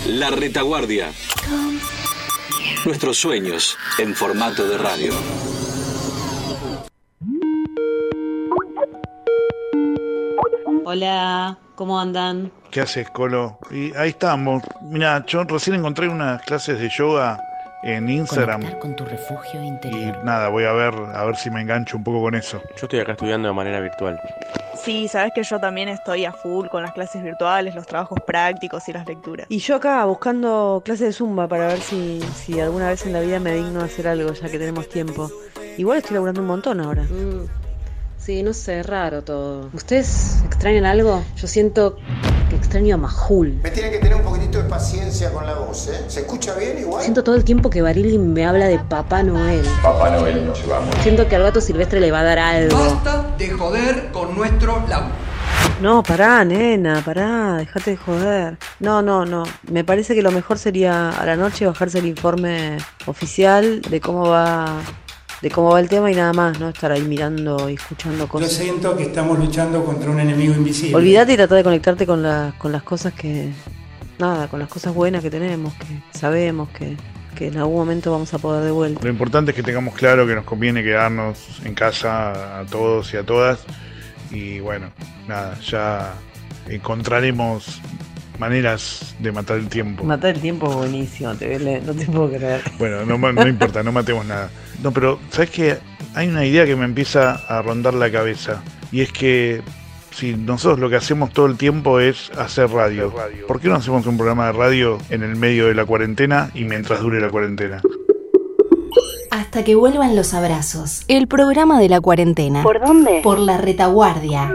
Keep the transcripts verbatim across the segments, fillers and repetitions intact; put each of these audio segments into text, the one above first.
La Retaguardia. Nuestros sueños en formato de radio. Hola, ¿cómo andan? ¿Qué haces, Colo? Y ahí estamos. Mira, yo recién encontré unas clases de yoga en Instagram. Conectar con tu refugio interior. Y nada, voy a ver a ver si me engancho un poco con eso. Yo estoy acá estudiando de manera virtual. Sí, sabes que yo también estoy a full con las clases virtuales, los trabajos prácticos y las lecturas. Y yo acá buscando clases de Zumba para ver si, si alguna vez en la vida me digno hacer algo, ya que tenemos tiempo. Igual estoy laburando un montón ahora. Mm, sí, no sé, raro todo. ¿Ustedes extrañan algo? Yo siento que extraño a Majul. Me tienen que tener un poquitito de paciencia con la voz, ¿eh? ¿Se escucha bien igual? Siento todo el tiempo que Barili me habla de Papá Noel. Papá Noel nos llevamos. Siento que al gato silvestre le va a dar algo. Basta de joder con nuestro laburo. No, pará, nena, pará, dejate de joder. No, no, no. Me parece que lo mejor sería a la noche bajarse el informe oficial de cómo va, de cómo va el tema y nada más, ¿no? Estar ahí mirando y escuchando cosas. Yo siento que estamos luchando contra un enemigo invisible. Olvídate y trata de conectarte con, la, con las cosas que... Nada, con las cosas buenas que tenemos, que sabemos que, que en algún momento vamos a poder de vuelta. Lo importante es que tengamos claro que nos conviene quedarnos en casa a todos y a todas. Y bueno, nada, ya encontraremos maneras de matar el tiempo. Matar el tiempo es buenísimo, te, no te puedo creer. Bueno, no, no importa, no matemos nada. No, pero ¿sabes qué? Hay una idea que me empieza a rondar la cabeza. Y es que si nosotros lo que hacemos todo el tiempo es hacer radio, ¿por qué no hacemos un programa de radio en el medio de la cuarentena y mientras dure la cuarentena? Hasta que vuelvan los abrazos. El programa de la cuarentena. ¿Por dónde? Por La Retaguardia.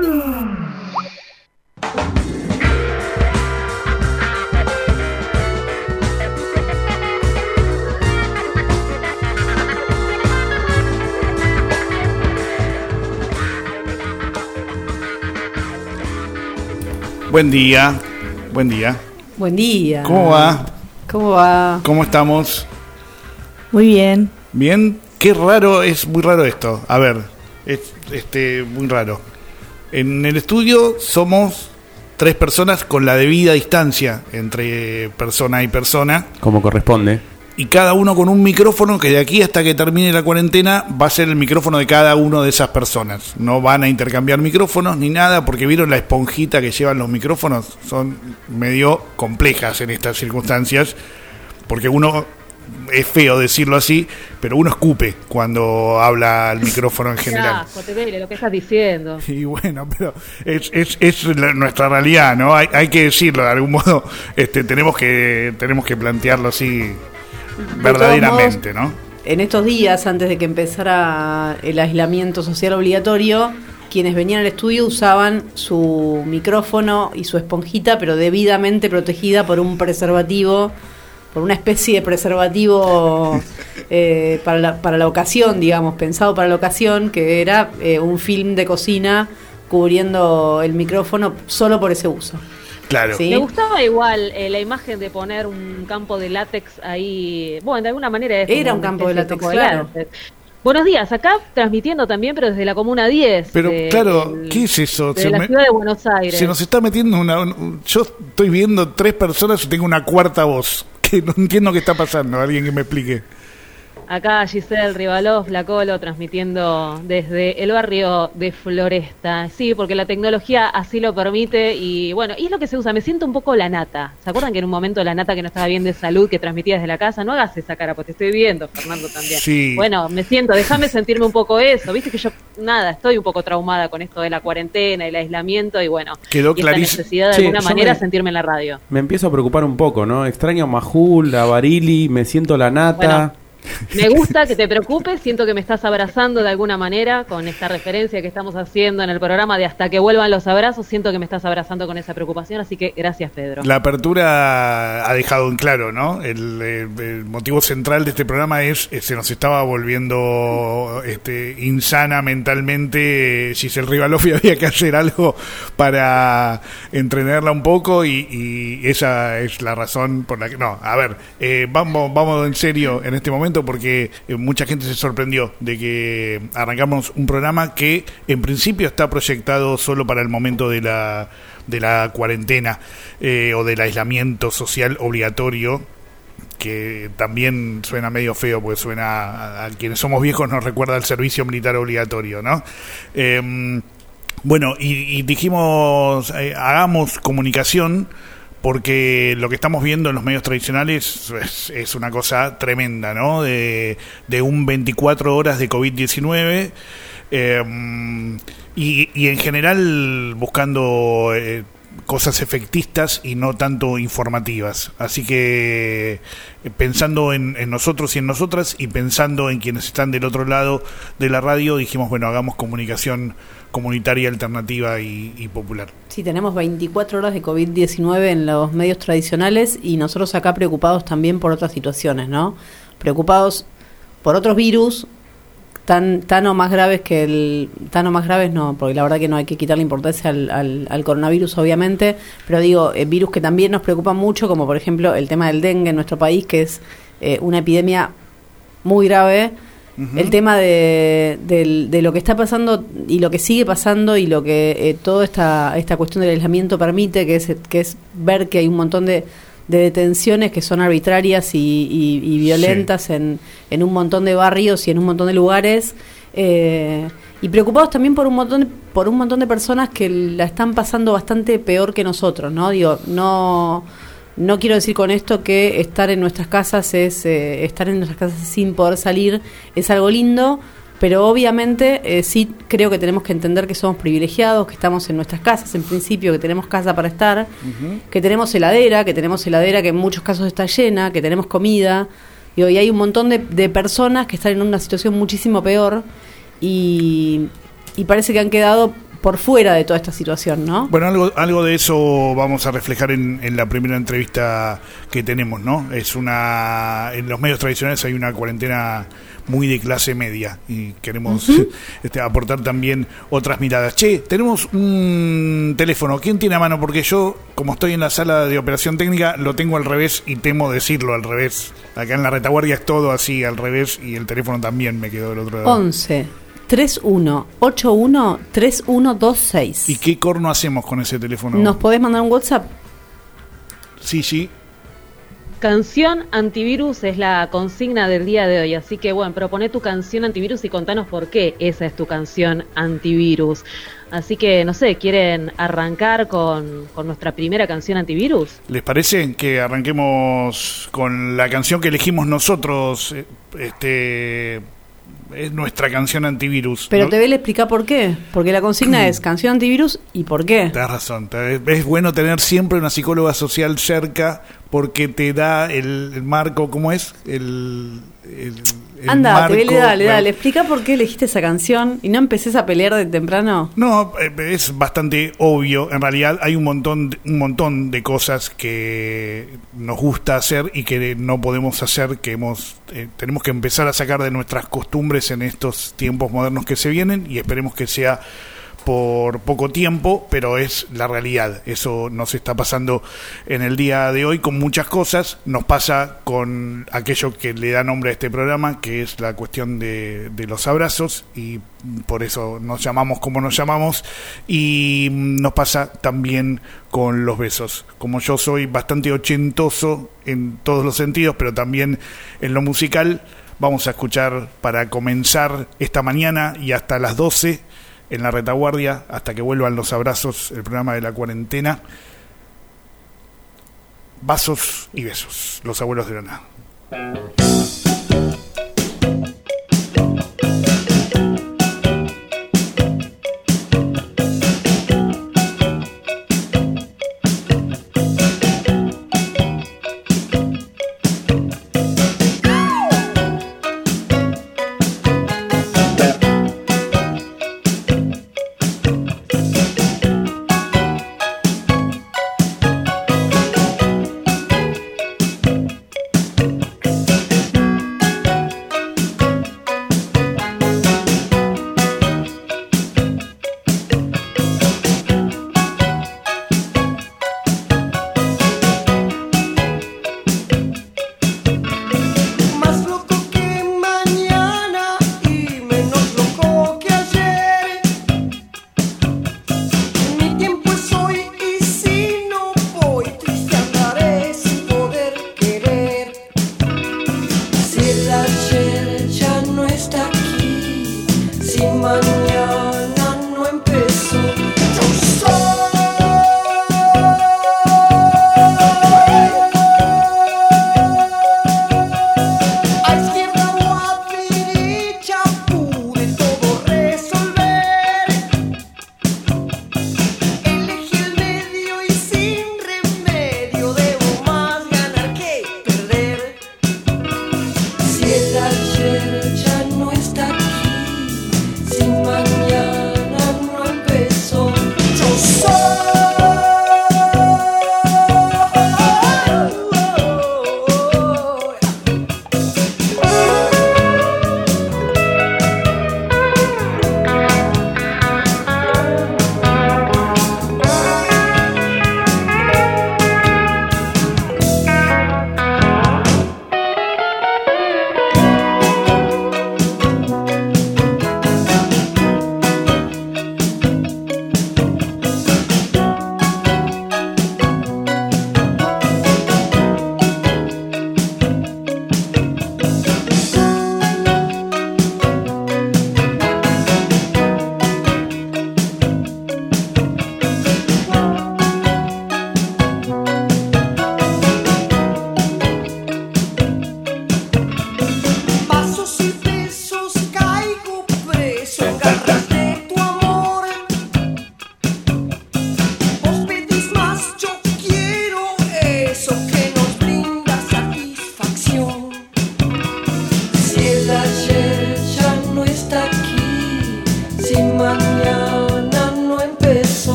Buen día, buen día. Buen día. ¿Cómo va? ¿Cómo va? ¿Cómo estamos? Muy bien. Bien, qué raro, es muy raro esto. A ver, es este muy raro. En el estudio somos tres personas con la debida distancia entre persona y persona. Como corresponde. Y cada uno con un micrófono que de aquí hasta que termine la cuarentena va a ser el micrófono de cada uno de esas personas. No van a intercambiar micrófonos ni nada, porque vieron la esponjita que llevan los micrófonos. Son medio complejas en estas circunstancias, porque uno, es feo decirlo así, pero uno escupe cuando habla al micrófono en general. Ya, Jotebele, lo que estás diciendo. Y bueno, pero es, es, es la, nuestra realidad, ¿no? Hay, hay que decirlo de algún modo. Este, tenemos que tenemos que plantearlo así verdaderamente, ¿no? En estos días, antes de que empezara el aislamiento social obligatorio, quienes venían al estudio usaban su micrófono y su esponjita, pero debidamente protegida por un preservativo, por una especie de preservativo eh, para, la, para la ocasión, digamos, pensado para la ocasión, que era eh, un film de cocina cubriendo el micrófono solo por ese uso. Claro. ¿Sí? Me gustaba igual eh, la imagen de poner un campo de látex ahí. Bueno, de alguna manera es era un campo de látex, de claro. látex. Buenos días, acá transmitiendo también, pero desde la Comuna diez. Pero de, claro, el, ¿qué es eso? De la me, ciudad de Buenos Aires. Se nos está metiendo una... Un, yo estoy viendo tres personas y tengo una cuarta voz. Que no entiendo qué está pasando. Alguien que me explique. Acá Giselle Rivalov, la Colo, transmitiendo desde el barrio de Floresta. Sí, porque la tecnología así lo permite y bueno, y es lo que se usa. Me siento un poco la Nata. ¿Se acuerdan que en un momento la Nata que no estaba bien de salud, que transmitía desde la casa? No hagas esa cara, porque te estoy viendo, Fernando, también. Sí. Bueno, me siento, déjame sentirme un poco eso. Viste que yo, nada, estoy un poco traumada con esto de la cuarentena, el aislamiento y bueno, quedó y esta necesidad de sí, alguna manera me, sentirme en la radio. Me empiezo a preocupar un poco, ¿no? Extraño a Majul, a Barili, me siento la Nata... Bueno, me gusta que te preocupes, siento que me estás abrazando de alguna manera con esta referencia que estamos haciendo en el programa de Hasta que vuelvan los abrazos, siento que me estás abrazando con esa preocupación, así que gracias, Pedro. La apertura ha dejado en claro, ¿no? El, el, el motivo central de este programa es, es se nos estaba volviendo este, insana mentalmente Giselle Rivalov y había que hacer algo para entrenarla un poco y, y esa es la razón por la que... No, a ver, eh, vamos, vamos en serio en este momento. cuento porque eh, mucha gente se sorprendió de que arrancamos un programa que en principio está proyectado solo para el momento de la, de la cuarentena eh, o del aislamiento social obligatorio, que también suena medio feo porque suena a, a quienes somos viejos nos recuerda al servicio militar obligatorio, ¿no? Eh, bueno, y, y dijimos, eh, hagamos comunicación, porque lo que estamos viendo en los medios tradicionales es, es una cosa tremenda, ¿no? De, de un veinticuatro horas de covid diecinueve eh, y, y en general buscando eh, cosas efectistas y no tanto informativas. Así que pensando en, en nosotros y en nosotras y pensando en quienes están del otro lado de la radio, dijimos, bueno, hagamos comunicación comunitaria, alternativa y, y popular. Sí, tenemos veinticuatro horas de covid diecinueve en los medios tradicionales y nosotros acá preocupados también por otras situaciones, ¿no? Preocupados por otros virus tan tan o más graves que el... tan o más graves no, porque la verdad que no hay que quitarle importancia al, al, al coronavirus, obviamente, pero digo, eh, virus que también nos preocupan mucho, como por ejemplo el tema del dengue en nuestro país, que es eh, una epidemia muy grave. Uh-huh. El tema de, de, de lo que está pasando y lo que sigue pasando y lo que eh, toda esta esta cuestión del aislamiento permite, que es que es ver que hay un montón de, de detenciones que son arbitrarias y, y, y violentas sí. en, en un montón de barrios y en un montón de lugares, eh, y preocupados también por un montón de, por un montón de personas que la están pasando bastante peor que nosotros, ¿no? Digo, no... No quiero decir con esto que estar en nuestras casas es eh, estar en nuestras casas sin poder salir es algo lindo, pero obviamente eh, sí creo que tenemos que entender que somos privilegiados, que estamos en nuestras casas en principio, que tenemos casa para estar, uh-huh. que tenemos heladera, que tenemos heladera que en muchos casos está llena, que tenemos comida, y hoy hay un montón de, de personas que están en una situación muchísimo peor y, y parece que han quedado por fuera de toda esta situación, ¿no? Bueno, algo algo de eso vamos a reflejar en, en la primera entrevista que tenemos, ¿no? Es una... En los medios tradicionales hay una cuarentena muy de clase media y queremos uh-huh. este, aportar también otras miradas. Che, tenemos un teléfono. ¿Quién tiene a mano? Porque yo, como estoy en la sala de operación técnica, lo tengo al revés y temo decirlo al revés. Acá en la retaguardia es todo así al revés y el teléfono también me quedó del otro lado. once treinta y uno ochenta y uno treinta y uno veintiséis. ¿Y qué corno hacemos con ese teléfono? ¿Nos podés mandar un WhatsApp? Sí, sí. Canción antivirus es la consigna del día de hoy, así que bueno, proponé tu canción antivirus y contanos por qué esa es tu canción antivirus. Así que, no sé, ¿quieren arrancar con, con nuestra primera canción antivirus? ¿Les parece que arranquemos con la canción que elegimos nosotros? Este... Es nuestra canción antivirus. Pero ¿no? te voy a explicar por qué. Porque la consigna es canción antivirus y por qué. Tenés razón. Es bueno tener siempre una psicóloga social cerca porque te da el, el marco, ¿cómo es? El, el, el Anda, marco, te dale, dale, bueno. dale. Explica por qué elegiste esa canción y no empecés a pelear de temprano. No, es bastante obvio. En realidad hay un montón, un montón de cosas que nos gusta hacer y que no podemos hacer, que hemos eh, tenemos que empezar a sacar de nuestras costumbres en estos tiempos modernos que se vienen y esperemos que sea por poco tiempo, pero es la realidad. Eso nos está pasando en el día de hoy con muchas cosas. Nos pasa con aquello que le da nombre a este programa, que es la cuestión de, de los abrazos, y por eso nos llamamos como nos llamamos, y nos pasa también con los besos. Como yo soy bastante ochentoso en todos los sentidos, pero también en lo musical, vamos a escuchar para comenzar esta mañana y hasta las doce en la retaguardia, hasta que vuelvan los abrazos, el programa de la cuarentena. Vasos y besos, los abuelos de la nada.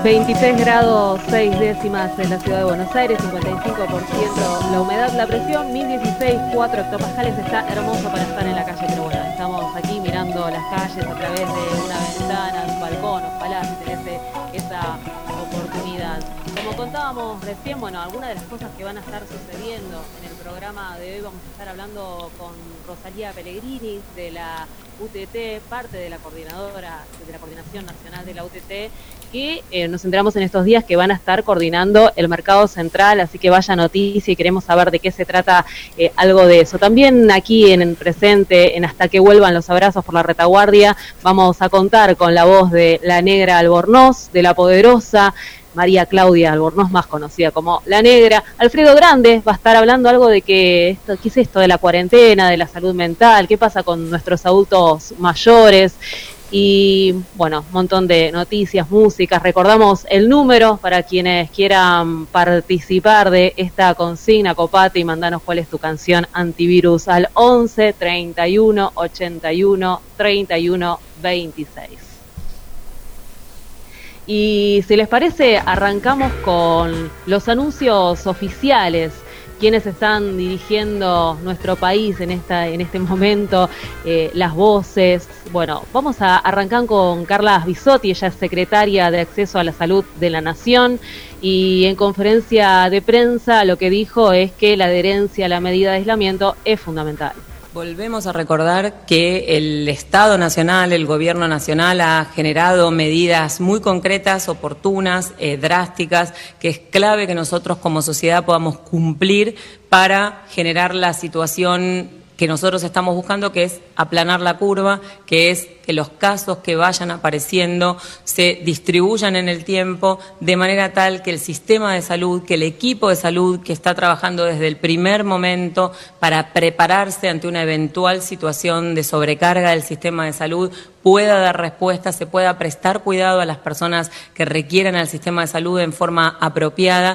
veintiséis grados seis décimas en la ciudad de Buenos Aires, cincuenta y cinco por ciento la humedad, la presión mil dieciséis, cuatro hectopascales. Está hermoso para estar en la calle, pero bueno, estamos aquí mirando las calles a través de una ventana, un balcón, ojalá si tenés esa oportunidad. Como contábamos recién, bueno, algunas de las cosas que van a estar sucediendo en el programa de hoy, vamos a estar hablando con Rosalía Pellegrini de la U T T, parte de la coordinadora, de la Coordinación Nacional de la U T T, que eh, nos enteramos en estos días que van a estar coordinando el mercado central, así que vaya noticia y queremos saber de qué se trata eh, algo de eso. También aquí en el presente, en Hasta que vuelvan los abrazos por la retaguardia, vamos a contar con la voz de la Negra Albornoz, de La Poderosa, María Claudia Albornoz, más conocida como La Negra. Alfredo Grande va a estar hablando algo de que esto, qué es esto de la cuarentena, de la salud mental, qué pasa con nuestros adultos mayores. Y bueno, un montón de noticias, músicas. Recordamos el número para quienes quieran participar de esta consigna. Copate y mandanos cuál es tu canción antivirus al once, treinta y uno, ochenta y uno, treinta y uno, veintiséis. Y si les parece, arrancamos con los anuncios oficiales. Quienes están dirigiendo nuestro país en esta en este momento, eh, las voces. Bueno, vamos a arrancar con Carla Bisotti, ella es secretaria de Acceso a la Salud de la Nación, y en conferencia de prensa lo que dijo es que la adherencia a la medida de aislamiento es fundamental. Volvemos a recordar que el Estado Nacional, el Gobierno Nacional ha generado medidas muy concretas, oportunas, eh, drásticas, que es clave que nosotros como sociedad podamos cumplir para generar la situación que nosotros estamos buscando, que es aplanar la curva, que es que los casos que vayan apareciendo se distribuyan en el tiempo de manera tal que el sistema de salud, que el equipo de salud que está trabajando desde el primer momento para prepararse ante una eventual situación de sobrecarga del sistema de salud pueda dar respuesta, se pueda prestar cuidado a las personas que requieran al sistema de salud en forma apropiada.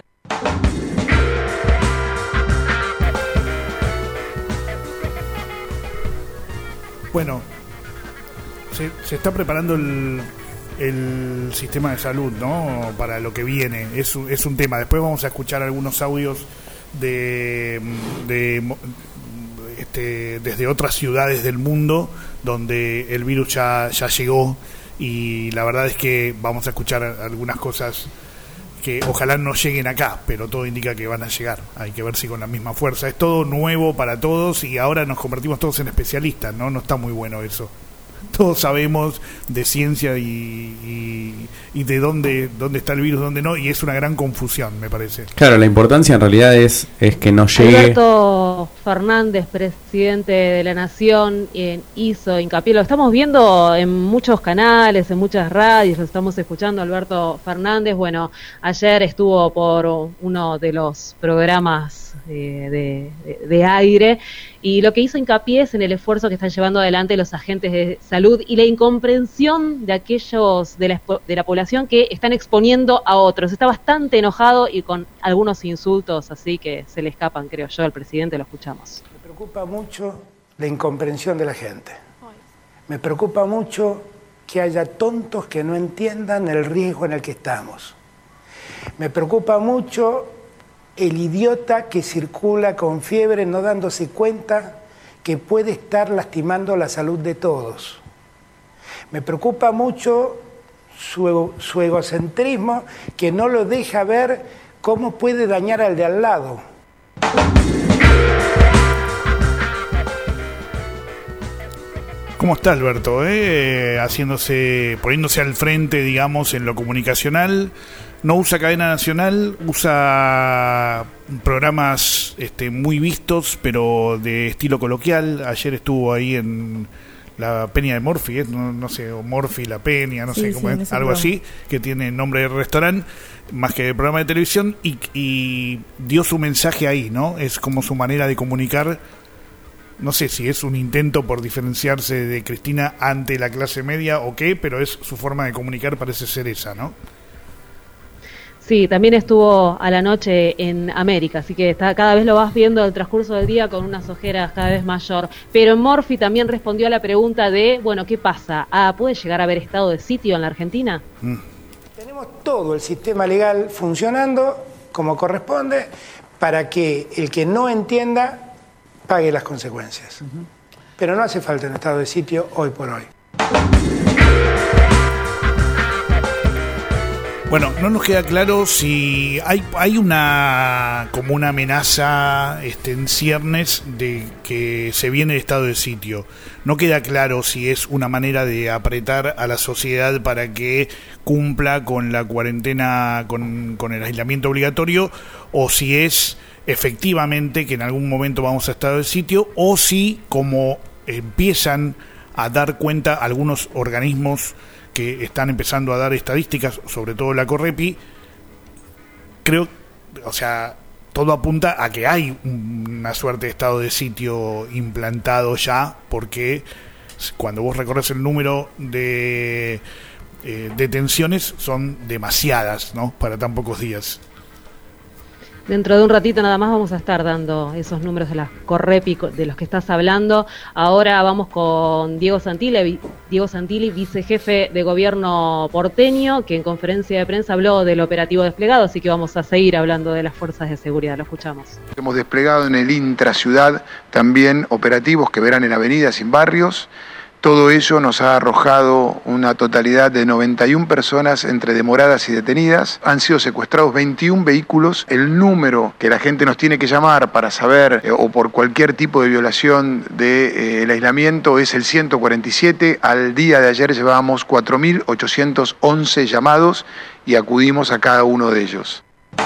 Bueno, se, se está preparando el, el sistema de salud, ¿no? Para lo que viene. Es, es un tema. Después vamos a escuchar algunos audios de, de este, desde otras ciudades del mundo donde el virus ya, ya llegó, y la verdad es que vamos a escuchar algunas cosas que ojalá no lleguen acá, pero todo indica que van a llegar. Hay que ver si con la misma fuerza. Es todo nuevo para todos y ahora nos convertimos todos en especialistas, ¿no? No está muy bueno eso. Todos sabemos de ciencia y, y, y de dónde, dónde está el virus, dónde no, y es una gran confusión, me parece. Claro, la importancia en realidad es, es que no llegue... Alberto Fernández, presidente de la Nación, eh, hizo hincapié, lo estamos viendo en muchos canales, en muchas radios, lo estamos escuchando. Alberto Fernández, bueno, ayer estuvo por uno de los programas eh, de, de, de aire, y lo que hizo hincapié es en el esfuerzo que están llevando adelante los agentes de salud y la incomprensión de aquellos de la, de la población que están exponiendo a otros. Está bastante enojado y con algunos insultos, así que se le escapan, creo yo, al presidente. Lo escuchamos. Me preocupa mucho la incomprensión de la gente. Me preocupa mucho que haya tontos que no entiendan el riesgo en el que estamos. Me preocupa mucho el idiota que circula con fiebre no dándose cuenta que puede estar lastimando la salud de todos. Me preocupa mucho su, su egocentrismo, que no lo deja ver cómo puede dañar al de al lado. ¿Cómo está Alberto? Eh? Haciéndose, poniéndose al frente, digamos, en lo comunicacional. No usa cadena nacional, usa programas este, muy vistos, pero de estilo coloquial. Ayer estuvo ahí en la Peña de Morphy, ¿eh? no, no sé, o Morphy, la Peña, no sí, sé cómo sí, es, algo así, que tiene nombre de restaurante, más que de programa de televisión, y, y dio su mensaje ahí, ¿no? Es como su manera de comunicar. No sé si es un intento por diferenciarse de Cristina ante la clase media o qué, pero es su forma de comunicar, parece ser esa, ¿no? Sí, también estuvo a la noche en América, así que está, cada vez lo vas viendo al transcurso del día con unas ojeras cada vez mayor. Pero en Morphy también respondió a la pregunta de, bueno, ¿qué pasa? Ah, ¿puede llegar a haber estado de sitio en la Argentina? Mm. Tenemos todo el sistema legal funcionando como corresponde para que el que no entienda pague las consecuencias. Uh-huh. Pero no hace falta un estado de sitio hoy por hoy. Bueno, no nos queda claro si hay, hay una como una amenaza este, en ciernes de que se viene el estado de sitio. No queda claro si es una manera de apretar a la sociedad para que cumpla con la cuarentena, con, con el aislamiento obligatorio, o si es efectivamente que en algún momento vamos a estado de sitio, o si, como empiezan a dar cuenta algunos organismos que están empezando a dar estadísticas, sobre todo la Correpi, creo, o sea, todo apunta a que hay una suerte de estado de sitio implantado ya, porque cuando vos recorres el número de eh, detenciones son demasiadas, ¿no?, para tan pocos días. Dentro de un ratito nada más vamos a estar dando esos números de las Correpi de los que estás hablando. Ahora vamos con Diego Santilli, Diego Santilli, vicejefe de gobierno porteño, que en conferencia de prensa habló del operativo desplegado, así que vamos a seguir hablando de las fuerzas de seguridad. Lo escuchamos. Hemos desplegado en el intraciudad también operativos que verán en avenidas y en barrios. Todo ello nos ha arrojado una totalidad de noventa y una personas entre demoradas y detenidas. Han sido secuestrados veintiún vehículos. El número que la gente nos tiene que llamar para saber eh, o por cualquier tipo de violación del de, eh, aislamiento es el ciento cuarenta y siete. Al día de ayer llevábamos cuatro mil ochocientos once llamados y acudimos a cada uno de ellos.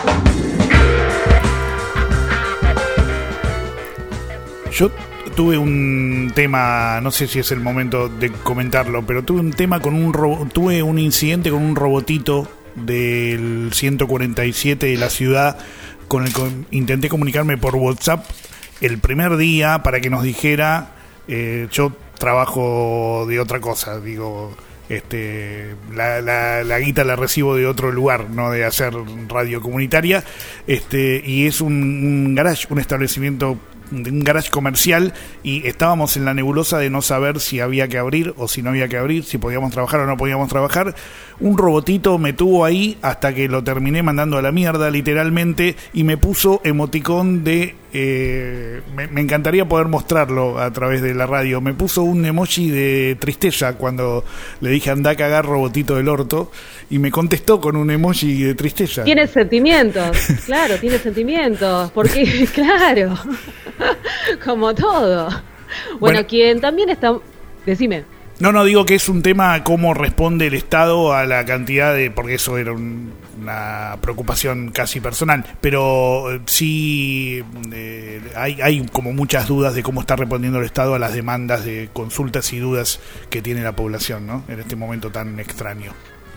Yo tuve un tema, no sé si es el momento de comentarlo, pero tuve un tema con un robo, tuve un incidente con un robotito del ciento cuarenta y siete de la ciudad con el que intenté comunicarme por WhatsApp el primer día para que nos dijera, eh, yo trabajo de otra cosa, digo, este la, la, la guita la recibo de otro lugar, no de hacer radio comunitaria, este y es un, un garage, un establecimiento, un garage comercial, y estábamos en la nebulosa de no saber si había que abrir o si no había que abrir, si podíamos trabajar o no podíamos trabajar. Un robotito me tuvo ahí hasta que lo terminé mandando a la mierda, literalmente, y me puso emoticón de... Eh, me, me encantaría poder mostrarlo a través de la radio. Me puso un emoji de tristeza cuando le dije andá a cagar, robotito del orto, y me contestó con un emoji de tristeza. Tiene sentimientos, claro, tiene sentimientos, porque, claro, como todo. Bueno, bueno, quien también está... Decime. No, no, digo que es un tema cómo responde el Estado a la cantidad de... Porque eso era un, una preocupación casi personal, pero eh, sí eh, hay, hay como muchas dudas de cómo está respondiendo el Estado a las demandas de consultas y dudas que tiene la población, ¿no?, en este momento tan extraño.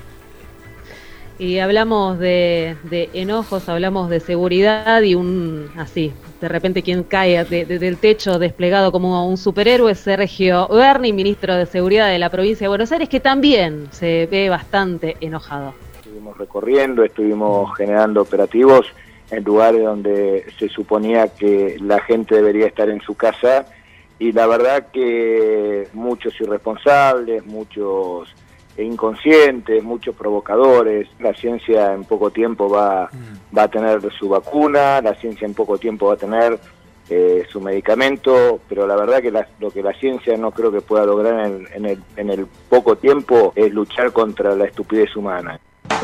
Y hablamos de, de enojos, hablamos de seguridad y un, así, de repente quien cae de, de, del techo desplegado como un superhéroe es Sergio Berni, ministro de Seguridad de la provincia de Buenos Aires, que también se ve bastante enojado. Estuvimos recorriendo, estuvimos generando operativos en lugares donde se suponía que la gente debería estar en su casa, y la verdad que muchos irresponsables, muchos inconscientes, muchos provocadores. La ciencia en poco tiempo va, va a tener su vacuna, la ciencia en poco tiempo va a tener eh, su medicamento, pero la verdad que la, lo que la ciencia no creo que pueda lograr en, en, el, en el poco tiempo es luchar contra la estupidez humana.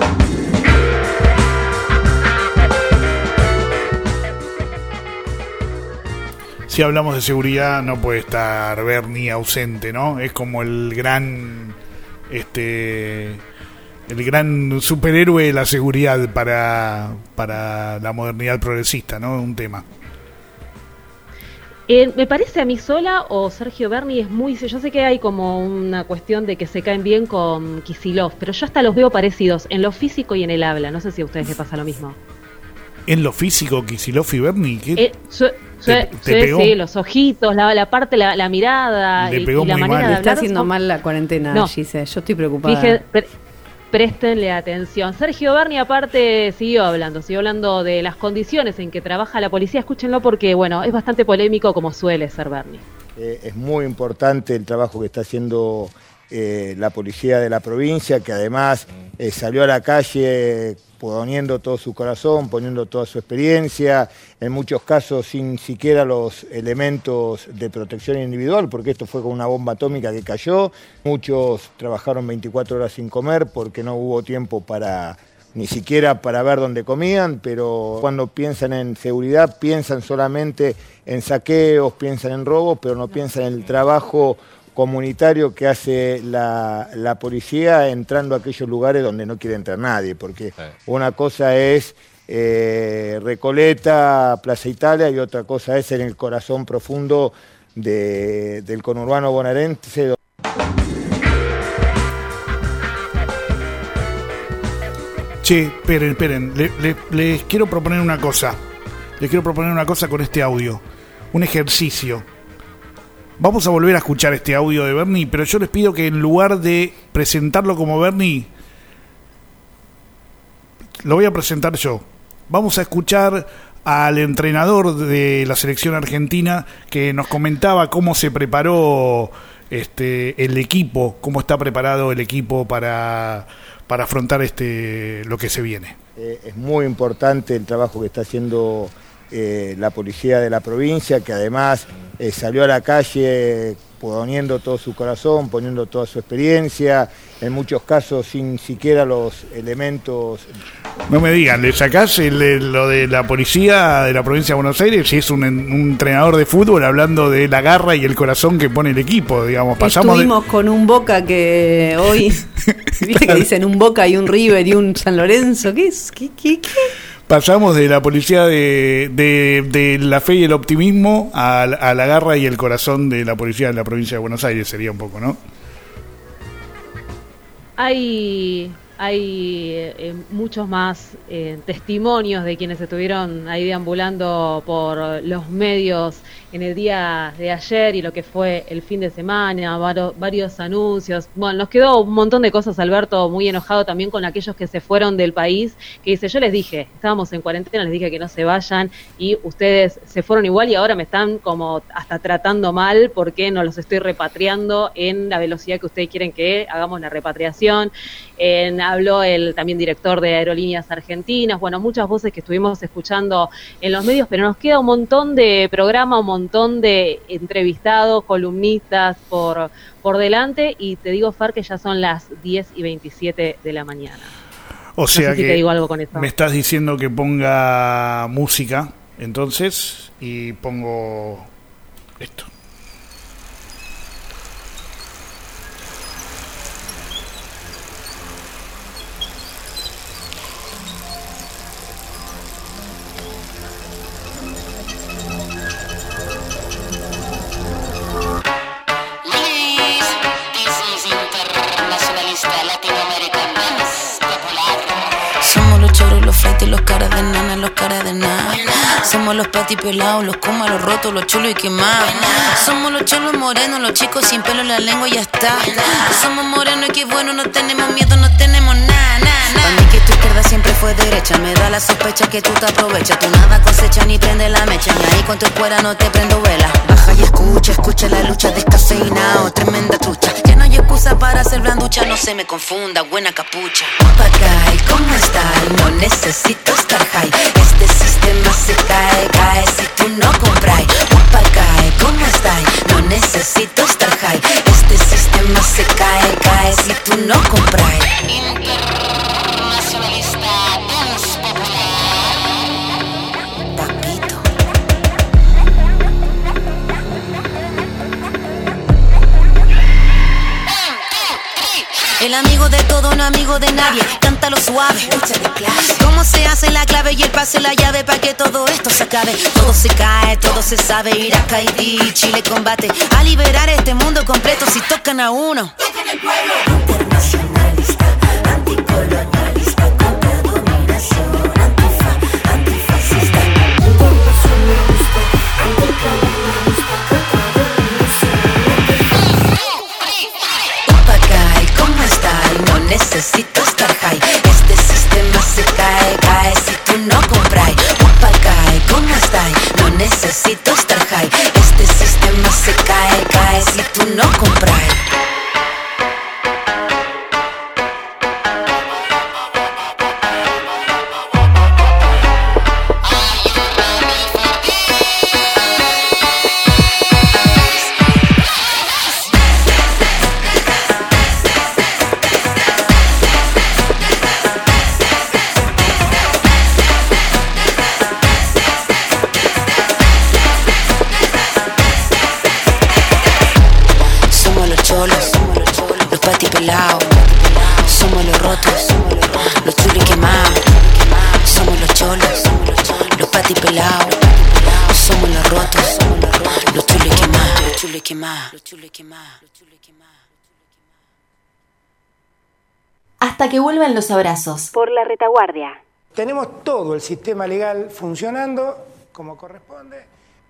Si hablamos de seguridad no puede estar Berni ausente, ¿no? Es como el gran... este el gran superhéroe de la seguridad para para la modernidad progresista, ¿no? Un tema. Eh, me parece a mí sola o Sergio Berni es muy... Yo sé que hay como una cuestión de que se caen bien con Kicillof, pero yo hasta los veo parecidos en lo físico y en el habla. No sé si a ustedes les pasa lo mismo. ¿En lo físico Kicillof y Berni? ¿Qué? Eh, su, su, ¿Te, te sí, sí, los ojitos, la, la parte, la, la mirada y, y la manera mal. de hablar. Está haciendo son... mal la cuarentena, no. Gise. Yo estoy preocupada. Fíjense, pre, préstenle atención. Sergio Berni aparte siguió hablando, siguió hablando de las condiciones en que trabaja la policía. Escúchenlo porque, bueno, es bastante polémico como suele ser Berni. Eh, es muy importante el trabajo que está haciendo eh, la policía de la provincia, que además eh, salió a la calle poniendo todo su corazón, poniendo toda su experiencia, en muchos casos sin siquiera los elementos de protección individual, porque esto fue con una bomba atómica que cayó. Muchos trabajaron veinticuatro horas sin comer porque no hubo tiempo para, ni siquiera para ver dónde comían, pero cuando piensan en seguridad piensan solamente en saqueos, piensan en robos, pero no piensan en el trabajo comunitario que hace la, la policía entrando a aquellos lugares donde no quiere entrar nadie, porque una cosa es eh, Recoleta, Plaza Italia, y otra cosa es en el corazón profundo de, del conurbano bonaerense. Che, esperen, esperen, le, le, les quiero proponer una cosa, les quiero proponer una cosa con este audio, un ejercicio. Vamos a volver a escuchar este audio de Bernie, pero yo les pido que en lugar de presentarlo como Bernie, lo voy a presentar yo. Vamos a escuchar al entrenador de la selección argentina que nos comentaba cómo se preparó este el equipo, cómo está preparado el equipo para, para afrontar este lo que se viene. Eh, es muy importante el trabajo que está haciendo Eh, la policía de la provincia, que además eh, salió a la calle poniendo todo su corazón, poniendo toda su experiencia, en muchos casos sin siquiera los elementos. No me digan, ¿le sacás el, el, lo de la policía de la provincia de Buenos Aires? Si es un, un entrenador de fútbol hablando de la garra y el corazón que pone el equipo, digamos. Pasamos Estuvimos de... con un Boca que hoy, viste que dicen un Boca y un River y un San Lorenzo, ¿qué es? ¿Qué, qué, qué? Pasamos de la policía de, de, de la fe y el optimismo a, a la garra y el corazón de la policía de la provincia de Buenos Aires, sería un poco, ¿no? Hay, hay eh, muchos más eh, testimonios de quienes estuvieron ahí deambulando por los medios en el día de ayer y lo que fue el fin de semana, varios, varios anuncios. Bueno, nos quedó un montón de cosas, Alberto, muy enojado también con aquellos que se fueron del país, que dice, yo les dije, estábamos en cuarentena, les dije que no se vayan y ustedes se fueron igual y ahora me están como hasta tratando mal porque no los estoy repatriando en la velocidad que ustedes quieren que hagamos la repatriación. En, habló el también director de Aerolíneas Argentinas, bueno, muchas voces que estuvimos escuchando en los medios, pero nos queda un montón de programa, un montón de entrevistados, columnistas por, por delante, y te digo, Far, que ya son las diez y veintisiete de la mañana. O sea no sé si que te digo algo con esto. Me estás diciendo que ponga música, entonces, y pongo esto. Los caras de nana, los caras de nada. Somos los patipelados, los comas, los rotos, los chulos y quemados. Somos los cholos morenos, los chicos sin pelo en la lengua y ya está. Somos morenos y qué bueno, no tenemos miedo, no tenemos nada, nada, nada. Para mí que tu izquierda siempre fue derecha, me da la sospecha que tú te aprovechas. Tú nada cosecha ni prende la mecha, y ahí con tu escuela no te prendo vela. Baja y escucha, escucha la lucha descafeinado, tremenda trucha. Ya no hay excusa para hacer blanducha, no se me confunda, buena capucha. Papagay, ¿cómo está? No necesito estar high. Este sistema se cae, cae si tú no compras. Papagay, ¿cómo está? No necesito estar high. Este sistema se cae, cae si tú no compras. Internacionalista dance popular. Papito. El amigo de todo, no amigo de nadie. Cántalo suave. ¿Cómo se hace la clave y el pase la llave para que todo esto se acabe? Todo se cae, todo se sabe. Irak, Haití, Chile combate a liberar este mundo completo si tocan a uno. Tocan el pueblo. Internacionalista, anticolonialista, contra dominación, antifa, antifascista. Internacionalista, anticolonialista, contra dominación. Papagay, ¿cómo está? No necesito estar high. Este sistema se cae, cae si tú no compras. Papagay, ¿cómo está? No necesito estar high. Este sistema se cae, cae si tú no compras. quemá. Lo chulo y quemá. Hasta que vuelvan los abrazos. Por la retaguardia. Tenemos todo el sistema legal funcionando como corresponde.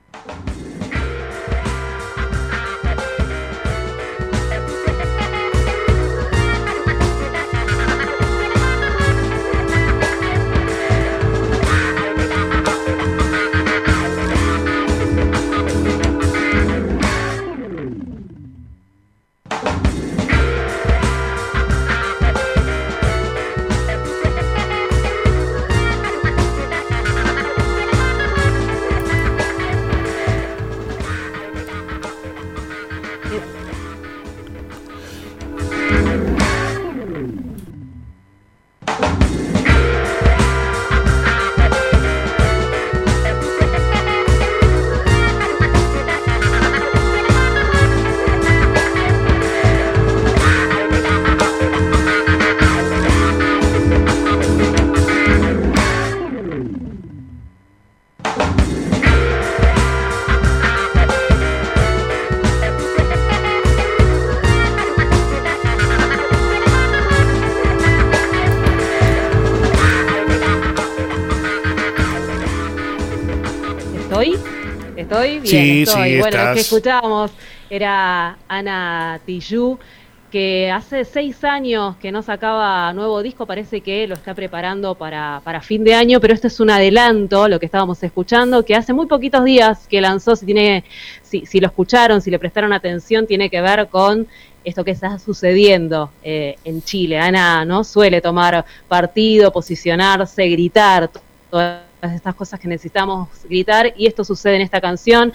¿Estoy? Bien, sí, estoy. Sí, bueno, estás. Lo que escuchábamos era Ana Tijoux, que hace seis años que no sacaba nuevo disco, parece que lo está preparando para, para fin de año, pero este es un adelanto, lo que estábamos escuchando, que hace muy poquitos días que lanzó, si, tiene, si, si lo escucharon, si le prestaron atención, tiene que ver con esto que está sucediendo eh, en Chile. Ana no suele tomar partido, posicionarse, gritar, todas estas cosas que necesitamos gritar, y esto sucede en esta canción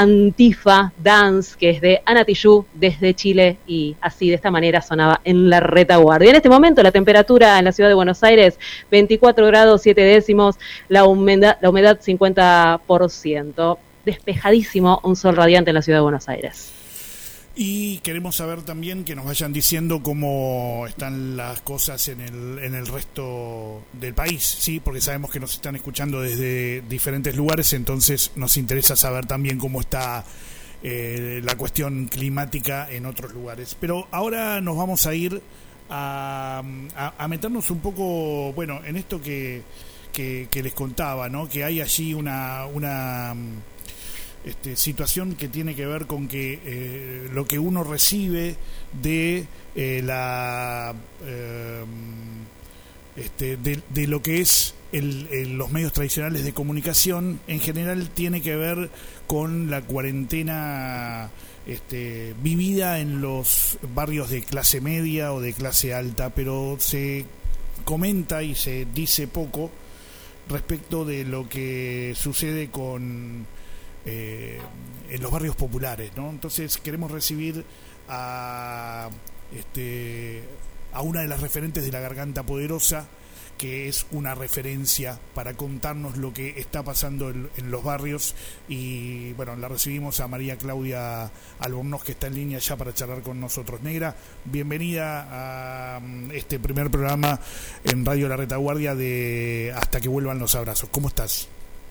Antifa Dance, que es de Ana Tijoux desde Chile, y así de esta manera sonaba en la retaguardia. En este momento la temperatura en la ciudad de Buenos Aires veinticuatro grados siete décimos, la humedad, la humedad cincuenta por ciento, despejadísimo, un sol radiante en la ciudad de Buenos Aires. Y queremos saber también que nos vayan diciendo cómo están las cosas en el en el resto del país, sí, porque sabemos que nos están escuchando desde diferentes lugares, entonces nos interesa saber también cómo está eh, la cuestión climática en otros lugares. Pero ahora nos vamos a ir a, a, a meternos un poco, bueno, en esto que, que, que les contaba, ¿no? Que hay allí una... una Este, situación que tiene que ver con que eh, lo que uno recibe de eh, la eh, este, de, de lo que es el, el, los medios tradicionales de comunicación en general tiene que ver con la cuarentena este, vivida en los barrios de clase media o de clase alta, pero se comenta y se dice poco respecto de lo que sucede con Eh, en los barrios populares, ¿no? Entonces queremos recibir a este a una de las referentes de La Garganta Poderosa, que es una referencia para contarnos lo que está pasando en, en los barrios, y bueno, la recibimos a María Claudia Albornoz, que está en línea ya para charlar con nosotros. Negra, bienvenida a este primer programa en Radio La Retaguardia de Hasta que vuelvan los abrazos. ¿Cómo estás?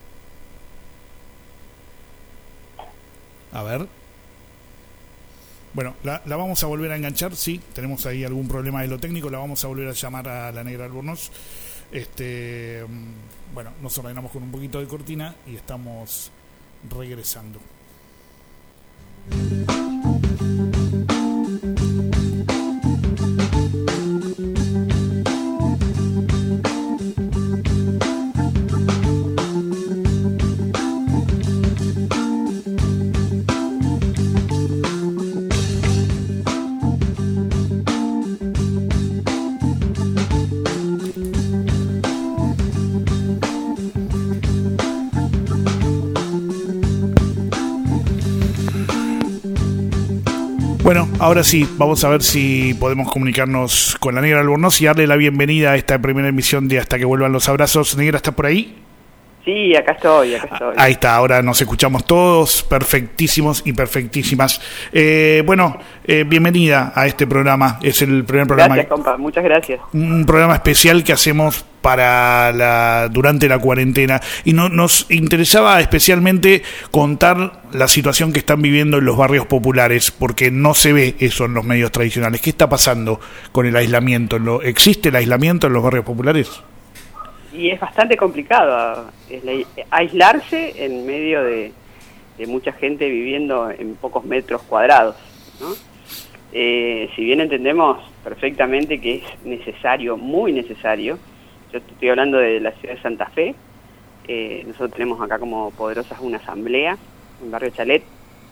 A ver. Bueno, la, la vamos a volver a enganchar, sí, tenemos ahí algún problema de lo técnico, la vamos a volver a llamar a la Negra Albornoz. Este, bueno, nos ordenamos con un poquito de cortina y estamos regresando. Bueno, ahora sí, vamos a ver si podemos comunicarnos con la Negra Albornoz y darle la bienvenida a esta primera emisión de Hasta que vuelvan los abrazos. Negra, ¿está por ahí? Sí, acá estoy, acá estoy. Ahí está, ahora nos escuchamos todos, perfectísimos y perfectísimas. Eh, bueno, eh, bienvenida a este programa, es el primer programa. Gracias, compa, muchas gracias. Un programa especial que hacemos para la durante la cuarentena y no, nos interesaba especialmente contar la situación que están viviendo en los barrios populares, porque no se ve eso en los medios tradicionales. ¿Qué está pasando con el aislamiento? ¿Existe el aislamiento en los barrios populares? Y es bastante complicado es la, aislarse en medio de, de mucha gente viviendo en pocos metros cuadrados, ¿no? Eh, si bien entendemos perfectamente que es necesario, muy necesario, yo estoy hablando de la ciudad de Santa Fe, eh, nosotros tenemos acá como Poderosas una asamblea en Barrio Chalet,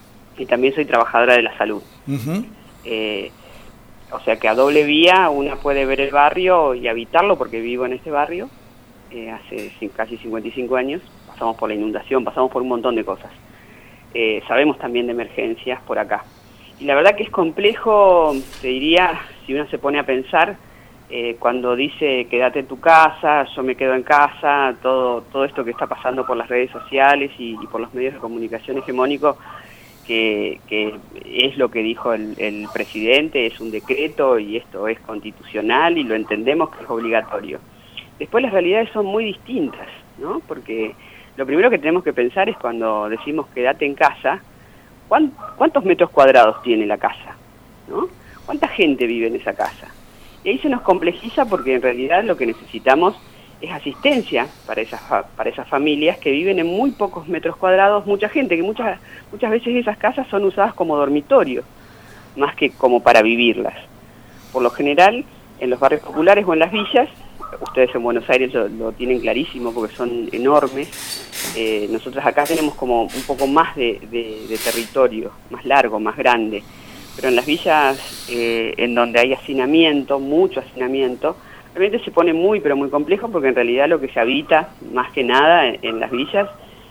y también soy trabajadora de la salud. Uh-huh. eh, o sea que a doble vía una puede ver el barrio y habitarlo, porque vivo en este barrio. Eh, hace casi cincuenta y cinco años, pasamos por la inundación, pasamos por un montón de cosas. Eh, sabemos también de emergencias por acá. Y la verdad que es complejo, te diría, si uno se pone a pensar, eh, cuando dice quédate en tu casa, yo me quedo en casa, todo todo esto que está pasando por las redes sociales y, y por los medios de comunicación hegemónicos, que, que es lo que dijo el, el presidente, es un decreto y esto es constitucional y lo entendemos que es obligatorio. Después las realidades son muy distintas, ¿no? Porque lo primero que tenemos que pensar es cuando decimos quédate en casa, ¿cuántos metros cuadrados tiene la casa? ¿No? ¿Cuánta gente vive en esa casa? Y ahí se nos complejiza porque en realidad lo que necesitamos es asistencia para esas, para esas familias que viven en muy pocos metros cuadrados, mucha gente, que muchas, muchas veces esas casas son usadas como dormitorio, más que como para vivirlas. Por lo general, en los barrios populares o en las villas, ustedes en Buenos Aires lo, lo tienen clarísimo porque son enormes. Eh, nosotros acá tenemos como un poco más de, de, de territorio, más largo, más grande. Pero en las villas eh, en donde hay hacinamiento, mucho hacinamiento, realmente se pone muy, pero muy complejo porque en realidad lo que se habita, más que nada, en, en las villas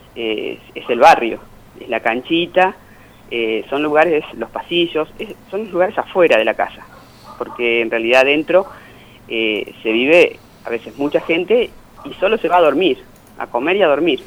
eh, es, es el barrio, es la canchita, eh, son lugares, los pasillos, es, son los lugares afuera de la casa. Porque en realidad dentro eh, se vive a veces mucha gente y solo se va a dormir, a comer y a dormir,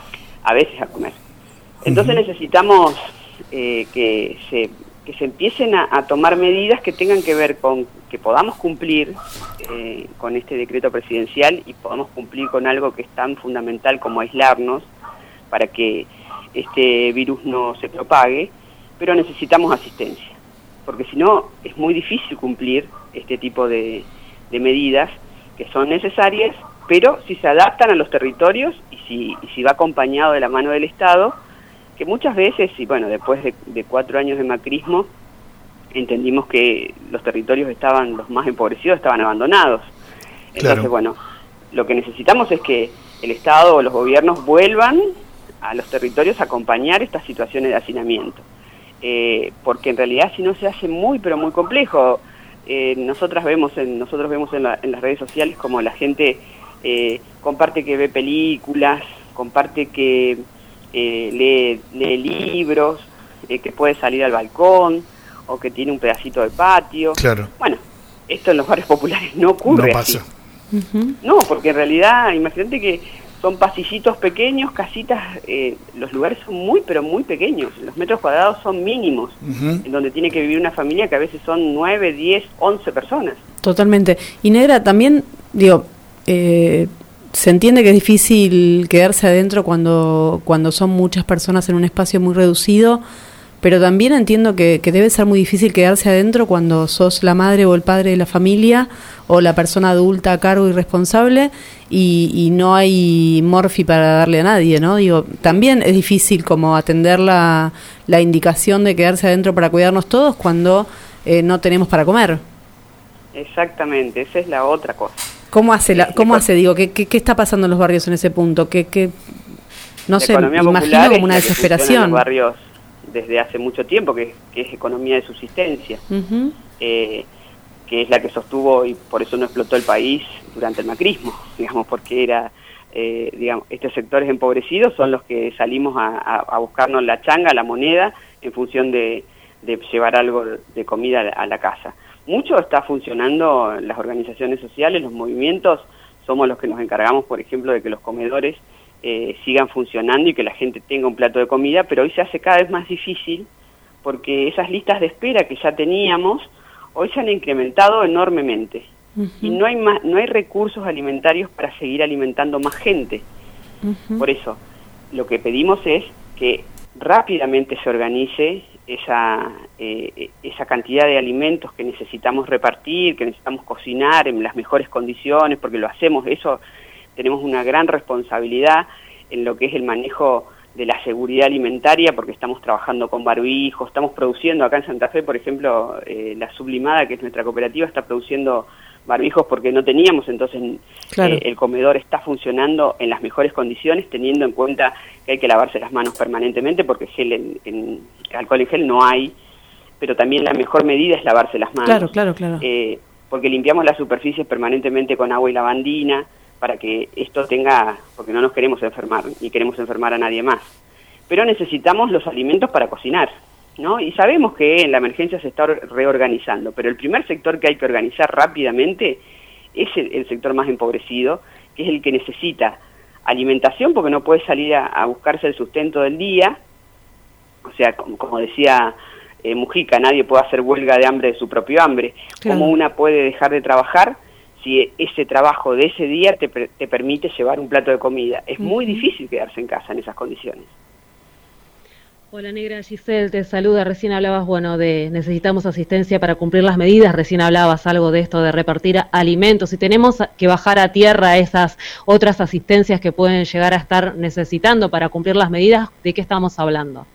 a veces a comer. Entonces uh-huh. necesitamos eh, que, se, que se empiecen a, a tomar medidas que tengan que ver con que podamos cumplir eh, con este decreto presidencial y podamos cumplir con algo que es tan fundamental como aislarnos para que este virus no se propague, pero necesitamos asistencia, porque si no es muy difícil cumplir este tipo de, de medidas que son necesarias, pero si se adaptan a los territorios y si, y si va acompañado de la mano del Estado, que muchas veces, y bueno, después de, de cuatro años de macrismo, entendimos que los territorios estaban, los más empobrecidos, estaban abandonados. Entonces, claro. bueno, lo que necesitamos es que el Estado o los gobiernos vuelvan a los territorios a acompañar estas situaciones de hacinamiento. Eh, porque en realidad si no se hace muy, pero muy complejo. Eh, nosotras vemos en, nosotros vemos en, la, en las redes sociales como la gente eh, comparte que ve películas, comparte que eh, lee, lee libros, eh, que puede salir al balcón o que tiene un pedacito de patio. Claro. Bueno, esto en los barrios populares no ocurre no así. pasa. Uh-huh. No, porque en realidad, imagínate que son pasillitos pequeños, casitas, eh, los lugares son muy, pero muy pequeños, los metros cuadrados son mínimos, uh-huh. en donde tiene que vivir una familia que a veces son nueve, diez, once personas. Totalmente. Y Negra, también, digo, eh, se entiende que es difícil quedarse adentro cuando, cuando son muchas personas en un espacio muy reducido, pero también entiendo que, que debe ser muy difícil quedarse adentro cuando sos la madre o el padre de la familia o la persona adulta a cargo y responsable y, y no hay morfi para darle a nadie, ¿no? Digo, también es difícil como atender la, la indicación de quedarse adentro para cuidarnos todos cuando eh, no tenemos para comer. Exactamente, esa es la otra cosa. ¿Cómo hace, la, cómo hace digo, ¿qué, qué, qué está pasando en los barrios en ese punto? ¿Qué, qué, no la sé, me imagino como una desesperación. En los barrios desde hace mucho tiempo, que, que es economía de subsistencia, uh-huh. eh, que es la que sostuvo y por eso no explotó el país durante el macrismo, digamos, porque era, eh, digamos, estos sectores empobrecidos son los que salimos a, a, a buscarnos la changa, la moneda, en función de, de llevar algo de comida a la casa. Mucho está funcionando las organizaciones sociales, los movimientos, somos los que nos encargamos, por ejemplo, de que los comedores eh, sigan funcionando y que la gente tenga un plato de comida, pero hoy se hace cada vez más difícil porque esas listas de espera que ya teníamos hoy se han incrementado enormemente. Uh-huh. Y no hay más, no hay recursos alimentarios para seguir alimentando más gente. Uh-huh. Por eso, lo que pedimos es que rápidamente se organice esa, eh, esa cantidad de alimentos que necesitamos repartir, que necesitamos cocinar en las mejores condiciones, porque lo hacemos, eso tenemos una gran responsabilidad en lo que es el manejo de la seguridad alimentaria, porque estamos trabajando con barbijos, estamos produciendo acá en Santa Fe, por ejemplo, eh, la Sublimada, que es nuestra cooperativa, está produciendo barbijos porque no teníamos, entonces claro. eh, el comedor está funcionando en las mejores condiciones, teniendo en cuenta que hay que lavarse las manos permanentemente, porque gel en, en, alcohol en gel no hay, pero también la mejor medida es lavarse las manos. Claro, claro, claro. Eh, porque limpiamos las superficies permanentemente con agua y lavandina, para que esto tenga, porque no nos queremos enfermar, ni queremos enfermar a nadie más. Pero necesitamos los alimentos para cocinar, ¿no? Y sabemos que en la emergencia se está reorganizando, pero el primer sector que hay que organizar rápidamente es el, el sector más empobrecido, que es el que necesita alimentación, porque no puede salir a, a buscarse el sustento del día. O sea, como, como decía eh, Mujica, nadie puede hacer huelga de hambre de su propio hambre. Claro. ¿Cómo una puede dejar de trabajar si ese trabajo de ese día te, te permite llevar un plato de comida? Es uh-huh. muy difícil quedarse en casa en esas condiciones. Hola Negra, Giselle te saluda. Recién hablabas, bueno, de necesitamos asistencia para cumplir las medidas. Recién hablabas algo de esto de repartir alimentos. Y tenemos que bajar a tierra esas otras asistencias que pueden llegar a estar necesitando para cumplir las medidas. ¿De qué estamos hablando?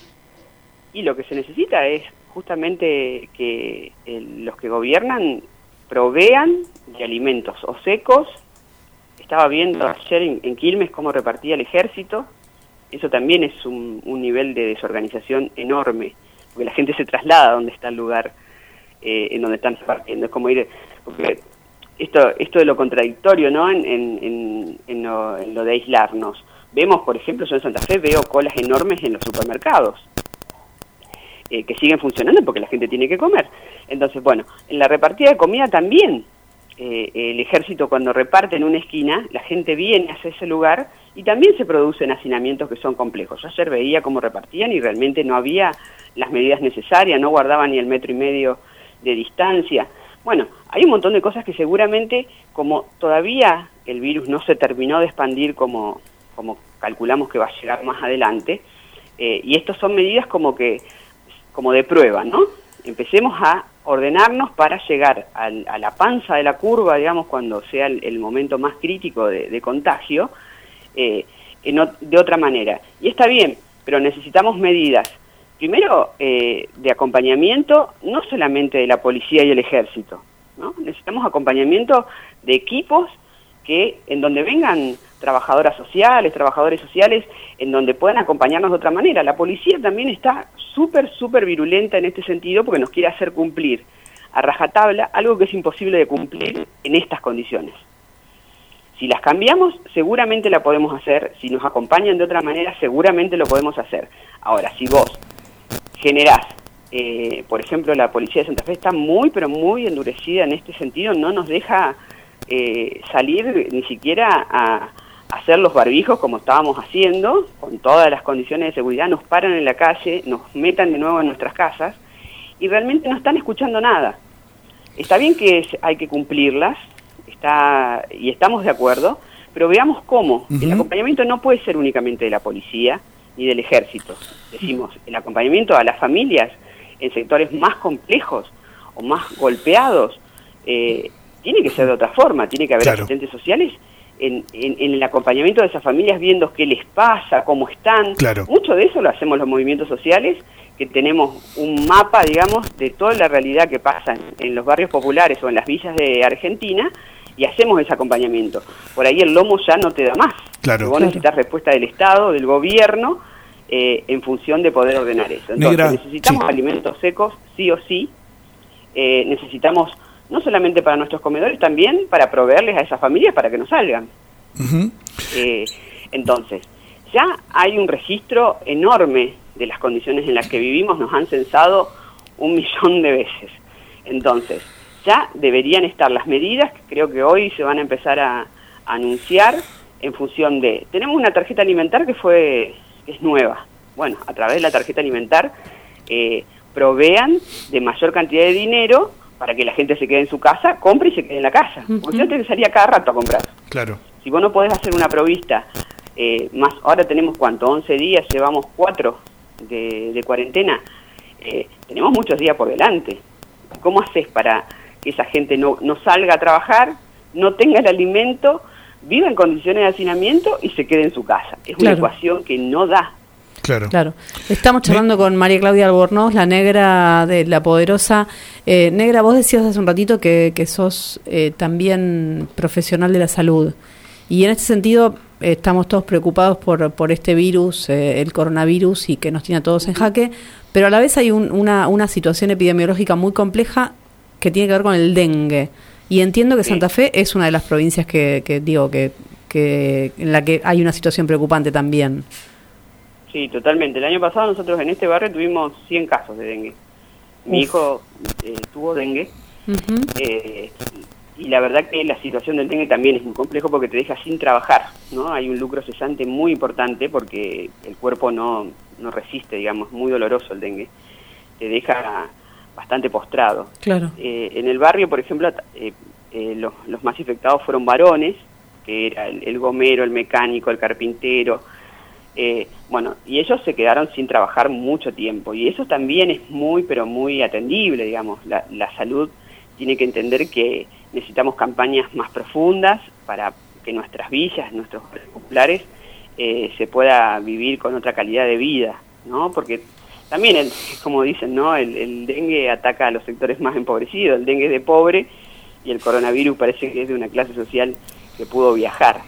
Y lo que se necesita es justamente que el, los que gobiernan provean de alimentos o secos. Estaba viendo ayer en, en Quilmes cómo repartía el ejército. Eso también es un, un nivel de desorganización enorme, porque la gente se traslada a donde está el lugar eh, en donde están repartiendo. Es como ir, porque esto esto de lo contradictorio, ¿no? En, en, en, en, lo, en lo de aislarnos. Vemos, por ejemplo, yo en Santa Fe veo colas enormes en los supermercados, eh, que siguen funcionando porque la gente tiene que comer. Entonces, bueno, en la repartida de comida también, eh, el ejército cuando reparte en una esquina, la gente viene hacia ese lugar y también se producen hacinamientos que son complejos. Yo ayer veía cómo repartían y realmente no había las medidas necesarias, no guardaban ni el metro y medio de distancia. Bueno, hay un montón de cosas que seguramente, como todavía el virus no se terminó de expandir como, como calculamos que va a llegar más adelante, eh, y estas son medidas como que como de prueba, ¿no? Empecemos a ordenarnos para llegar al, a la panza de la curva, digamos, cuando sea el, el momento más crítico de, de contagio, eh, en, de otra manera. Y está bien, pero necesitamos medidas, primero, eh, de acompañamiento, no solamente de la policía y el ejército, ¿no? Necesitamos acompañamiento de equipos que en donde vengan trabajadoras sociales, trabajadores sociales, en donde puedan acompañarnos de otra manera. La policía también está súper, súper virulenta en este sentido porque nos quiere hacer cumplir a rajatabla algo que es imposible de cumplir en estas condiciones. Si las cambiamos, seguramente la podemos hacer. Si nos acompañan de otra manera, seguramente lo podemos hacer. Ahora, si vos generás, eh, por ejemplo, la policía de Santa Fe está muy, pero muy endurecida en este sentido, no nos deja eh, salir ni siquiera a hacer los barbijos como estábamos haciendo, con todas las condiciones de seguridad, nos paran en la calle, nos metan de nuevo en nuestras casas, y realmente no están escuchando nada. Está bien que es, hay que cumplirlas, está y estamos de acuerdo, pero veamos cómo. Uh-huh. El acompañamiento no puede ser únicamente de la policía ni del ejército. Decimos, el acompañamiento a las familias en sectores más complejos o más golpeados eh, tiene que ser de otra forma, tiene que haber claro. asistentes sociales en, en, en el acompañamiento de esas familias, viendo qué les pasa, cómo están. Claro. Mucho de eso lo hacemos los movimientos sociales, que tenemos un mapa, digamos, de toda la realidad que pasa en, en los barrios populares o en las villas de Argentina, y hacemos ese acompañamiento. Por ahí el lomo ya no te da más. Claro. Vos claro. necesitas respuesta del Estado, del gobierno, eh, en función de poder ordenar eso. Entonces, Negra, necesitamos sí. alimentos secos, sí o sí. Eh, necesitamos, no solamente para nuestros comedores, también para proveerles a esas familias para que no salgan. Uh-huh. Eh, entonces, ya hay un registro enorme de las condiciones en las que vivimos, nos han censado un millón de veces. Entonces, ya deberían estar las medidas, que creo que hoy se van a empezar a, a anunciar, en función de, tenemos una tarjeta alimentar que fue, que es nueva. Bueno, a través de la tarjeta alimentar eh, provean de mayor cantidad de dinero para que la gente se quede en su casa, compre y se quede en la casa. Uh-huh. Porque yo tengo que salir a cada rato a comprar. Claro. Si vos no podés hacer una provista, eh, más ahora tenemos cuánto, once días, llevamos cuatro de, de cuarentena, eh, tenemos muchos días por delante. ¿Cómo haces para que esa gente no, no salga a trabajar, no tenga el alimento, viva en condiciones de hacinamiento y se quede en su casa? Es una Claro. ecuación que no da. Claro. Claro. Estamos charlando con María Claudia Albornoz, la negra de La Poderosa. Eh, negra, vos decías hace un ratito que, que sos eh, también profesional de la salud. Y en este sentido eh, estamos todos preocupados por, por este virus, eh, el coronavirus, y que nos tiene a todos en jaque. Pero a la vez hay un, una, una situación epidemiológica muy compleja que tiene que ver con el dengue. Y entiendo que Santa Fe es una de las provincias que, que digo, que, que en la que hay una situación preocupante también. Sí, totalmente. El año pasado nosotros en este barrio tuvimos cien casos de dengue. Mi Uf. hijo eh, tuvo dengue. Uh-huh. eh, y la verdad que la situación del dengue también es muy complejo porque te deja sin trabajar, ¿no? Hay un lucro cesante muy importante porque el cuerpo no, no resiste, digamos, muy doloroso el dengue. Te deja bastante postrado. Claro. Eh, en el barrio, por ejemplo, eh, eh, los, los más infectados fueron varones, que era el, el gomero, el mecánico, el carpintero. Eh, bueno, y ellos se quedaron sin trabajar mucho tiempo, y eso también es muy, pero muy atendible, digamos. La, la salud tiene que entender que necesitamos campañas más profundas para que nuestras villas, nuestros barrios populares, eh, se pueda vivir con otra calidad de vida, ¿no? Porque también, el, como dicen, ¿no? El, el dengue ataca a los sectores más empobrecidos, el dengue es de pobre, y el coronavirus parece que es de una clase social que pudo viajar.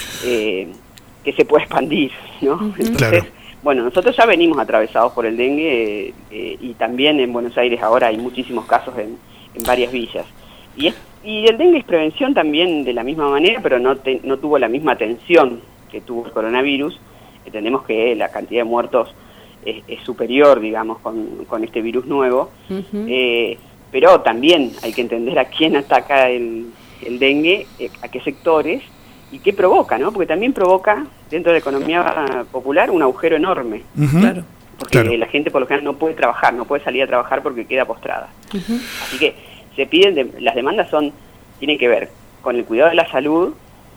Eh, que se puede expandir, ¿no? Uh-huh. Entonces, claro. Bueno, nosotros ya venimos atravesados por el dengue eh, eh, y también en Buenos Aires ahora hay muchísimos casos en, en varias villas. Y, es, y el dengue es prevención también de la misma manera, pero no, te, no tuvo la misma atención que tuvo el coronavirus. Entendemos que la cantidad de muertos es, es superior, digamos, con, con este virus nuevo. Uh-huh. eh, pero también hay que entender a quién ataca el, el dengue, eh, a qué sectores, y qué provoca, ¿no? Porque también provoca, dentro de la economía popular, un agujero enorme. Uh-huh. Claro. Porque claro. La gente, por lo general, no puede trabajar, no puede salir a trabajar porque queda postrada. Uh-huh. Así que se piden, de, las demandas son, tienen que ver con el cuidado de la salud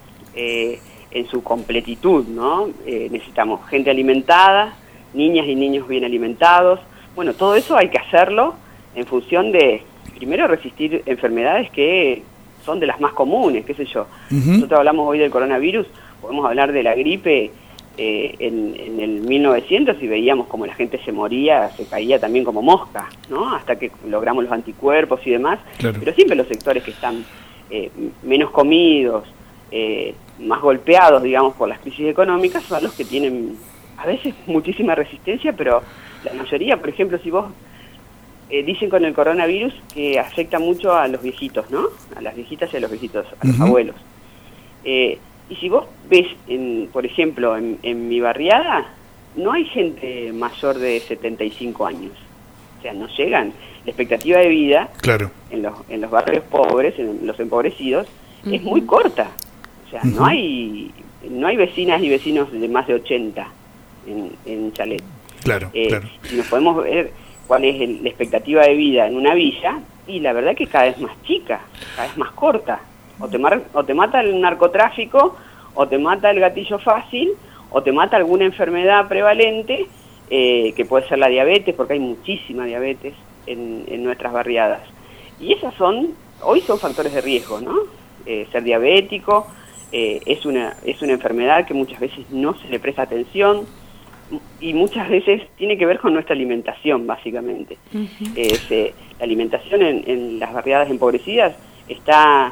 eh, en su completitud, ¿no? Eh, necesitamos gente alimentada, niñas y niños bien alimentados. Bueno, todo eso hay que hacerlo en función de, primero, resistir enfermedades que son de las más comunes, qué sé yo. Uh-huh. Nosotros hablamos hoy del coronavirus, podemos hablar de la gripe eh, en, en el mil novecientos y veíamos como la gente se moría, se caía también como mosca, ¿no? Hasta que logramos los anticuerpos y demás. Claro. Pero siempre los sectores que están eh, menos comidos, eh, más golpeados, digamos, por las crisis económicas, son los que tienen a veces muchísima resistencia, pero la mayoría, por ejemplo, si vos Eh, dicen con el coronavirus que afecta mucho a los viejitos, ¿no? A las viejitas y a los viejitos, a los uh-huh. abuelos. Eh, y si vos ves, en, por ejemplo, en, en mi barriada, no hay gente mayor de setenta y cinco años. O sea, no llegan. La expectativa de vida claro. en, los, en los barrios pobres, en los empobrecidos, uh-huh. es muy corta. O sea, uh-huh. no hay no hay vecinas y vecinos de más de ochenta en, en Chalet. Claro, eh, claro. Si nos podemos ver cuál es el, la expectativa de vida en una villa, y la verdad que cada vez más chica, cada vez más corta. O te, mar, o te mata el narcotráfico, o te mata el gatillo fácil, o te mata alguna enfermedad prevalente, eh, que puede ser la diabetes, porque hay muchísima diabetes en, en nuestras barriadas. Y esas son, hoy son factores de riesgo, ¿no? Eh, ser diabético eh, es una es una enfermedad que muchas veces no se le presta atención, y muchas veces tiene que ver con nuestra alimentación, básicamente. Uh-huh. Eh, se, la alimentación en, en las barriadas empobrecidas está...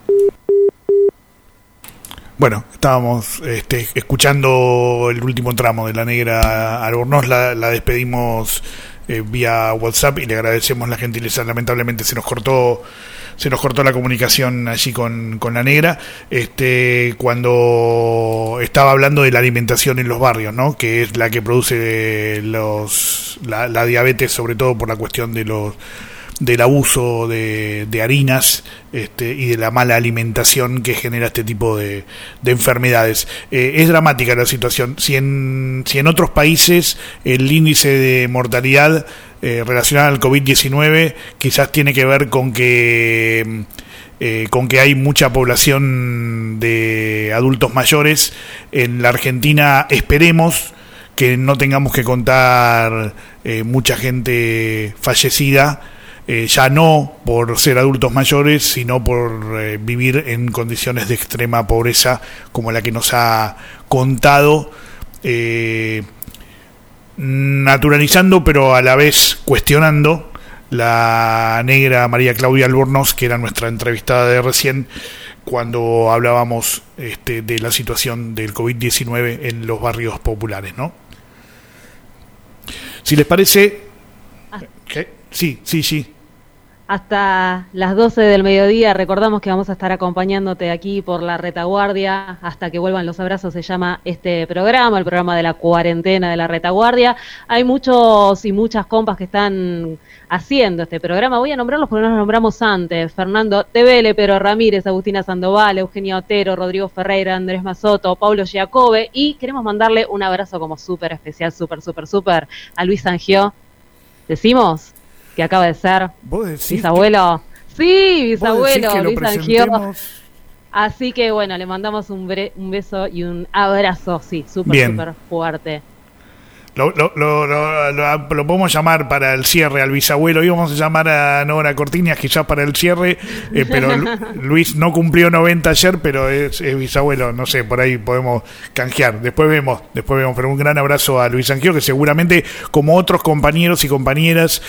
Bueno, estábamos este, escuchando el último tramo de La Negra Albornoz, la, la despedimos eh, vía WhatsApp y le agradecemos la gentileza. Lamentablemente se nos cortó se nos cortó la comunicación allí con, con La Negra, este, cuando estaba hablando de la alimentación en los barrios, ¿no? Que es la que produce los la, la diabetes, sobre todo por la cuestión de los del abuso de, de harinas este, y de la mala alimentación que genera este tipo de, de enfermedades. Eh, es dramática la situación. Si en, si en otros países el índice de mortalidad eh, relacionado al COVID diecinueve quizás tiene que ver con que eh, con que hay mucha población de adultos mayores, en la Argentina esperemos que no tengamos que contar eh, mucha gente fallecida, eh, ya no por ser adultos mayores, sino por eh, vivir en condiciones de extrema pobreza como la que nos ha contado, eh, naturalizando pero a la vez cuestionando la negra María Claudia Albornoz, que era nuestra entrevistada de recién, cuando hablábamos este, de la situación del COVID diecinueve en los barrios populares, ¿no? Si les parece... ¿Qué? Sí, sí, sí. Hasta las doce del mediodía, recordamos que vamos a estar acompañándote aquí por la retaguardia hasta que vuelvan los abrazos, se llama este programa, el programa de la cuarentena de la retaguardia. Hay muchos y muchas compas que están haciendo este programa, voy a nombrarlos porque no los nombramos antes: Fernando Tevele, Pedro Ramírez, Agustina Sandoval, Eugenia Otero, Rodrigo Ferreira, Andrés Mazotto, Paulo Giacobbe, y queremos mandarle un abrazo como súper especial, súper, súper, súper a Luis Sangió. ¿Decimos? Que acaba de ser bisabuelo. Que... Sí, bisabuelo, Luis Sangió. Así que bueno, le mandamos un, bre- un beso y un abrazo, sí, súper, súper fuerte. Lo, lo, lo, lo, lo, lo podemos llamar para el cierre al bisabuelo. Íbamos a llamar a Nora Cortiñas quizás para el cierre, eh, pero Lu, Luis no cumplió noventa ayer, pero es, es bisabuelo, no sé, por ahí podemos canjear. Después vemos, después vemos, pero un gran abrazo a Luis Sangió, que seguramente, como otros compañeros y compañeras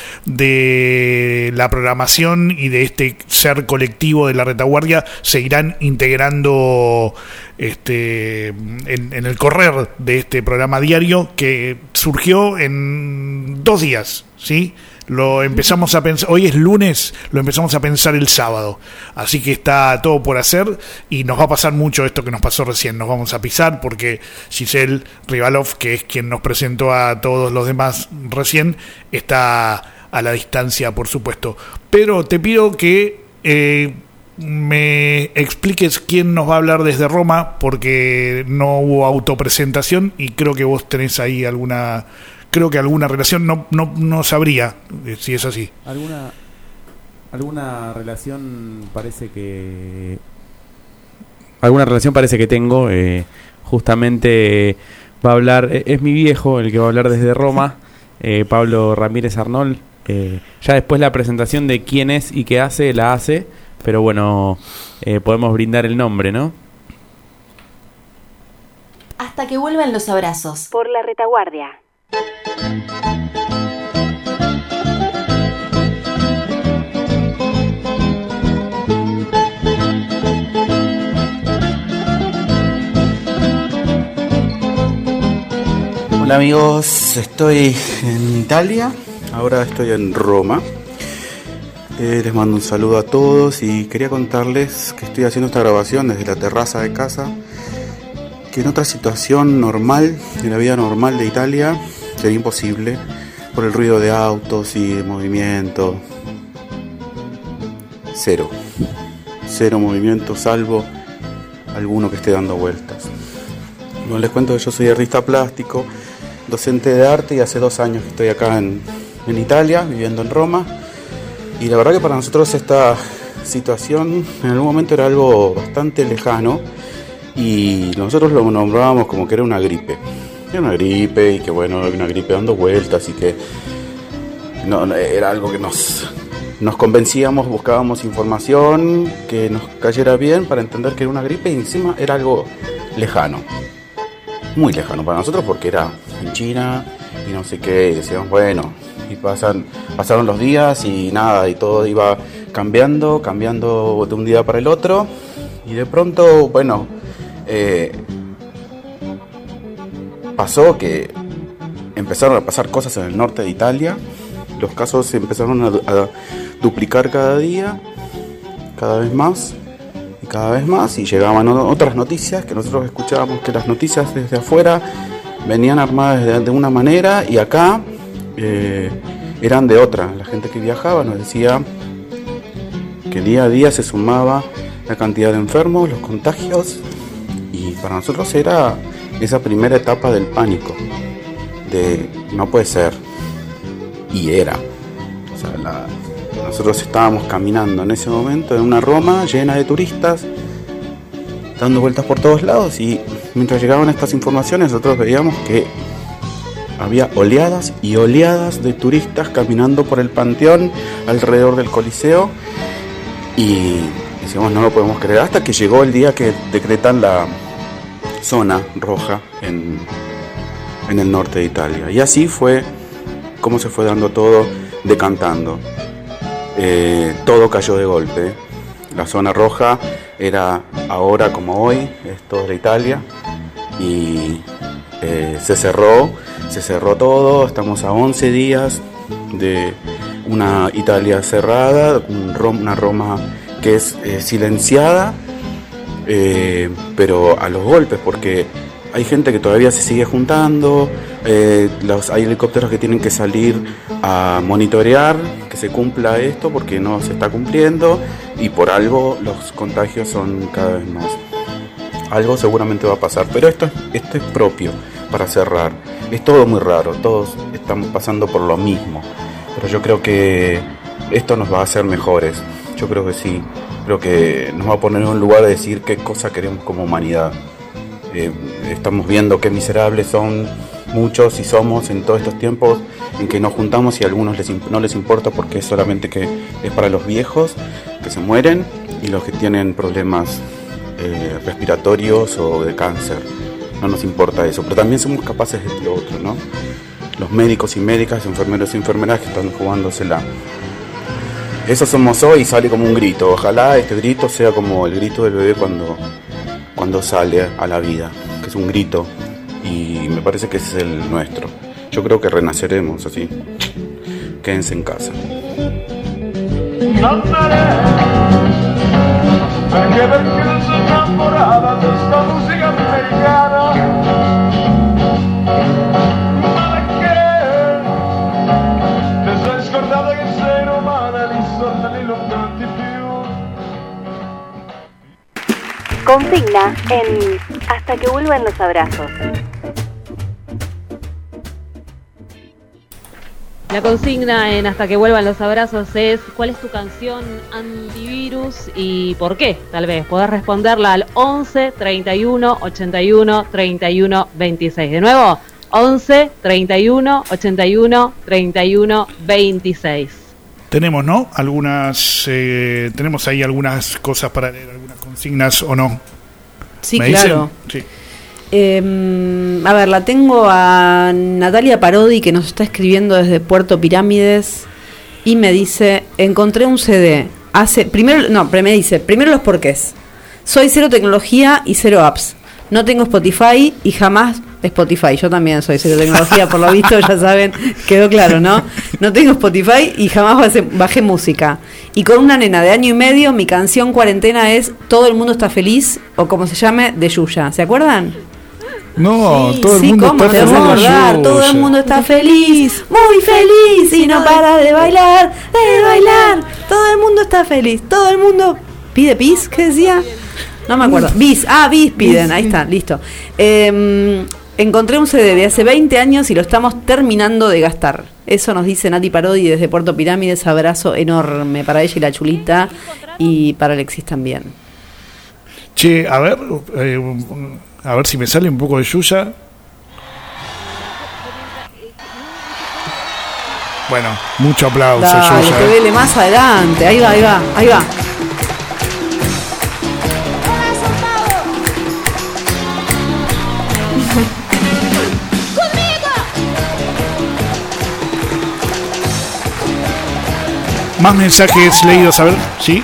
de la programación y de este ser colectivo de la retaguardia, se irán integrando este en, en el correr de este programa diario que surgió en dos días, ¿sí? Lo empezamos a pensar, hoy es lunes, lo empezamos a pensar el sábado, así que está todo por hacer y nos va a pasar mucho esto que nos pasó recién, nos vamos a pisar porque Giselle Rivalov, que es quien nos presentó a todos los demás recién, está a la distancia, por supuesto. Pero te pido que eh, me expliques quién nos va a hablar desde Roma, porque no hubo autopresentación y creo que vos tenés ahí alguna, creo que alguna relación, no no no sabría si es así. Alguna alguna relación parece que alguna relación parece que tengo, eh, justamente va a hablar, es mi viejo el que va a hablar desde Roma, eh, Pablo Ramírez Arnold. Eh, ya después la presentación de quién es y qué hace, la hace, pero bueno, eh, podemos brindar el nombre, ¿no? Hasta que vuelvan los abrazos. Por la retaguardia. Hola amigos, estoy en Italia, ahora estoy en Roma. Eh, les mando un saludo a todos y quería contarles que estoy haciendo esta grabación desde la terraza de casa, que en otra situación normal, en la vida normal de Italia, sería imposible por el ruido de autos y de movimiento. Cero. Cero movimiento, salvo alguno que esté dando vueltas. Bueno, les cuento que yo soy artista plástico, docente de arte, y hace dos años que estoy acá en, en Italia, viviendo en Roma. Y la verdad que para nosotros esta situación en algún momento era algo bastante lejano y nosotros lo nombrábamos como que era una gripe. Era una gripe y que bueno, era una gripe dando vueltas y que no, no, era algo que nos, nos convencíamos, buscábamos información que nos cayera bien para entender que era una gripe y encima era algo lejano. Muy lejano para nosotros porque era en China y no sé qué, y decíamos bueno... Y pasan, pasaron los días y nada, y todo iba cambiando, cambiando de un día para el otro. Y de pronto, bueno, eh, pasó que empezaron a pasar cosas en el norte de Italia. Los casos se empezaron a, a duplicar cada día, cada vez más, y cada vez más. Y llegaban otras noticias que nosotros escuchábamos, que las noticias desde afuera venían armadas de, de una manera, y acá... Eh, eran de otra. La gente que viajaba nos decía que día a día se sumaba la cantidad de enfermos, los contagios, y para nosotros era esa primera etapa del pánico, de no puede ser, y era. O sea, la, nosotros estábamos caminando en ese momento en una Roma llena de turistas, dando vueltas por todos lados, y mientras llegaban estas informaciones nosotros veíamos que había oleadas y oleadas de turistas caminando por el Panteón alrededor del Coliseo, y decíamos no lo podemos creer, hasta que llegó el día que decretan la zona roja en, en el norte de Italia, y así fue como se fue dando todo, decantando. Eh, todo cayó de golpe. La zona roja era ahora como hoy, es toda Italia, y eh, se cerró, se cerró todo. Estamos a once días de una Italia cerrada, un Rom, una Roma que es eh, silenciada, eh, pero a los golpes, porque hay gente que todavía se sigue juntando, eh, los, hay helicópteros que tienen que salir a monitorear que se cumpla esto porque no se está cumpliendo, y por algo los contagios son cada vez más. Algo seguramente va a pasar, pero esto, esto es propio para cerrar. Es todo muy raro, todos estamos pasando por lo mismo, pero yo creo que esto nos va a hacer mejores. Yo creo que sí, creo que nos va a poner en un lugar de decir qué cosa queremos como humanidad. Eh, estamos viendo qué miserables son muchos y somos en todos estos tiempos en que nos juntamos y a algunos les, no les importa porque es solamente que es para los viejos que se mueren y los que tienen problemas eh, respiratorios o de cáncer. No nos importa eso, pero también somos capaces de lo otro, ¿no? Los médicos y médicas, enfermeros y enfermeras que están jugándosela. Eso somos hoy y sale como un grito. Ojalá este grito sea como el grito del bebé cuando, cuando sale a la vida, que es un grito, y me parece que ese es el nuestro. Yo creo que renaceremos así. Quédense en casa. Perché perché non sono innamorata di sta musica americana, ma perché ti sei scordata che sei romana, lì sorda lì non canti più. Consigna en Hasta que vuelvan los abrazos. La consigna en Hasta que vuelvan los abrazos es: ¿cuál es tu canción antivirus y por qué? Tal vez podés responderla al once, treinta y uno, ochenta y uno, treinta y uno, veintiséis. De nuevo, once, treinta y uno, ochenta y uno, treinta y uno, veintiséis. Tenemos, ¿no? Algunas, eh, tenemos ahí algunas cosas para leer, algunas consignas o no. Sí, ¿Me claro. dicen? Sí. Eh, a ver, la tengo a Natalia Parodi, que nos está escribiendo desde Puerto Pirámides, y me dice: encontré un C D. Hace, primero, no, me dice, primero los porqués. Soy cero tecnología y cero apps. No tengo Spotify y jamás Spotify. Yo también soy cero tecnología, por lo visto, ya saben, quedó claro, ¿no? No tengo Spotify y jamás bajé, bajé música. Y con una nena de año y medio, mi canción cuarentena es Todo el mundo está feliz, o como se llame, de Yuya. ¿Se acuerdan? No, sí, todo el sí, mundo ¿cómo está te vas a feliz. acordar? Todo el mundo está feliz, muy feliz, y no para de bailar, de bailar. Todo el mundo está feliz, todo el mundo pide pis, ¿qué decía? No me acuerdo. Bis, ah, bis piden, ahí está, listo. Eh, encontré un C D de hace veinte años y lo estamos terminando de gastar. Eso nos dice Nati Parodi desde Puerto Pirámides. Abrazo enorme para ella y la chulita, y para Alexis también. Che, a ver, eh, a ver si me sale un poco de Yuya. Bueno, mucho aplauso, Dale, Yuya. que vele más adelante. Ahí va, ahí va, ahí va. Más mensajes leídos, a ver, ¿sí?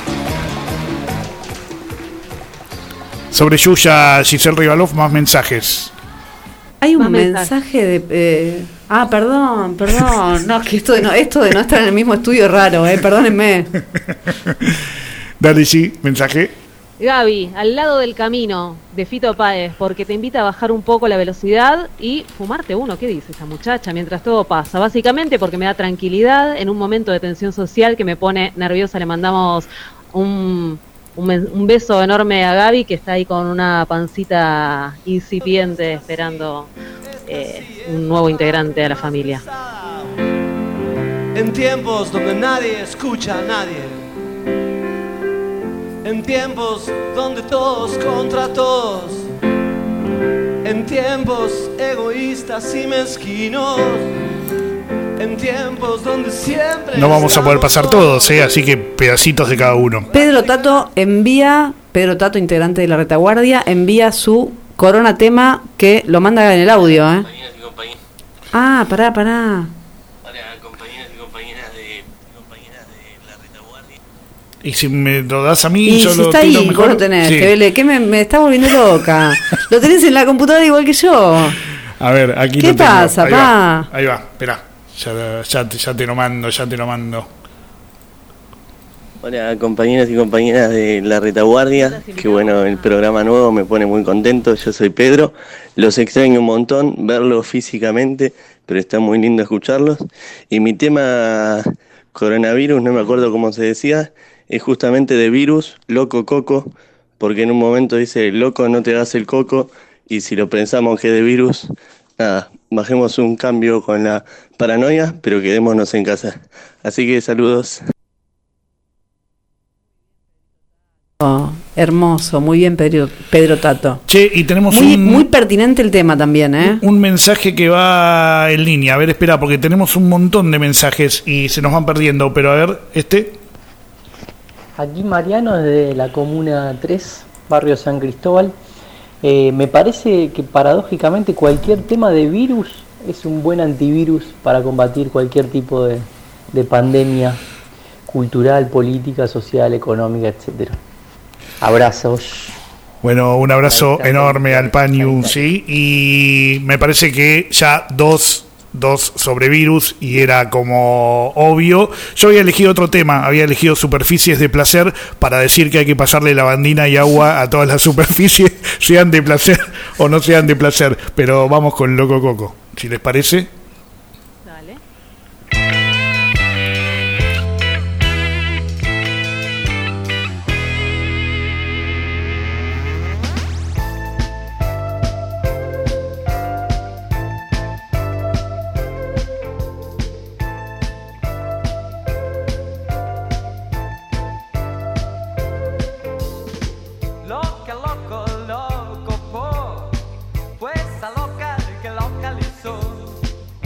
Sobre Yuya, Giselle Rivalov, más mensajes. Hay un Más mensaje mensaje. de... Eh, ah, perdón, perdón. No, que esto de no, esto de no estar en el mismo estudio es raro, eh. Perdónenme. Dale, sí, mensaje. Gaby, Al lado del camino, de Fito Páez, porque te invita a bajar un poco la velocidad y fumarte uno. ¿Qué dice esa muchacha mientras todo pasa? Básicamente porque me da tranquilidad en un momento de tensión social que me pone nerviosa. Le mandamos un, un, un beso enorme a Gaby, que está ahí con una pancita incipiente esperando eh, un nuevo integrante a la familia. En tiempos donde nadie escucha a nadie, en tiempos donde todos contra todos, en tiempos egoístas y mezquinos, en tiempos donde siempre... No vamos a poder pasar todos, ¿eh? Así que pedacitos de cada uno. Pedro Tato envía, Pedro Tato, integrante de la retaguardia, envía su Corona tema que lo manda en el audio, ¿eh? Ah, pará, pará. Y si me lo das a mí, y yo si lo está tiro ahí, mejor. vos lo tenés, Sí. que vele, que me, me está volviendo loca. Lo tenés en la computadora igual que yo. A ver, aquí ¿Qué lo tengo. pasa, ahí pa? Va, ahí va, esperá. Ya, ya, te, ya te lo mando, ya te lo mando. Hola compañeros y compañeras de la retaguardia, que bueno, el programa nuevo me pone muy contento. Yo soy Pedro, los extraño un montón, verlos físicamente, pero está muy lindo escucharlos. Y mi tema coronavirus, no me acuerdo cómo se decía, es justamente de virus, loco coco, porque en un momento dice, loco no te hagas el coco, y si lo pensamos que es de virus, nada, bajemos un cambio con la paranoia, pero quedémonos en casa. Así que saludos. Oh, hermoso, muy bien Pedro, Pedro Tato. Che, y tenemos muy, un... muy pertinente el tema también, ¿eh? Un mensaje que va en línea. A ver, espera, porque tenemos un montón de mensajes y se nos van perdiendo, pero a ver, este... Aquí Mariano desde la Comuna tres, barrio San Cristóbal. Eh, me parece que paradójicamente cualquier tema de virus es un buen antivirus para combatir cualquier tipo de, de pandemia cultural, política, social, económica, etcétera. Abrazos. Bueno, un abrazo enorme al Pañu, sí, y me parece que ya dos... dos sobre virus y era como obvio. Yo había elegido otro tema, había elegido superficies de placer para decir que hay que pasarle lavandina y agua a todas las superficies, sean de placer o no sean de placer, pero vamos con Loco Coco, si les parece. Dale. Loca, loco, loco, po, fue esa loca que localizó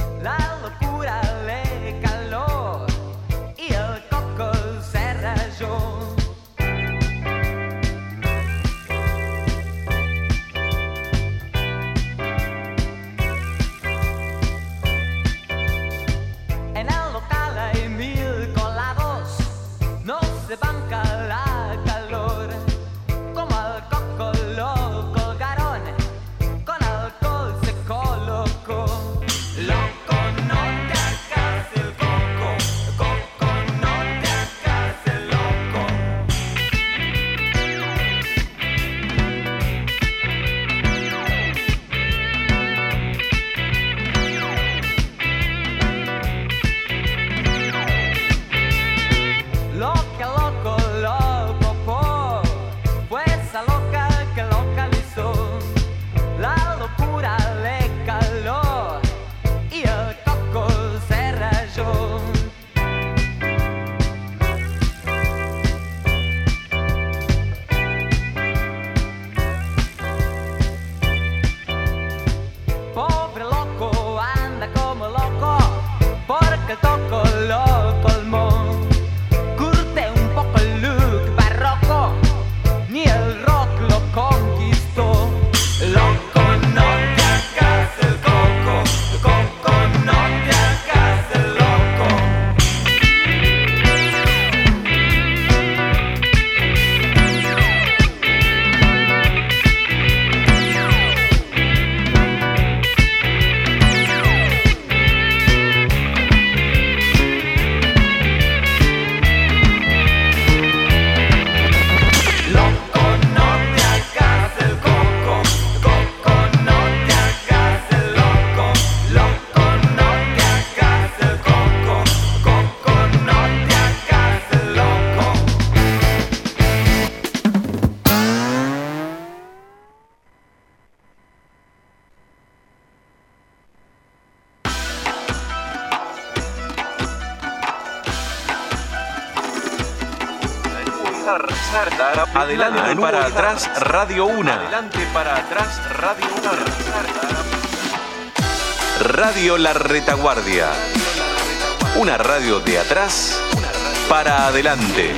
Adelante para atrás, Radio Una. Adelante para atrás, Radio Una. Radio La Retaguardia. Una radio de atrás para adelante.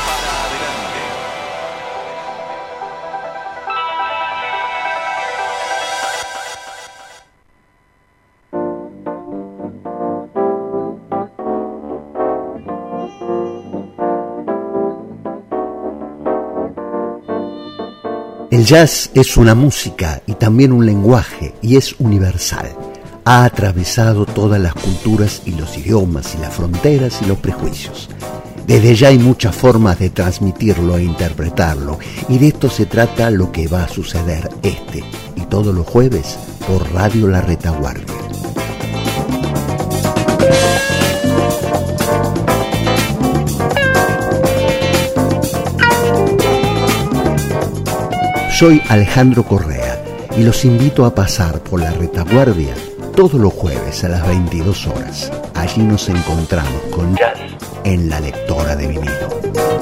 El jazz es una música y también un lenguaje, y es universal. Ha atravesado todas las culturas y los idiomas y las fronteras y los prejuicios. Desde ya hay muchas formas de transmitirlo e interpretarlo, y de esto se trata lo que va a suceder este y todos los jueves por Radio La Retaguardia. Soy Alejandro Correa y los invito a pasar por La Retaguardia todos los jueves a las veintidós horas. Allí nos encontramos con jazz en la lectora de vinilo.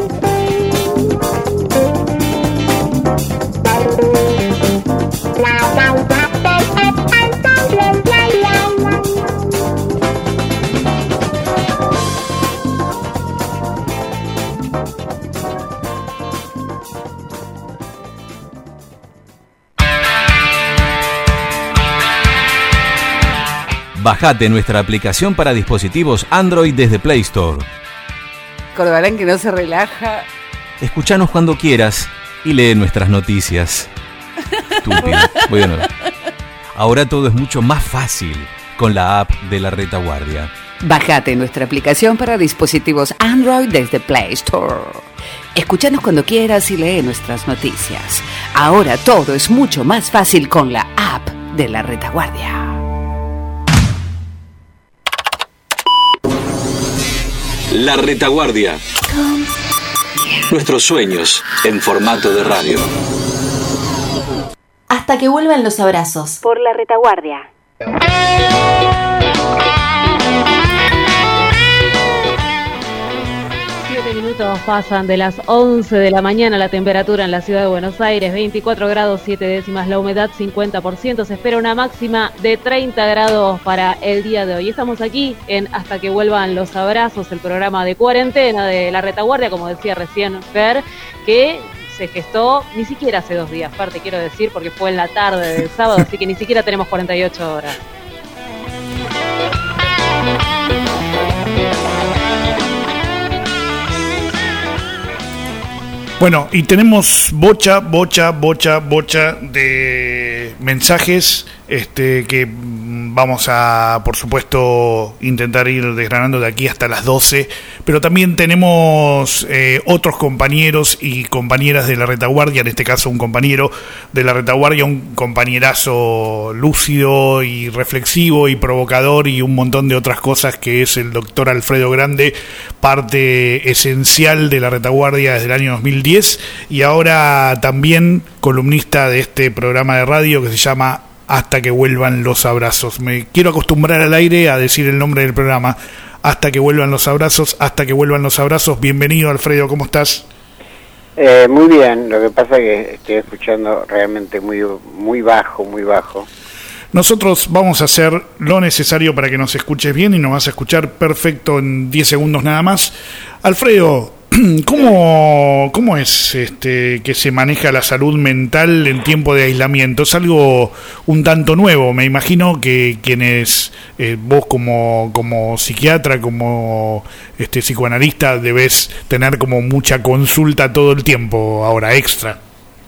Bajate nuestra aplicación para dispositivos Android desde Play Store. Cordarán que no se relaja. Escuchanos cuando quieras y lee nuestras noticias. Estúpido. Voy de nuevo. Ahora todo es mucho más fácil con la app de La Retaguardia. Bajate nuestra aplicación para dispositivos Android desde Play Store. Escuchanos cuando quieras y lee nuestras noticias. Ahora todo es mucho más fácil con la app de La Retaguardia. La Retaguardia. Nuestros sueños en formato de radio. Hasta que vuelvan los abrazos. Por La Retaguardia. Siete minutos pasan de las once de la mañana. La temperatura en la ciudad de Buenos Aires, veinticuatro grados siete décimas, la humedad cincuenta por ciento. Se espera una máxima de treinta grados para el día de hoy. Estamos aquí en Hasta que vuelvan los abrazos, el programa de cuarentena de La Retaguardia, como decía recién Fer, que se gestó ni siquiera hace dos días, Fer, te quiero decir, porque fue en la tarde del sábado, así que ni siquiera tenemos cuarenta y ocho horas. Bueno, y tenemos bocha, bocha, bocha, bocha de mensajes este, que vamos a, por supuesto, intentar ir desgranando de aquí hasta las doce, pero también tenemos eh, otros compañeros y compañeras de La Retaguardia, en este caso un compañero de La Retaguardia, un compañerazo lúcido y reflexivo y provocador y un montón de otras cosas, que es el doctor Alfredo Grande, parte esencial de La Retaguardia desde el año dos mil diez y ahora también columnista de este programa de radio que se llama Hasta que vuelvan los abrazos. Me quiero acostumbrar al aire a decir el nombre del programa, Hasta que vuelvan los abrazos, hasta que vuelvan los abrazos. Bienvenido, Alfredo, ¿cómo estás? Eh, muy bien, lo que pasa es que estoy escuchando realmente muy, muy bajo, muy bajo. Nosotros vamos a hacer lo necesario para que nos escuches bien y nos vas a escuchar perfecto en diez segundos nada más. Alfredo, ¿cómo, cómo es este que se maneja la salud mental en tiempo de aislamiento? Es algo un tanto nuevo. Me imagino que quienes, eh, vos como, como psiquiatra, como este psicoanalista, debés tener como mucha consulta todo el tiempo ahora, extra.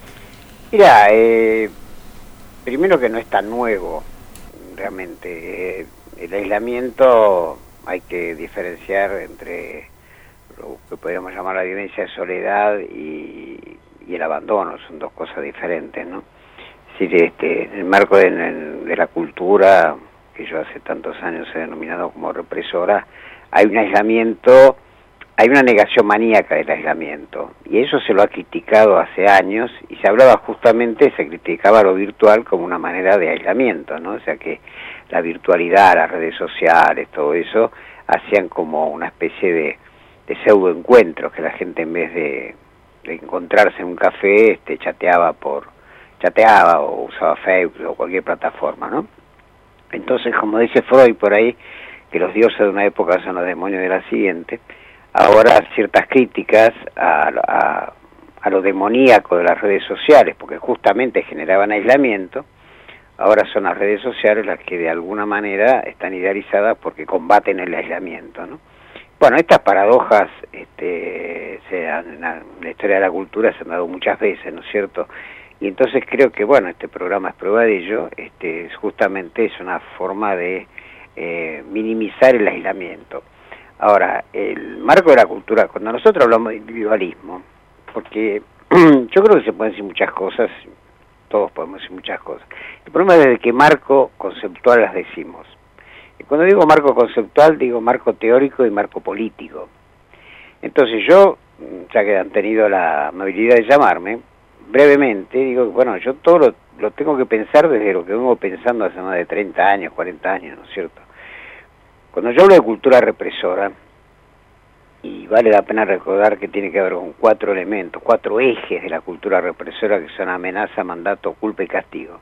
Mira, eh... primero que no es tan nuevo, realmente. Eh, el aislamiento hay que diferenciar entre lo que podríamos llamar la vivencia de soledad y, y el abandono, son dos cosas diferentes, ¿no? Es decir, este, en el marco de, de la cultura, que yo hace tantos años he denominado como represora, hay un aislamiento, hay una negación maníaca del aislamiento, y eso se lo ha criticado hace años, y se hablaba justamente, se criticaba lo virtual como una manera de aislamiento, ¿no? O sea que la virtualidad, las redes sociales, todo eso, hacían como una especie de, de pseudo encuentros, que la gente en vez de, de encontrarse en un café, este, chateaba por chateaba o usaba Facebook o cualquier plataforma, ¿no? Entonces, como dice Freud por ahí, que los dioses de una época son los demonios de la siguiente, ahora ciertas críticas a, a, a lo demoníaco de las redes sociales, porque justamente generaban aislamiento, ahora son las redes sociales las que de alguna manera están idealizadas porque combaten el aislamiento, ¿no? Bueno, estas paradojas este, se han, en la historia de la cultura se han dado muchas veces, ¿no es cierto? Y entonces creo que, bueno, este programa es prueba de ello, este, justamente es una forma de eh, minimizar el aislamiento. Ahora, el marco de la cultura, cuando nosotros hablamos de individualismo, porque yo creo que se pueden decir muchas cosas, todos podemos decir muchas cosas. El problema es desde qué marco conceptual las decimos. Y cuando digo marco conceptual, digo marco teórico y marco político. Entonces yo, ya que han tenido la amabilidad de llamarme, brevemente digo, bueno, yo todo lo, lo tengo que pensar desde lo que vengo pensando hace más de treinta años, cuarenta años, ¿no es cierto? Cuando yo hablo de cultura represora, y vale la pena recordar que tiene que ver con cuatro elementos, cuatro ejes de la cultura represora que son amenaza, mandato, culpa y castigo.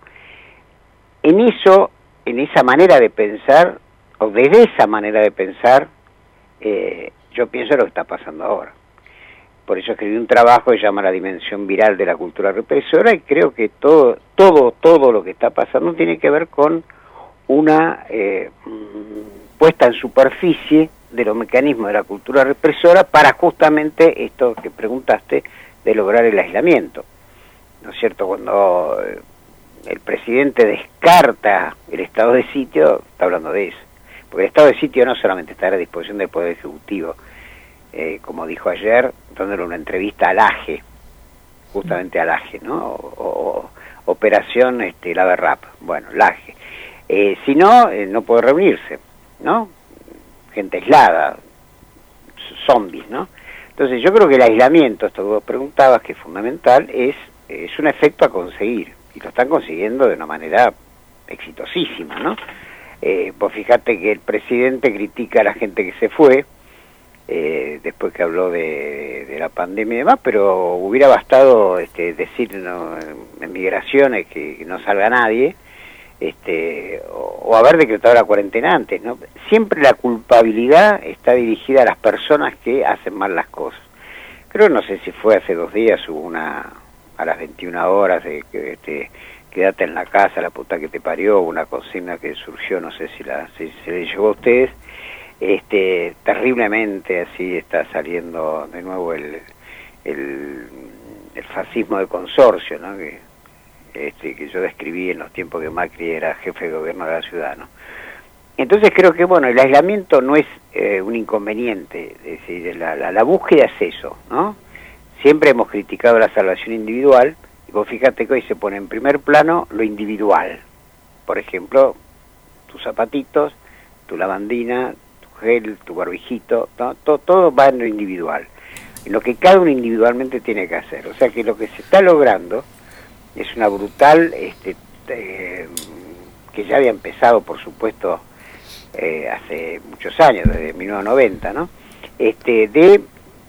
En eso, en esa manera de pensar, o desde esa manera de pensar, eh, yo pienso lo que está pasando ahora. Por eso escribí un trabajo que se llama La dimensión viral de la cultura represora y creo que todo, todo, todo lo que está pasando tiene que ver con una eh, puesta en superficie de los mecanismos de la cultura represora para justamente esto que preguntaste de lograr el aislamiento. ¿No es cierto? Cuando eh, el presidente descarta el estado de sitio, está hablando de eso. Porque el estado de sitio no solamente está a la disposición del Poder Ejecutivo, eh, como dijo ayer, dándole una entrevista al A G E, justamente al A G E, ¿no? O, o, Operación este, La Berrap, bueno, el A G E. Eh, si no, eh, no puede reunirse, ¿no? Gente aislada, zombies, ¿no? Entonces yo creo que el aislamiento, esto que vos preguntabas, que es fundamental, es, es un efecto a conseguir, y lo están consiguiendo de una manera exitosísima, ¿no? Eh, pues fíjate que el presidente critica a la gente que se fue, eh, después que habló de, de la pandemia y demás, pero hubiera bastado este, decir no, en migraciones que, que no salga nadie, este, o, o haber decretado la cuarentena antes, ¿no? Siempre la culpabilidad está dirigida a las personas que hacen mal las cosas. Creo, no sé si fue hace dos días, hubo una, a las veintiuna horas, de que este, quédate en la casa, la puta que te parió, una consigna que surgió, no sé si, la, si se le llegó a ustedes, este, terriblemente así está saliendo de nuevo el, el, el fascismo de consorcio, ¿no? Que, este, que yo describí en los tiempos que Macri era jefe de gobierno de la ciudad, ¿no? Entonces creo que, bueno, el aislamiento no es eh, un inconveniente, es decir, la, la, la búsqueda es eso, ¿no? Siempre hemos criticado la salvación individual, y vos fíjate que hoy se pone en primer plano lo individual. Por ejemplo, tus zapatitos, tu lavandina, tu gel, tu barbijito, ¿no? todo, todo va en lo individual, en lo que cada uno individualmente tiene que hacer. O sea que lo que se está logrando es una brutal, este, eh, que ya había empezado, por supuesto, eh, hace muchos años, desde mil novecientos noventa, ¿no? Este, de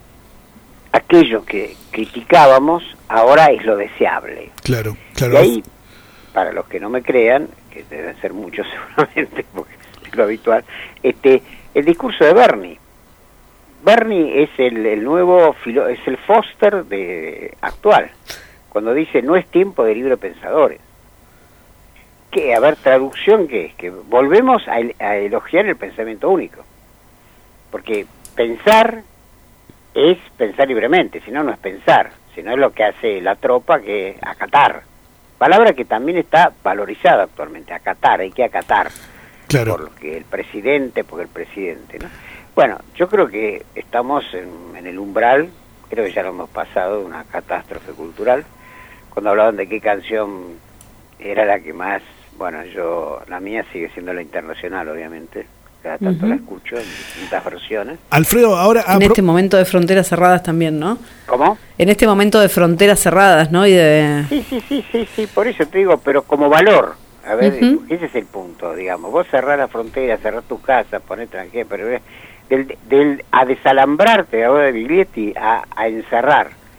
aquello que criticábamos, ahora es lo deseable. Claro, claro. Y ahí, para los que no me crean, que deben ser muchos seguramente, porque es lo habitual, este, el discurso de Bernie. Bernie es el, el nuevo, filo, es el Foster de actual, cuando dice no es tiempo de libre pensadores. Que, a ver, traducción, ¿qué es? Que volvemos a, a elogiar el pensamiento único. Porque pensar es pensar libremente, si no, no es pensar, sino es lo que hace la tropa, que es acatar. Palabra que también está valorizada actualmente, acatar, hay que acatar. Claro. Porque el presidente, porque el presidente, ¿no? Bueno, yo creo que estamos en, en el umbral, creo que ya lo hemos pasado, de una catástrofe cultural. Cuando hablaban de qué canción era la que más, bueno, yo, la mía sigue siendo la internacional, obviamente, cada tanto uh-huh. la escucho en distintas versiones. Alfredo, ahora... En este momento de fronteras cerradas también, ¿no? ¿Cómo? En este momento de fronteras cerradas, ¿no? Y de... Sí, sí, sí, sí, sí, por eso te digo, pero como valor. A ver, uh-huh. ese es el punto, digamos. Vos cerrás la frontera, cerrás tu casa, ponés extranjero, pero del, del, a desalambrarte ahora de Biglietti a, a encerrar.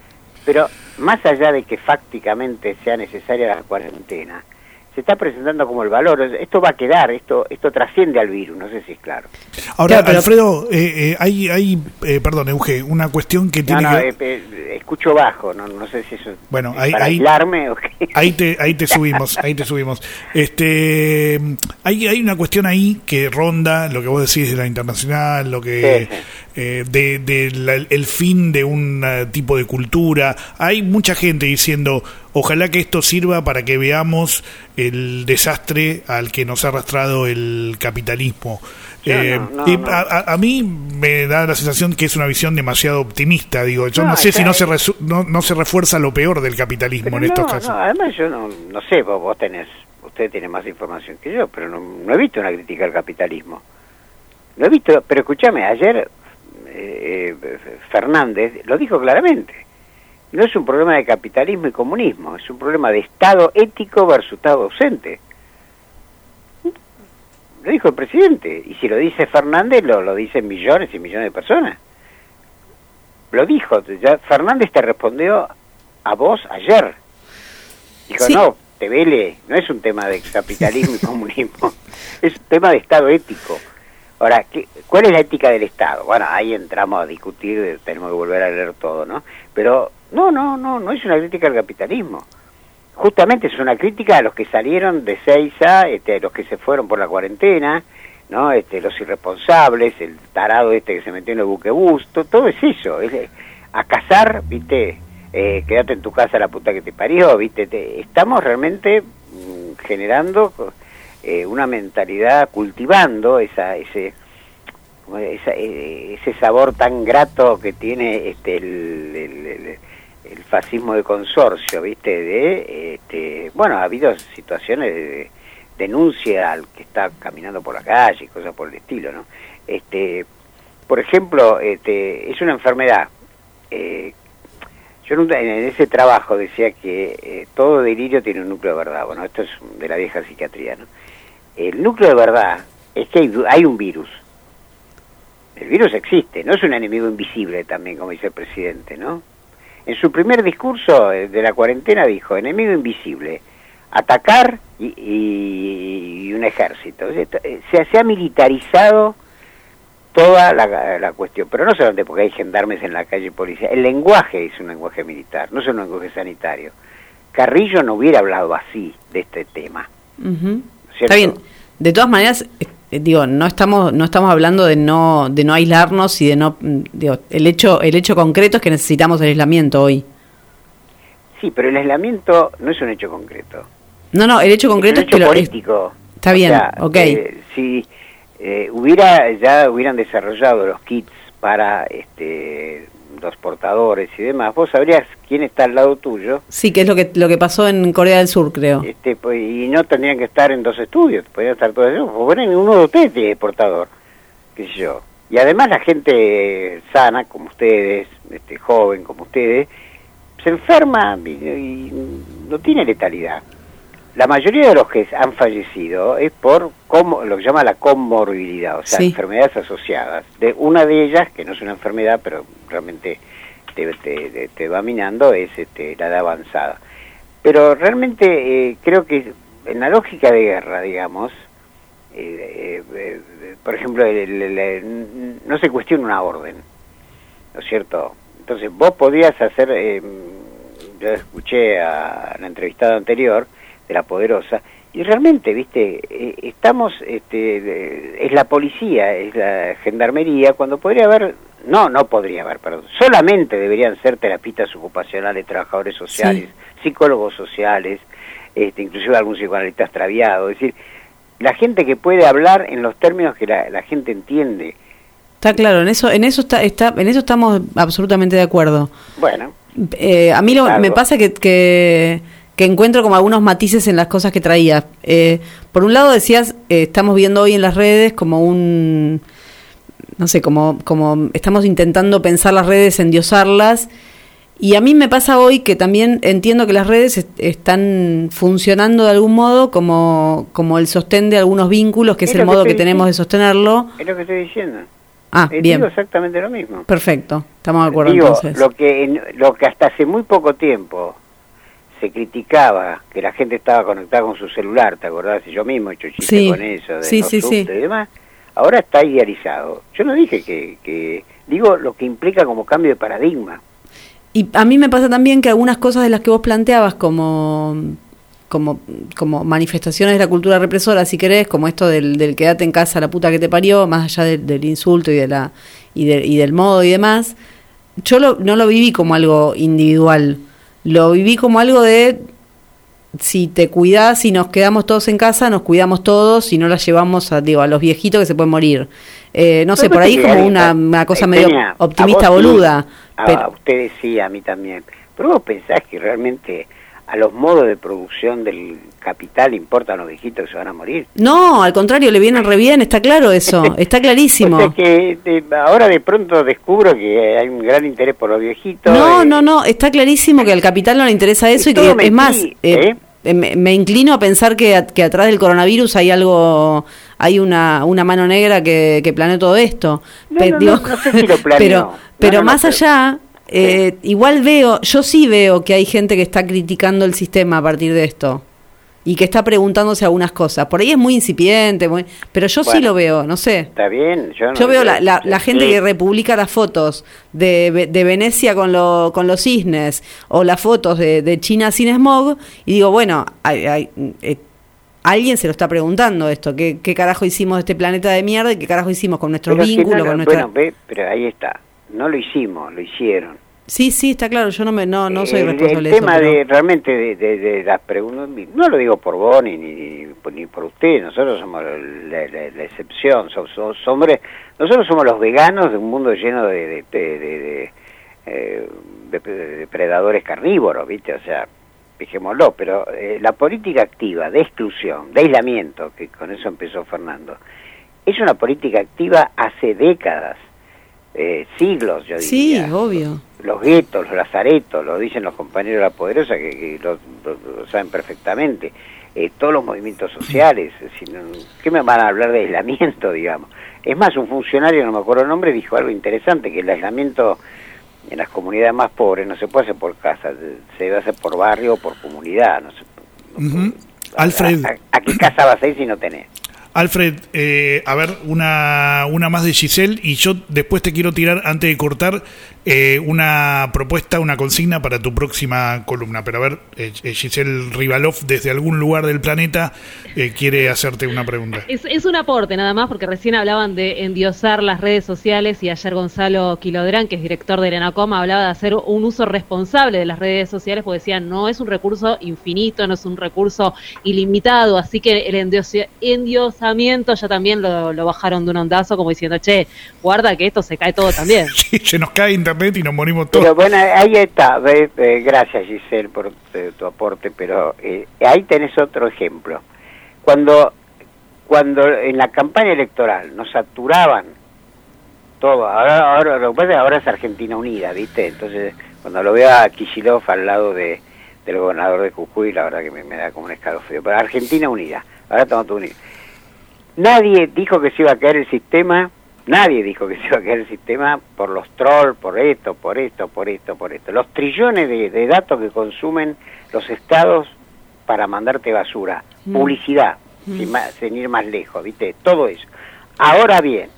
pero más allá de que fácticamente sea necesaria la cuarentena, se está presentando como el valor. Esto va a quedar, esto esto trasciende al virus, no sé si es claro. Ahora, Claro, pero- Alfredo, eh, eh, hay, hay eh, perdón, Euge, una cuestión que No, tiene no, que... eh, eh, escucho bajo, no, no sé si eso Bueno, es ahí, para ahí, aislarme o qué. ahí te ahí te subimos, ahí te subimos. Este, hay hay una cuestión ahí que ronda lo que vos decís de la internacional, lo que Sí, sí. eh, de, de la- el fin de un eh, tipo de cultura. Hay mucha gente diciendo, ojalá que esto sirva para que veamos el desastre al que nos ha arrastrado el capitalismo. Yo Eh, no, no, y no. A, a- a mí me da la sensación que es una visión demasiado optimista. Digo, yo no, No, sé si está- no se resu- no, no se refuerza lo peor del capitalismo Pero en estos no, casos. no, además yo no, no sé, vos, vos tenés, usted tiene más información que yo, pero no, no he visto una crítica al capitalismo. No he visto, pero escúchame, ayer eh, Fernández lo dijo claramente. No es un problema de capitalismo y comunismo, es un problema de Estado ético versus Estado ausente. Lo dijo el presidente, y si lo dice Fernández, lo, lo dicen millones y millones de personas. Lo dijo, ya Fernández te respondió a vos ayer. Dijo, Sí. no, te vele, no es un tema de capitalismo y comunismo, es un tema de Estado ético. Ahora, ¿qué, ¿cuál es la ética del Estado? Bueno, ahí entramos a discutir, tenemos que volver a leer todo, ¿no? Pero no, no, no, no es una crítica al capitalismo. Justamente es una crítica a los que salieron de Seiza, este, a los que se fueron por la cuarentena, ¿no? Este, los irresponsables, el tarado este que se metió en el buquebús, to- todo es eso, es eh, a cazar, ¿viste? Eh, quédate en tu casa la puta que te parió, ¿viste? Te- estamos realmente mm, generando eh, una mentalidad, cultivando esa ese como esa- eh, ese sabor tan grato que tiene este el, el- el- el fascismo de consorcio, ¿viste? De este, bueno, ha habido situaciones de denuncia al que está caminando por la calle y cosas por el estilo, ¿no? Este, por ejemplo, este, es una enfermedad. Eh, yo en, un- en ese trabajo decía que eh, todo delirio tiene un núcleo de verdad. Bueno, esto es de la vieja psiquiatría, ¿no? El núcleo de verdad es que hay, hay un virus. El virus existe, no es un enemigo invisible también, como dice el presidente, ¿no? En su primer discurso eh, de la cuarentena dijo, enemigo invisible, atacar y, y- y un ejército. O sea, esto, eh, Se, se ha militarizado toda la, la cuestión, pero no solamente porque hay gendarmes en la calle y policía, el lenguaje es un lenguaje militar, no es un lenguaje sanitario. Carrillo no hubiera hablado así de este tema. Ujú. ¿Cierto? Está bien. De todas maneras, eh, digo, no estamos no estamos hablando de no de no aislarnos y de no mm, digo, el hecho el hecho concreto es que necesitamos el aislamiento hoy. Sí, pero el aislamiento no es un hecho concreto. No, no, el hecho concreto es es, un que hecho lo, político. está O bien, sea, ok. eh, si eh, hubiera ya hubieran desarrollado los kits para este los portadores y demás, vos sabrías quién está al lado tuyo, Sí, que es lo que lo que pasó en Corea del Sur, creo. este pues, y no tendrían que estar en dos estudios, podrían estar todos ellos, o bueno, uno de ustedes tiene portador, qué sé yo. Y además la gente sana, como ustedes, este joven como ustedes, se enferma y, y no tiene letalidad. La mayoría de los que han fallecido es por como, lo que llama la comorbilidad, o sea, Sí. enfermedades asociadas. De una de ellas, que no es una enfermedad, pero realmente te, te, te- te va minando, es este, la edad avanzada. Pero realmente eh, creo que en la lógica de guerra, digamos, eh, eh, eh, por ejemplo, el- el- el- no se cuestiona una orden, ¿no es cierto? Entonces vos podías hacer, eh, yo escuché a la entrevistada anterior de La Poderosa, y realmente, viste, eh, estamos, este, de- es la policía, es la gendarmería, cuando podría haber, no, no podría haber, perdón, solamente deberían ser terapistas ocupacionales, trabajadores sociales, psicólogos sociales, este, inclusive algún psicoanalista extraviado, es decir, la gente que puede hablar en los términos que la, la gente entiende. Está claro, en eso en eso está, está en eso estamos absolutamente de acuerdo. Bueno, Eh, a mí lo, Algo. me pasa que, que, que encuentro como algunos matices en las cosas que traías. Eh, por un lado decías, eh, estamos viendo hoy en las redes como un, no sé, como, como estamos intentando pensar las redes, endiosarlas. Y a mí me pasa hoy que también entiendo que las redes est- están funcionando de algún modo como, como el sostén de algunos vínculos, que es, Es el lo que modo que estoy tenemos de diciendo. sostenerlo. es lo que estoy diciendo. Ah, Eh, bien. Digo exactamente lo mismo. Perfecto, estamos de acuerdo Digo, entonces. lo que, en- lo que hasta hace muy poco tiempo se criticaba, que la gente estaba conectada con su celular, ¿te acordás? Yo mismo he hecho chistes Sí, con eso, de sí, los sí, sí. subtes y demás. Ahora está idealizado. Yo no dije que, que... Digo lo que implica como cambio de paradigma. Y a mí me pasa también que algunas cosas de las que vos planteabas como, como, como manifestaciones de la cultura represora, si querés, como esto del, del quédate en casa, la puta que te parió, más allá del, del insulto y de la y, de- y del modo y demás, yo lo, no lo viví como algo individual, lo viví como algo de si te cuidás y nos quedamos todos en casa, nos cuidamos todos y no la llevamos a, digo, a los viejitos que se pueden morir. Eh, no sé, Pero por ahí viste es que como alguien una, está- una cosa eh, medio Tenia, a optimista vos sí, boluda. A, pero- a ustedes sí, a mí también. Pero vos pensás que realmente a los modos de producción del capital importan los viejitos que se van a morir. No, al contrario, le viene re bien, está claro eso, está clarísimo. O sea que de- ahora de pronto descubro que hay un gran interés por los viejitos. No, eh, no, no, está clarísimo que al capital no le interesa eso y que, todo es mentí, más, eh, ¿eh? eh, me, me inclino a pensar que, a- que atrás del coronavirus hay algo, hay una, una mano negra que, que planeó todo esto. No, Pe- no, digo, no, no sé si lo planeó. pero No, pero no, no, más pero- allá, eh, igual veo, yo sí veo que hay gente que está criticando el sistema a partir de esto. Y que está preguntándose algunas cosas. Por ahí es muy incipiente, muy, pero yo sí Bueno, lo veo, no sé. Está bien. Yo, no- Yo veo la, la, la gente sí. que republica las fotos de, Ve- de Venecia con, lo, con los cisnes o las fotos de, de China sin smog y digo, bueno, hay, hay, eh, alguien se lo está preguntando esto, ¿qué, qué carajo hicimos de este planeta de mierda y qué carajo hicimos con nuestros Pero si no vínculos, lo- con nuestra... Bueno, ve, pero ahí está. No lo hicimos, lo hicieron. Sí, sí, está claro, yo no me no, no soy el, responsable el de tema eso. pero- de realmente de, de, de las preguntas, no lo digo por vos ni, ni, ni, ni por usted, nosotros somos la, la- la excepción, somos, somos hombres, nosotros somos los veganos de un mundo lleno de, de, de, de, de, eh, de- de depredadores carnívoros, ¿viste? O sea, dejémoslo, pero eh, la política activa de exclusión, de aislamiento, que con eso empezó Fernando, es una política activa hace décadas, eh, siglos, yo diría. Sí, obvio. Los guetos, los lazaretos, lo dicen los compañeros de la poderosa que, que lo, lo- lo saben perfectamente. Eh, todos los movimientos sociales, si no- ¿qué me van a hablar de aislamiento, digamos? Es más, un funcionario, no me acuerdo el nombre, dijo algo interesante, que el aislamiento en las comunidades más pobres no se puede hacer por casa, se debe hacer por barrio o por comunidad. No sé, Ujú. Alfred, ¿a, a qué casa vas a ir si no tenés? Alfred, eh, a ver, una, una más de Giselle y yo después te quiero tirar, antes de cortar, eh, una propuesta, una consigna para tu próxima columna. Pero a ver, eh, eh, Giselle Rivalov, desde algún lugar del planeta, eh, quiere hacerte una pregunta. Es, es un aporte nada más, porque recién hablaban de endiosar las redes sociales y ayer Gonzalo Quilodrán, que es director del ENACOM, hablaba de hacer un uso responsable de las redes sociales, porque decía, no es un recurso infinito, no es un recurso ilimitado, así que el endiosi- endiosamiento ya también lo, lo bajaron de un ondazo, como diciendo, che, guarda que esto se cae todo también. Se nos cae internet y nos morimos todos. Pero bueno, ahí está. Ve, eh, gracias, Giselle, por eh, tu aporte, pero eh, ahí tenés otro ejemplo. Cuando, cuando en la campaña electoral nos saturaban todo, ahora, ahora lo que pasa es que ahora es Argentina Unida, ¿viste? Entonces, cuando lo veo a Kicillof al lado de, del gobernador de Jujuy, la verdad que me, me da como un escalofrío. Pero Argentina Unida, ahora estamos todos unidos. Nadie dijo que se iba a caer el sistema. Nadie dijo que se iba a caer el sistema por los trolls, por esto, por esto, por esto, por esto. Los trillones de, de datos que consumen los estados para mandarte basura. Mm. Publicidad, Mm. sin, más- sin ir más lejos, ¿viste? Todo eso. Ahora bien,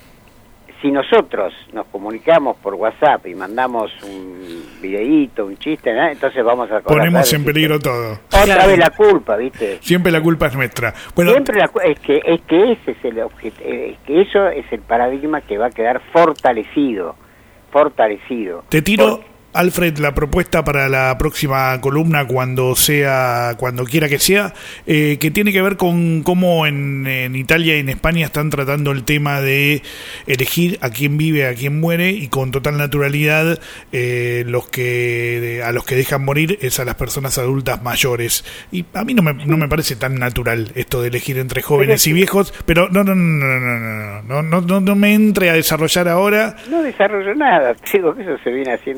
si nosotros nos comunicamos por WhatsApp y mandamos un videíto, un chiste, ¿no? Entonces vamos a colapsar Ponemos el en peligro todo. sistema. Otra vez la culpa, ¿viste? Siempre la culpa es nuestra. Bueno, Siempre la cu- es que es que ese es el objet- eh, es que eso es el paradigma que va a quedar fortalecido, fortalecido. te tiro, Alfred, la propuesta para la próxima columna, cuando sea, cuando quiera que sea, eh, que tiene que ver con cómo en, en Italia y en España están tratando el tema de elegir a quién vive, a quién muere, y con total naturalidad eh, los que de- a los que dejan morir es a las personas adultas mayores. Y a mí no me, no me parece tan natural esto de elegir entre jóvenes y viejos, pero no, no, no, no, no, no, no, no, no, no me entre a desarrollar ahora. No desarrollo nada, digo que eso se viene haciendo hace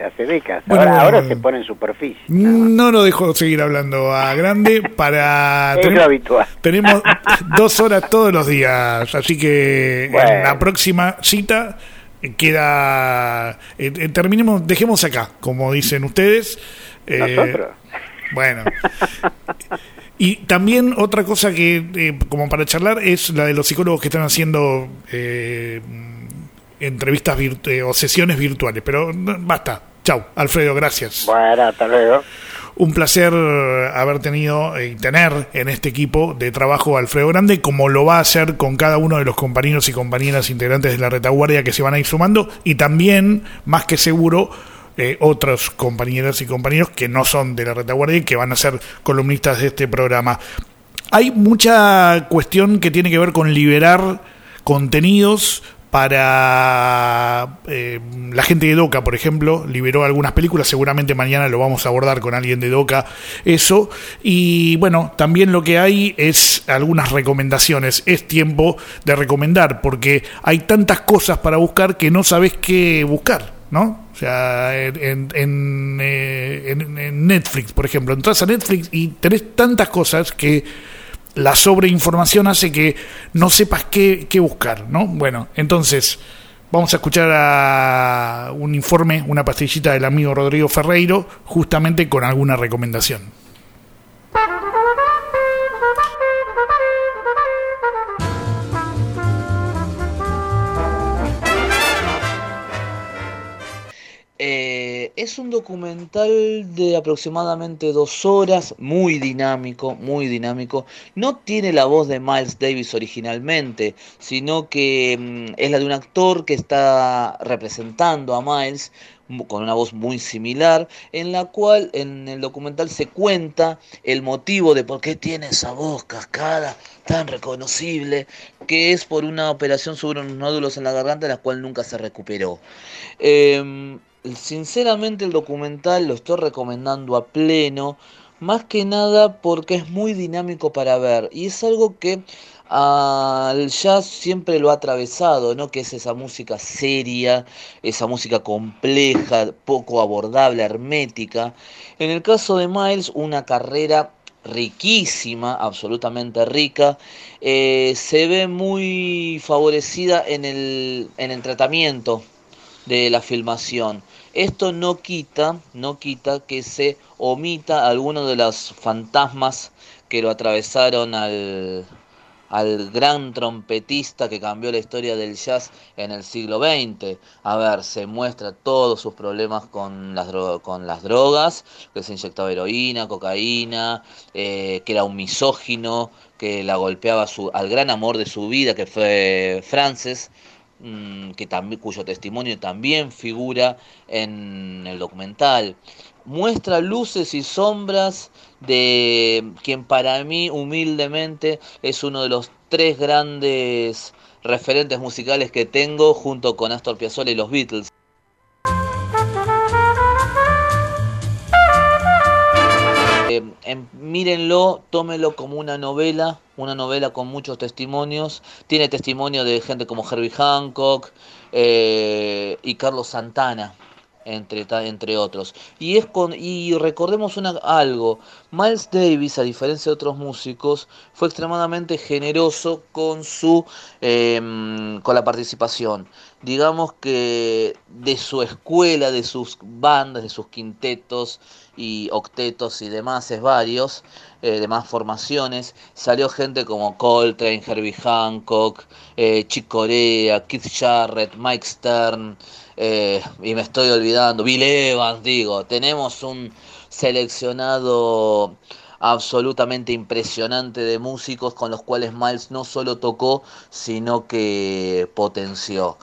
hace décadas. Bueno, ahora, bueno, ahora bueno. se pone en superficie. No lo dejo seguir hablando a Grande para... Es lo habitual. Tenemos dos horas todos los días, así que Bueno. en la próxima cita queda... eh, eh, terminemos, dejemos acá, como dicen ustedes. Eh, ¿Nosotros? Bueno. Y también otra cosa que, eh, como para charlar, es la de los psicólogos que están haciendo eh, entrevistas virtu- eh, o sesiones virtuales. Pero no, basta. Chau, Alfredo, gracias. Bueno, hasta luego. Un placer haber tenido y tener en este equipo de trabajo a Alfredo Grande, como lo va a hacer con cada uno de los compañeros y compañeras integrantes de la retaguardia que se van a ir sumando, y también, más que seguro, eh, otros compañeras y compañeros que no son de la retaguardia y que van a ser columnistas de este programa. Hay mucha cuestión que tiene que ver con liberar contenidos para eh, la gente de DOCA, por ejemplo, liberó algunas películas, seguramente mañana lo vamos a abordar con alguien de DOCA, eso, y bueno, también lo que hay es algunas recomendaciones, es tiempo de recomendar, porque hay tantas cosas para buscar que no sabes qué buscar, ¿no? O sea, en, en, eh, en, en Netflix, por ejemplo, entras a Netflix y tenés tantas cosas que la sobreinformación hace que no sepas qué, qué buscar, ¿no? Bueno, entonces vamos a escuchar a un informe, una pastillita del amigo Rodrigo Ferreiro, justamente con alguna recomendación. Eh, es un documental de aproximadamente dos horas, muy dinámico, muy dinámico. No tiene la voz de Miles Davis originalmente, sino que mm, es la de un actor que está representando a Miles con una voz muy similar, en la cual en el documental se cuenta el motivo de por qué tiene esa voz cascada tan reconocible, que es por una operación sobre unos nódulos en la garganta, la cual nunca se recuperó. Eh, sinceramente el documental lo estoy recomendando a pleno, más que nada porque es muy dinámico para ver, y es algo que al jazz siempre lo ha atravesado, ¿no? Que es esa música seria, esa música compleja, poco abordable, hermética. En el caso de Miles, una carrera riquísima, absolutamente rica, eh, se ve muy favorecida en el, en el tratamiento de la filmación. Esto no quita, no quita que se omita algunos de los fantasmas que lo atravesaron al, al gran trompetista que cambió la historia del jazz en el siglo veinte. A ver, se muestra todos sus problemas con las, dro- con las drogas, que se inyectaba heroína, cocaína, eh, que era un misógino, que la golpeaba su, al gran amor de su vida, que fue Frances, que también, cuyo testimonio también figura en el documental. Muestra luces y sombras de quien para mí humildemente es uno de los tres grandes referentes musicales que tengo, junto con Astor Piazzolla y los Beatles. Eh, en, mírenlo, tómenlo como una novela, una novela con muchos testimonios. Tiene testimonio de gente como Herbie Hancock eh, y Carlos Santana, entre, entre otros. Y, es con, y recordemos una, algo, Miles Davis, a diferencia de otros músicos, fue extremadamente generoso con, su, eh, con la participación. Digamos que de su escuela, de sus bandas, de sus quintetos y octetos y demás, es varios, eh, demás formaciones, salió gente como Coltrane, Herbie Hancock, eh, Chick Corea, Keith Jarrett, Mike Stern, eh, y me estoy olvidando, Bill Evans, digo, tenemos un seleccionado absolutamente impresionante de músicos con los cuales Miles no solo tocó, sino que potenció.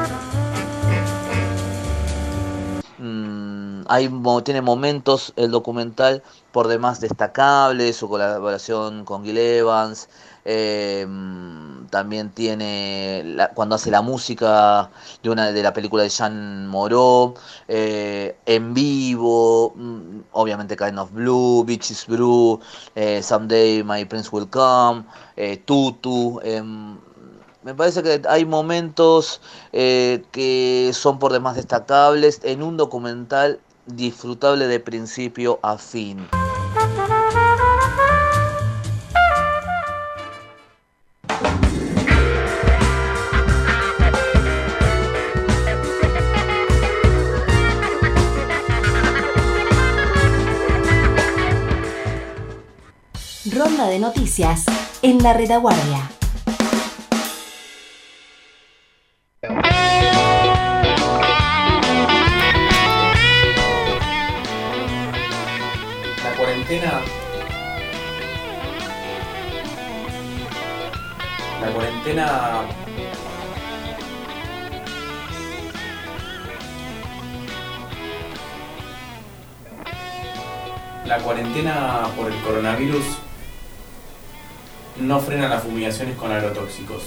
Mm, hay, tiene momentos el documental por demás destacables, su colaboración con Gil Evans, eh, también tiene la, cuando hace la música de una de la película de Jean Moreau, eh, en vivo, mm, obviamente Kind of Blue, Beaches Brew, eh, Someday My Prince Will Come, eh, Tutu, eh, Me parece que hay momentos eh, que son por demás destacables en un documental disfrutable de principio a fin. Ronda de noticias en la retaguardia. La cuarentena. La cuarentena. La cuarentena por el coronavirus no frena las fumigaciones con agrotóxicos.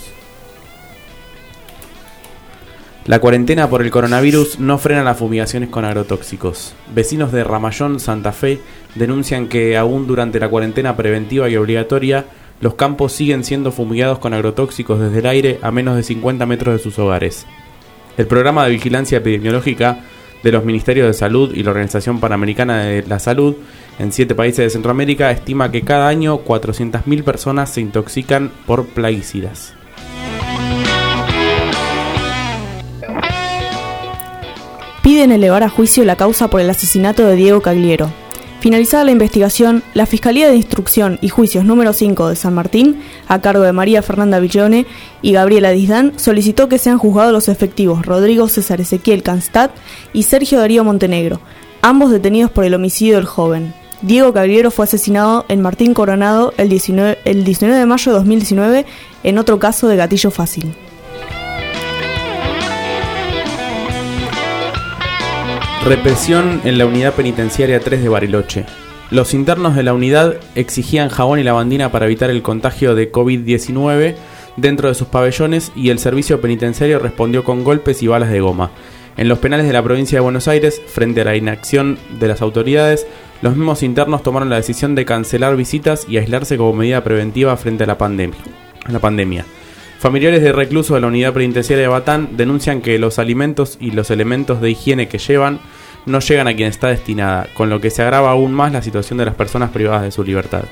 La cuarentena por el coronavirus no frena las fumigaciones con agrotóxicos. Vecinos de Ramayón, Santa Fe, denuncian que aún durante la cuarentena preventiva y obligatoria, los campos siguen siendo fumigados con agrotóxicos desde el aire a menos de cincuenta metros de sus hogares. El programa de vigilancia epidemiológica de los Ministerios de Salud y la Organización Panamericana de la Salud en siete países de Centroamérica estima que cada año cuatrocientas mil personas se intoxican por plaguicidas. Piden elevar a juicio la causa por el asesinato de Diego Cagliero. Finalizada la investigación, la Fiscalía de Instrucción y Juicios número cinco de San Martín, a cargo de María Fernanda Villone y Gabriela Dizdán, solicitó que sean juzgados los efectivos Rodrigo César Ezequiel Canstat y Sergio Darío Montenegro, ambos detenidos por el homicidio del joven. Diego Cagliero fue asesinado en Martín Coronado el diecinueve, el diecinueve de mayo de dos mil diecinueve en otro caso de gatillo fácil. Represión en la unidad penitenciaria tres de Bariloche. Los internos de la unidad exigían jabón y lavandina para evitar el contagio de covid diecinueve dentro de sus pabellones y el servicio penitenciario respondió con golpes y balas de goma. En los penales de la provincia de Buenos Aires, frente a la inacción de las autoridades, los mismos internos tomaron la decisión de cancelar visitas y aislarse como medida preventiva frente a la pandemia. A la pandemia. Familiares de reclusos de la unidad penitenciaria de Batán denuncian que los alimentos y los elementos de higiene que llevan no llegan a quien está destinada, con lo que se agrava aún más la situación de las personas privadas de su libertad.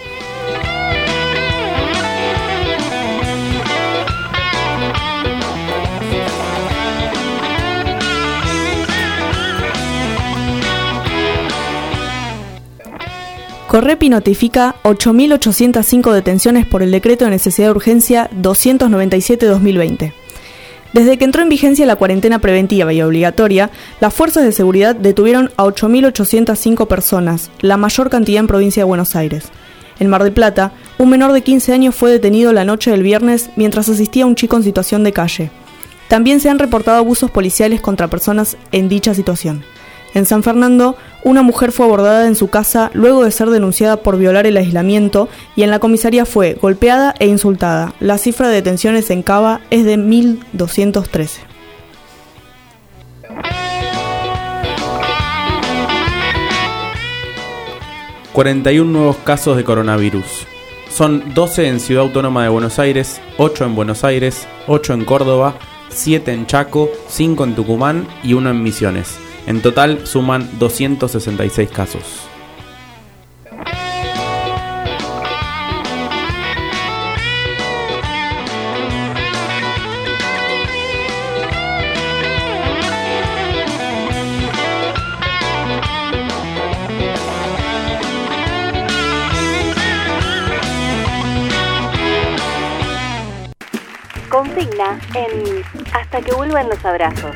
Correpi notifica ocho mil ochocientas cinco detenciones por el decreto de necesidad de urgencia doscientos noventa y siete barra dos mil veinte. Desde que entró en vigencia la cuarentena preventiva y obligatoria, las fuerzas de seguridad detuvieron a ocho mil ochocientas cinco personas, la mayor cantidad en provincia de Buenos Aires. En Mar del Plata, un menor de quince años fue detenido la noche del viernes mientras asistía a un chico en situación de calle. También se han reportado abusos policiales contra personas en dicha situación. En San Fernando, una mujer fue abordada en su casa luego de ser denunciada por violar el aislamiento y en la comisaría fue golpeada e insultada. La cifra de detenciones en Cava es de mil doscientos trece. cuarenta y uno nuevos casos de coronavirus. Son doce en Ciudad Autónoma de Buenos Aires, ocho en Buenos Aires, ocho en Córdoba, siete en Chaco, cinco en Tucumán y uno en Misiones. En total suman doscientos sesenta y seis casos. Consigna en Hasta que vuelvan los abrazos.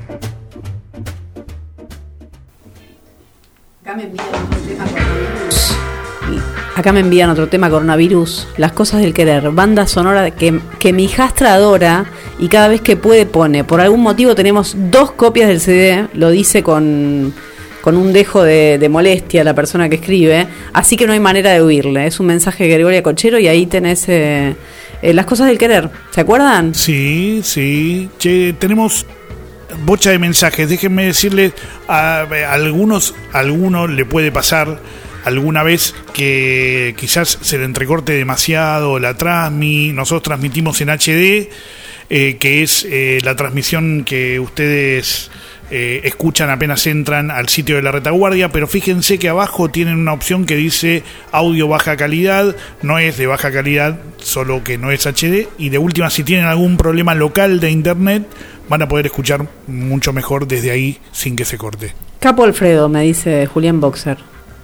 Acá me envían otro tema coronavirus. Acá me envían otro tema coronavirus. Las cosas del querer. Banda sonora que, que mi hijastra adora y cada vez que puede pone. Por algún motivo tenemos dos copias del C D. Lo dice con, con un dejo de, de molestia la persona que escribe. Así que no hay manera de huirle. Es un mensaje de Gregoria Cochero y ahí tenés eh, eh, las cosas del querer. ¿Se acuerdan? Sí, sí. Che, tenemos bocha de mensajes. Déjenme decirles, a, a algunos, a algunos le puede pasar alguna vez que quizás se le entrecorte demasiado la transmi. Nosotros transmitimos en H D, eh, que es eh, la transmisión que ustedes eh, escuchan apenas entran al sitio de la retaguardia, pero fíjense que abajo tienen una opción que dice audio baja calidad. No es de baja calidad, solo que no es H D, y de última, si tienen algún problema local de internet, van a poder escuchar mucho mejor desde ahí sin que se corte. Capo Alfredo, me dice Julián Boxer.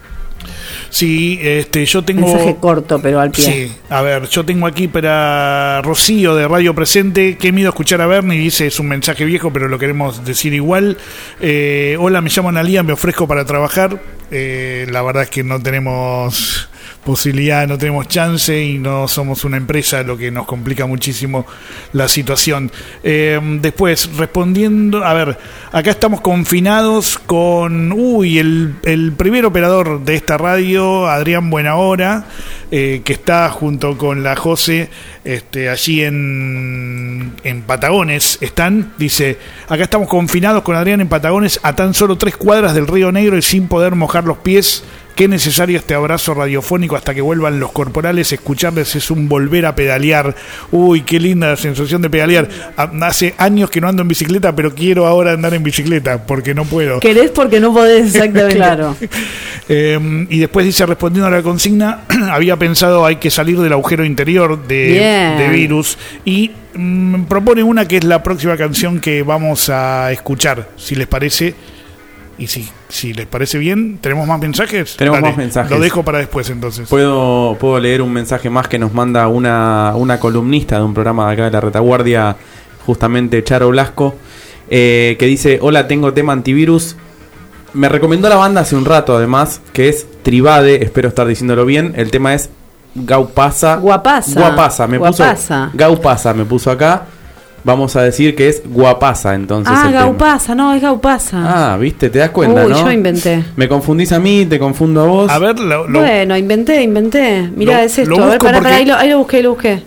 Sí, este, yo tengo... Mensaje corto, pero al pie. Sí, a ver, yo tengo aquí para Rocío de Radio Presente. Qué miedo escuchar a Bernie, dice, es un mensaje viejo, pero lo queremos decir igual. Eh, hola, me llamo Analía, me ofrezco para trabajar. Eh, la verdad es que no tenemos posibilidad, no tenemos chance y no somos una empresa, lo que nos complica muchísimo la situación. Eh, después, respondiendo, a ver, acá estamos confinados con, uy, el, el primer operador de esta radio, Adrián Buenahora, eh, que está junto con la José, este, allí en, en Patagones, están, dice, acá estamos confinados con Adrián en Patagones a tan solo tres cuadras del Río Negro y sin poder mojar los pies. Qué necesario este abrazo radiofónico hasta que vuelvan los corporales. Escucharles es un volver a pedalear. Uy, qué linda la sensación de pedalear. Hace años que no ando en bicicleta, pero quiero ahora andar en bicicleta porque no puedo. Querés porque no podés, exactamente. Claro. Eh, y después dice, respondiendo a la consigna, había pensado hay que salir del agujero interior de, de Virus y mm, propone una que es la próxima canción que vamos a escuchar, si les parece. Y si, si les parece bien, ¿tenemos más mensajes? Tenemos Dale, más mensajes. Lo dejo para después, entonces. Puedo, puedo leer un mensaje más que nos manda una, una columnista de un programa de acá de la retaguardia, justamente Charo Blasco, eh, que dice, hola, tengo tema antivirus. Me recomendó la banda hace un rato, además, que es Tribade, espero estar diciéndolo bien. El tema es Gaupasa. Guapasa. Guapasa, me Guapasa. puso Gaupasa, me puso acá. Vamos a decir que es Guapasa, entonces. Ah, el Gaupasa, tema. No, es Gaupasa. Ah, viste, te das cuenta, Uy, ¿no? yo inventé. Me confundís a mí, te confundo a vos. A ver, lo, lo... Bueno, inventé, inventé. Mirá, Lo- es esto. lo A ver, busco pará, porque- pará, ahí lo, ahí lo busqué, ahí lo busqué.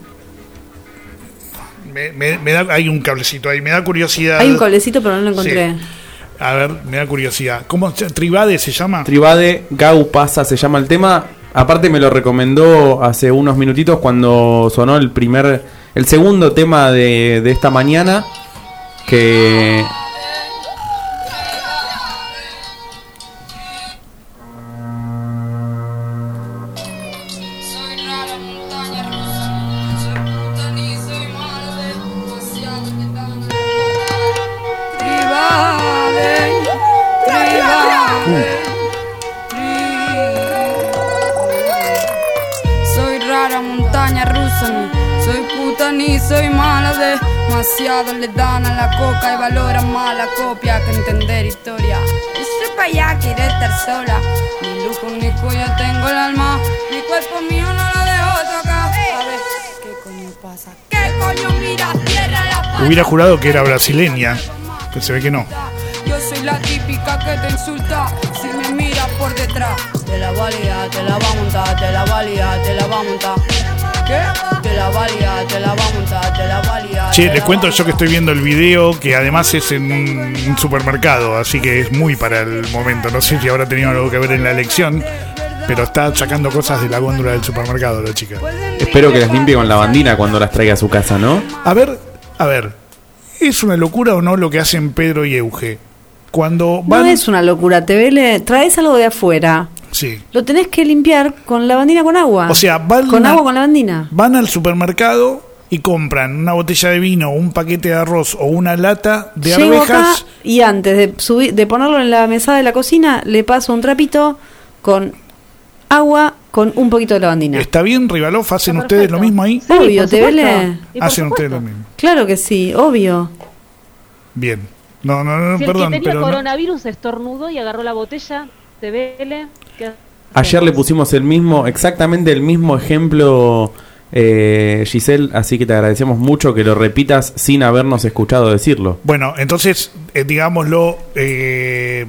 Me, me, me da, hay un cablecito ahí, me da curiosidad. Hay un cablecito, pero no lo encontré. Sí. A ver, me da curiosidad. ¿Cómo se- Tribade se llama? Tribade, Gaupasa se llama el tema. Aparte me lo recomendó hace unos minutitos cuando sonó el primer, el segundo tema de, de esta mañana. Que... Soy rara montaña rusa, ni soy puta ni soy mala. Demasiado le dan a la coca y valoran más la copia que entender historia. Y sepa ya quiere estar sola. Ni lujo ni cuello tengo el alma. Mi cuerpo mío no lo dejo tocar. A ver, ¿qué coño pasa? ¿Qué coño mira? Cierra la pata. Hubiera jurado que era brasileña, pero se ve que no. Yo soy la típica que te insulta si me miras por detrás. Te la valía, te la va a montar, te la valía, te la va a montar. ¿Qué? Te la valía, te la va a montar, te la valía. Che, les cuento yo que estoy viendo el video, que además es en un, un supermercado, así que es muy para el momento. No sé si habrá tenido algo que ver en la elección, pero está sacando cosas de la góndola del supermercado la chica. Espero que las limpie con lavandina cuando las traiga a su casa, ¿no? A ver, a ver, ¿es una locura o no lo que hacen Pedro y Euge? Cuando van... No es una locura, te vele, traes algo de afuera. Sí. Lo tenés que limpiar con lavandina con agua. O sea, van con a- agua con lavandina. Van al supermercado y compran una botella de vino, un paquete de arroz o una lata de Llego acá arvejas. y antes de subir, de ponerlo en la mesada de la cocina, le paso un trapito con agua con un poquito de lavandina. ¿Está bien, Rivalov? ¿Hacen ustedes lo mismo ahí? Obvio, por te supuesto. vele. Y por Hacen ustedes supuesto. lo mismo. Claro que sí, obvio. Bien. No, no, no, Si perdón, el que tenía pero no. coronavirus estornudó y agarró la botella, te vele. ¿Qué Ayer le pusimos el mismo, exactamente el mismo ejemplo, eh, Giselle, así que te agradecemos mucho que lo repitas sin habernos escuchado decirlo. Bueno, entonces, eh, digámoslo eh,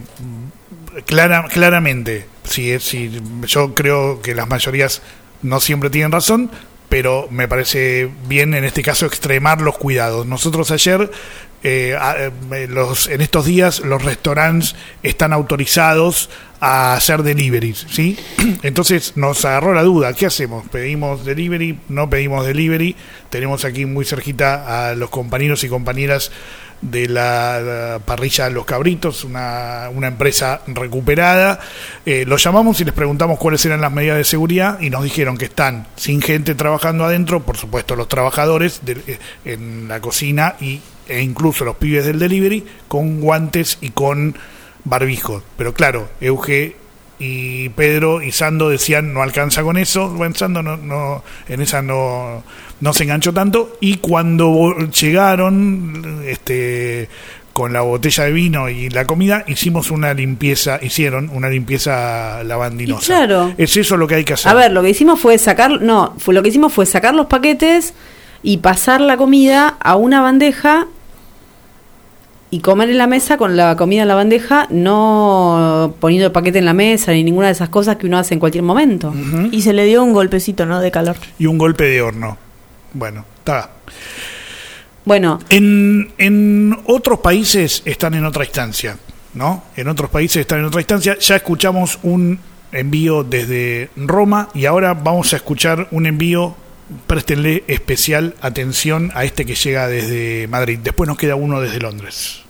clara, claramente. Si, si, yo creo que las mayorías no siempre tienen razón, pero me parece bien en este caso extremar los cuidados. Nosotros ayer eh, a, eh, los, en estos días los restaurantes están autorizados a hacer deliveries, ¿sí? Entonces nos agarró la duda, ¿qué hacemos? ¿Pedimos delivery? ¿No pedimos delivery? Tenemos aquí muy cerquita a los compañeros y compañeras de la, la parrilla Los Cabritos, una, una empresa recuperada. Eh, los llamamos y les preguntamos cuáles eran las medidas de seguridad y nos dijeron que están sin gente trabajando adentro, por supuesto los trabajadores de, eh, en la cocina y, e incluso los pibes del delivery, con guantes y con barbijos. Pero claro, Euge y Pedro y Sando decían no alcanza con eso. Bueno, Sando no, no, en esa no, no se enganchó tanto, y cuando llegaron este con la botella de vino y la comida, hicimos una limpieza, hicieron una limpieza lavandinosa. Y claro. Es eso lo que hay que hacer. A ver, lo que hicimos fue sacar, no, fue lo que hicimos fue sacar los paquetes y pasar la comida a una bandeja y comer en la mesa con la comida en la bandeja, no poniendo el paquete en la mesa ni ninguna de esas cosas que uno hace en cualquier momento. Uh-huh. Y se le dio un golpecito, ¿no? De calor. Y un golpe de horno. Bueno, está. Bueno. En, en otros países están en otra instancia, ¿no? En otros países están en otra instancia. Ya escuchamos un envío desde Roma y ahora vamos a escuchar un envío. Préstenle especial atención a este que llega desde Madrid. Después nos queda uno desde Londres.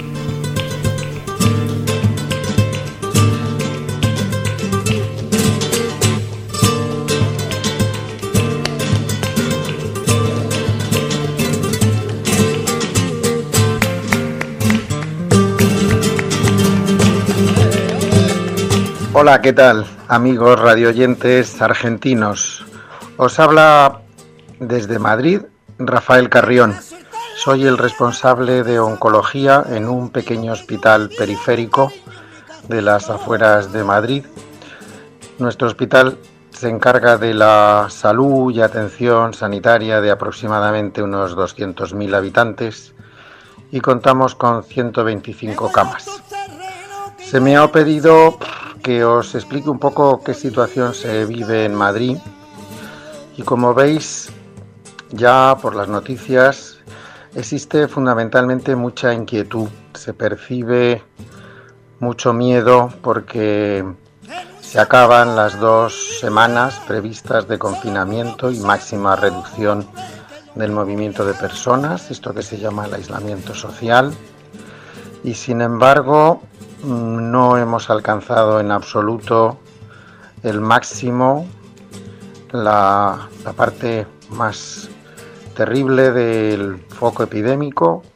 Hola, ¿qué tal, amigos radioyentes argentinos? Os habla desde Madrid Rafael Carrión. Soy el responsable de oncología en un pequeño hospital periférico de las afueras de Madrid. Nuestro hospital se encarga de la salud y atención sanitaria de aproximadamente unos doscientos mil habitantes y contamos con ciento veinticinco camas. Se me ha pedido que os explique un poco qué situación se vive en Madrid. Y como veis, ya por las noticias, existe fundamentalmente mucha inquietud. Se percibe mucho miedo porque se acaban las dos semanas previstas de confinamiento y máxima reducción del movimiento de personas, esto que se llama el aislamiento social. Y sin embargo, no hemos alcanzado en absoluto el máximo. La, la parte más terrible del foco epidémico,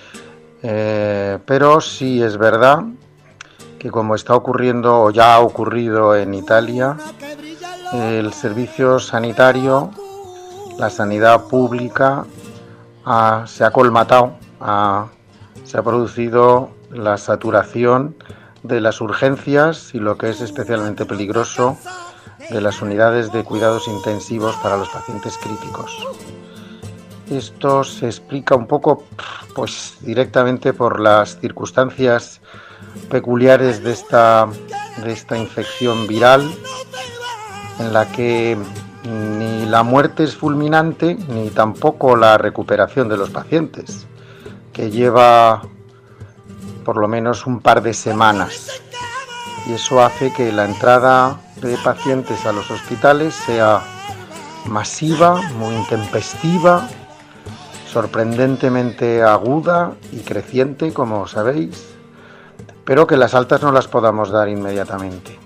eh, pero sí es verdad que, como está ocurriendo o ya ha ocurrido en Italia, el servicio sanitario, la sanidad pública ha, se ha colmatado, ha, se ha producido la saturación de las urgencias y, lo que es especialmente peligroso, de las unidades de cuidados intensivos para los pacientes críticos. Esto se explica un poco, pues, directamente por las circunstancias peculiares de esta, de esta infección viral, en la que ni la muerte es fulminante, ni tampoco la recuperación de los pacientes, que lleva por lo menos un par de semanas. Y eso hace que la entrada de pacientes a los hospitales sea masiva, muy intempestiva, sorprendentemente aguda y creciente, como sabéis, pero que las altas no las podamos dar inmediatamente.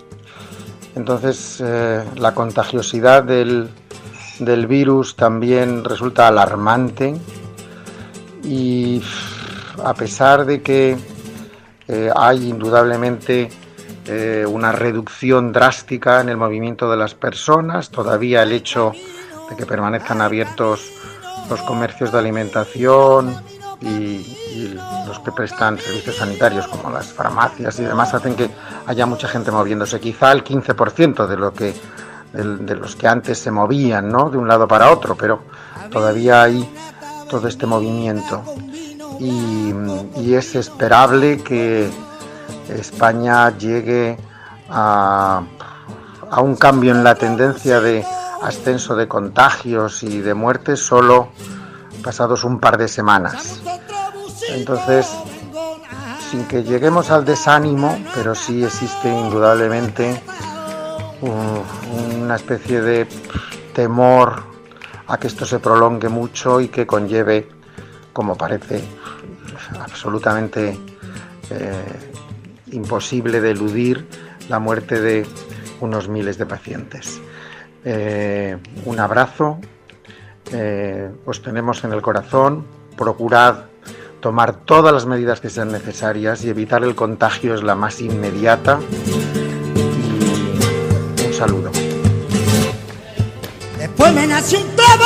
Entonces, eh, la contagiosidad del, del virus también resulta alarmante y, a pesar de que eh, hay indudablemente Eh, una reducción drástica en el movimiento de las personas, todavía el hecho de que permanezcan abiertos los comercios de alimentación y, y los que prestan servicios sanitarios como las farmacias y demás hacen que haya mucha gente moviéndose, quizá el quince por ciento de lo que de, de los que antes se movían, ¿no?, de un lado para otro, pero todavía hay todo este movimiento y, y es esperable que España llegue a, a un cambio en la tendencia de ascenso de contagios y de muertes solo pasados un par de semanas. Entonces, sin que lleguemos al desánimo, pero sí existe indudablemente un, una especie de temor a que esto se prolongue mucho y que conlleve, como parece absolutamente eh, imposible de eludir, la muerte de unos miles de pacientes. Eh, un abrazo, eh, os tenemos en el corazón, procurad tomar todas las medidas que sean necesarias y evitar el contagio es la más inmediata. Y un saludo. Después me nació un trabajo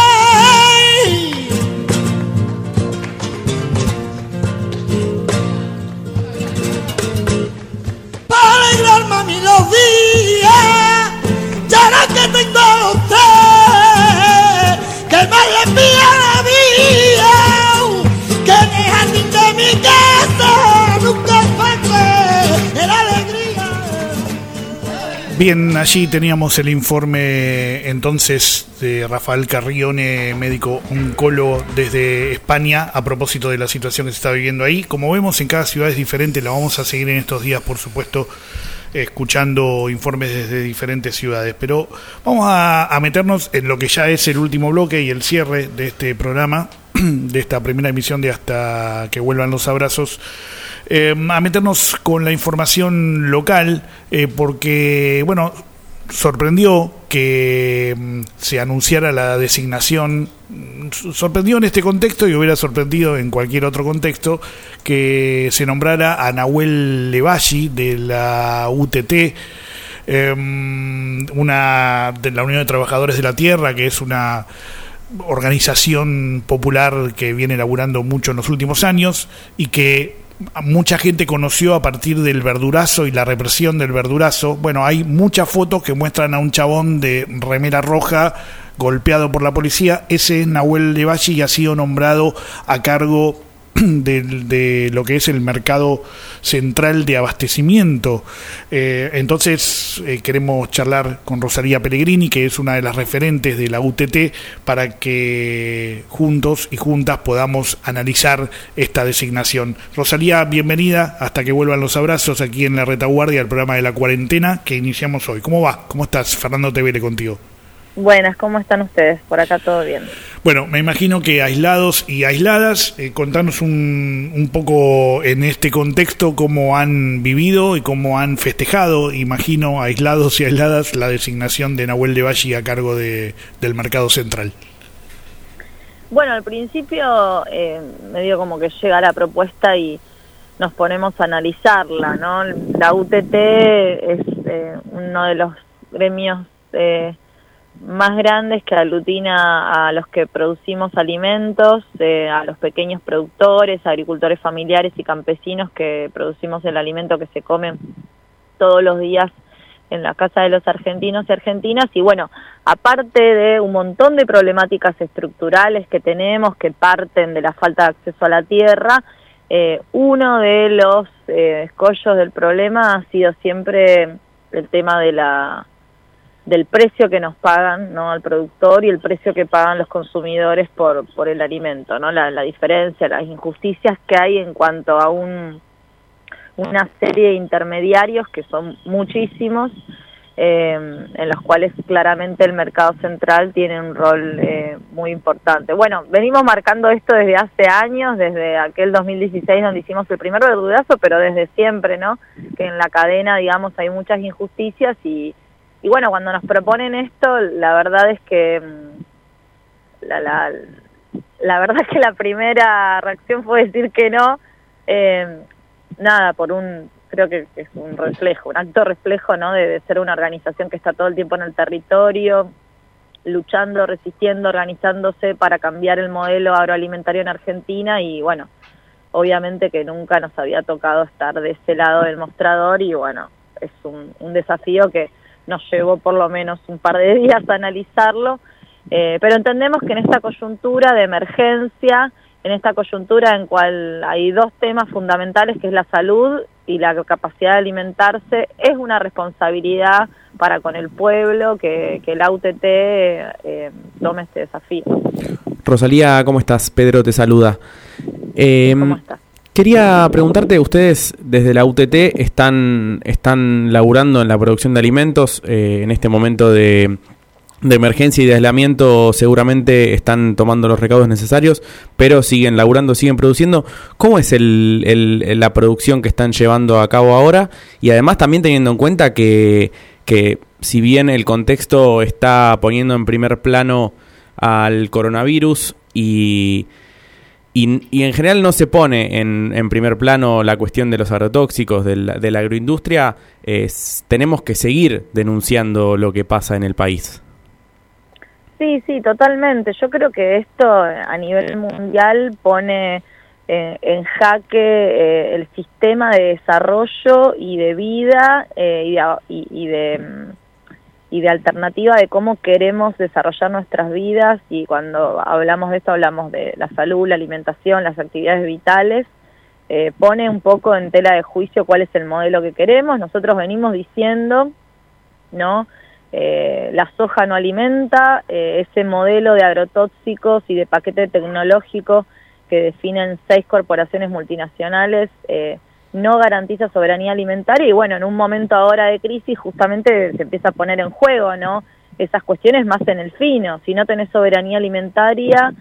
para alegrarme a mí los días. Ya no que tengo a usted, que me le envía la vida, que en el jardín de mi casa nunca falte el alegría. Bien, allí teníamos el informe entonces de Rafael Carrione, médico oncólogo desde España, a propósito de la situación que se está viviendo ahí. Como vemos, en cada ciudad es diferente, la vamos a seguir en estos días, por supuesto, escuchando informes desde diferentes ciudades. Pero vamos a, a meternos en lo que ya es el último bloque y el cierre de este programa, de esta primera emisión de Hasta que vuelvan los abrazos. Eh, a meternos con la información local, eh, porque, bueno, sorprendió que mm, se anunciara la designación, sorprendió en este contexto y hubiera sorprendido en cualquier otro contexto, que se nombrara a Nahuel Levalli de la U T T, eh, una de la Unión de Trabajadores de la Tierra, que es una organización popular que viene laburando mucho en los últimos años y que mucha gente conoció a partir del verdurazo y la represión del verdurazo. Bueno, hay muchas fotos que muestran a un chabón de remera roja golpeado por la policía. Ese es Nahuel Levalli y ha sido nombrado a cargo de, de lo que es el mercado central de abastecimiento. Eh, entonces eh, queremos charlar con Rosalía Pellegrini, que es una de las referentes de la U T T, para que juntos y juntas podamos analizar esta designación. Rosalía, bienvenida hasta que vuelvan los abrazos aquí en La Retaguardia, el programa de la cuarentena que iniciamos hoy. ¿Cómo va? ¿Cómo estás? Fernando Tevere contigo. Buenas, ¿cómo están ustedes? Por acá todo bien. Bueno, me imagino que aislados y aisladas, eh, contanos un, un poco en este contexto cómo han vivido y cómo han festejado, imagino, aislados y aisladas, la designación de Nahuel Levalli a cargo de, del mercado central. Bueno, al principio eh, me dio como que llega la propuesta y nos ponemos a analizarla, ¿no? La U T T es eh, uno de los gremios eh, más grandes que aglutina a los que producimos alimentos, eh, a los pequeños productores, agricultores familiares y campesinos que producimos el alimento que se come todos los días en la casa de los argentinos y argentinas. Y bueno, aparte de un montón de problemáticas estructurales que tenemos que parten de la falta de acceso a la tierra, eh, uno de los eh, escollos del problema ha sido siempre el tema de la del precio que nos pagan, ¿no?, al productor y el precio que pagan los consumidores por por el alimento, ¿no? La, la diferencia, las injusticias que hay en cuanto a un una serie de intermediarios que son muchísimos, eh, en los cuales claramente el mercado central tiene un rol eh, muy importante. Bueno, venimos marcando esto desde hace años, desde aquel dos mil dieciséis donde hicimos el primer verdurazo, pero desde siempre, ¿no?, que en la cadena, digamos, hay muchas injusticias y Y bueno, cuando nos proponen esto, la verdad es que la, la, la verdad es que la primera reacción fue decir que no, eh, nada, por un, creo que es un reflejo, un acto reflejo, ¿no?, de, de ser una organización que está todo el tiempo en el territorio, luchando, resistiendo, organizándose para cambiar el modelo agroalimentario en Argentina y bueno, obviamente que nunca nos había tocado estar de ese lado del mostrador y bueno, es un, un desafío que nos llevó por lo menos un par de días a analizarlo, eh, pero entendemos que en esta coyuntura de emergencia, en esta coyuntura en cual hay dos temas fundamentales, que es la salud y la capacidad de alimentarse es una responsabilidad para con el pueblo que, que la U T T eh, tome este desafío. Rosalía, ¿cómo estás? Pedro te saluda. Eh, ¿Cómo estás? Quería preguntarte, ustedes desde la U T T están, están laburando en la producción de alimentos, eh, en este momento de, de emergencia y de aislamiento seguramente están tomando los recaudos necesarios, pero siguen laburando, siguen produciendo. ¿Cómo es el, el, la producción que están llevando a cabo ahora? Y además también teniendo en cuenta que, que si bien el contexto está poniendo en primer plano al coronavirus y... Y, y en general no se pone en, en primer plano la cuestión de los agrotóxicos, de la, de la agroindustria, eh, tenemos que seguir denunciando lo que pasa en el país. Sí, sí, totalmente. Yo creo que esto a nivel mundial pone eh, en jaque eh, el sistema de desarrollo y de vida eh, y, de, y, y de... y de alternativa de cómo queremos desarrollar nuestras vidas, y cuando hablamos de esto hablamos de la salud, la alimentación, las actividades vitales, eh, pone un poco en tela de juicio cuál es el modelo que queremos. Nosotros venimos diciendo, ¿no? Eh, la soja no alimenta, eh, ese modelo de agrotóxicos y de paquete tecnológico que definen seis corporaciones multinacionales, eh, no garantiza soberanía alimentaria, y bueno, en un momento ahora de crisis justamente se empieza a poner en juego, ¿no? Esas cuestiones más en el fino. Si no tenés soberanía alimentaria,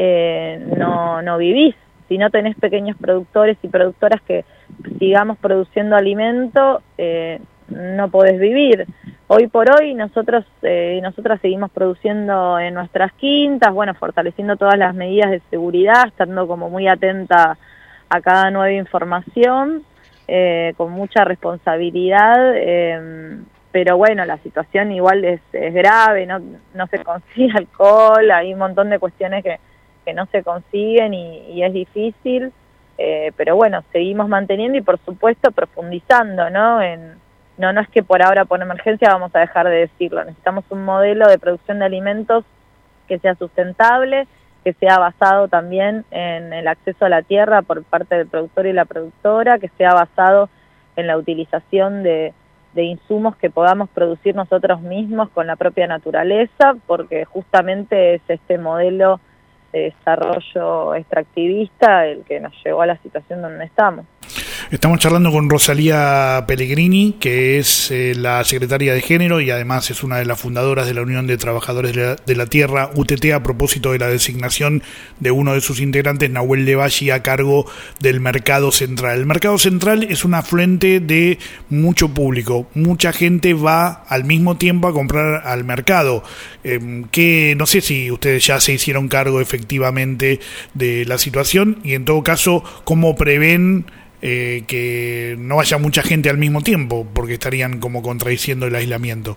eh, no, no vivís. Si no tenés pequeños productores y productoras que sigamos produciendo alimento, eh, no podés vivir. Hoy por hoy nosotros eh, nosotras seguimos produciendo en nuestras quintas, bueno, fortaleciendo todas las medidas de seguridad, estando como muy atenta a cada nueva información, eh, con mucha responsabilidad, eh, pero bueno, la situación igual es, es grave, no, no se consigue alcohol, hay un montón de cuestiones que, que no se consiguen y, y es difícil, eh, pero bueno, seguimos manteniendo y por supuesto profundizando, ¿no? En, no, no es que por ahora por emergencia vamos a dejar de decirlo, necesitamos un modelo de producción de alimentos que sea sustentable, que sea basado también en el acceso a la tierra por parte del productor y la productora, que sea basado en la utilización de, de insumos que podamos producir nosotros mismos con la propia naturaleza, porque justamente es este modelo de desarrollo extractivista el que nos llevó a la situación donde estamos. Estamos charlando con Rosalía Pellegrini, que es eh, la secretaria de Género y además es una de las fundadoras de la Unión de Trabajadores de la, de la Tierra, U T T, a propósito de la designación de uno de sus integrantes, Nahuel Levalli, a cargo del Mercado Central. El Mercado Central es un afluente de mucho público, mucha gente va al mismo tiempo a comprar al mercado, eh, que no sé si ustedes ya se hicieron cargo efectivamente de la situación y en todo caso, ¿cómo prevén Eh, que no vaya mucha gente al mismo tiempo, porque estarían como contradiciendo el aislamiento?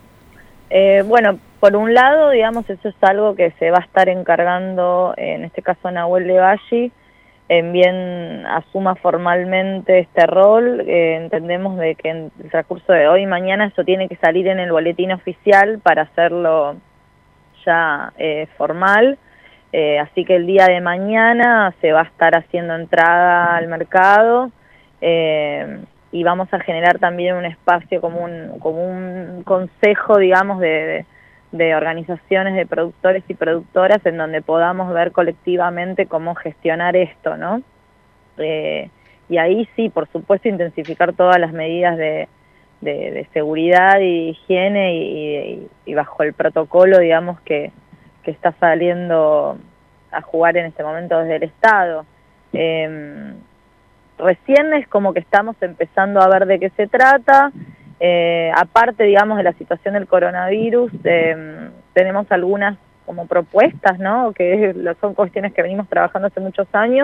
Eh, bueno, por un lado, digamos, eso es algo que se va a estar encargando, en este caso Nahuel Levalli, en bien asuma formalmente este rol. Eh, entendemos de que en el transcurso de hoy y mañana eso tiene que salir en el boletín oficial para hacerlo ya eh, formal. Eh, así que el día de mañana se va a estar haciendo entrada al mercado eh, y vamos a generar también un espacio como un, como un consejo, digamos, de, de, de organizaciones de productores y productoras en donde podamos ver colectivamente cómo gestionar esto, ¿no? Eh, y ahí sí, por supuesto, intensificar todas las medidas de, de, de seguridad y higiene y, y, y bajo el protocolo, digamos, que que está saliendo a jugar en este momento desde el Estado. Eh, recién es como que estamos empezando a ver de qué se trata. Eh, aparte, digamos, de la situación del coronavirus, eh, tenemos algunas como propuestas, ¿no? Que son cuestiones que venimos trabajando hace muchos años.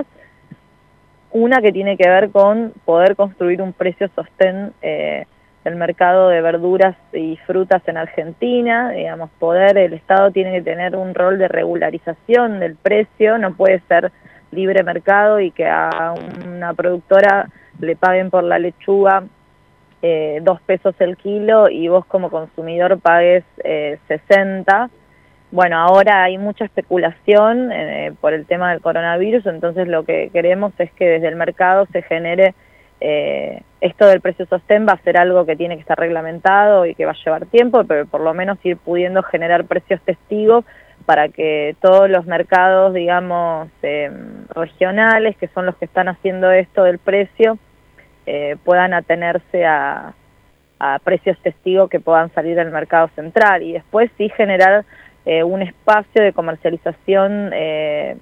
Una que tiene que ver con poder construir un precio sostén eh, el mercado de verduras y frutas en Argentina, digamos, poder, el Estado tiene que tener un rol de regularización del precio, no puede ser libre mercado y que a una productora le paguen por la lechuga eh, dos pesos el kilo y vos como consumidor pagues eh, sesenta. Bueno, ahora hay mucha especulación eh, por el tema del coronavirus, entonces lo que queremos es que desde el mercado se genere eh, esto del precio sostén va a ser algo que tiene que estar reglamentado y que va a llevar tiempo, pero por lo menos ir pudiendo generar precios testigos para que todos los mercados, digamos, eh, regionales, que son los que están haciendo esto del precio, eh, puedan atenerse a, a precios testigos que puedan salir del mercado central, y después sí generar eh, un espacio de comercialización eh,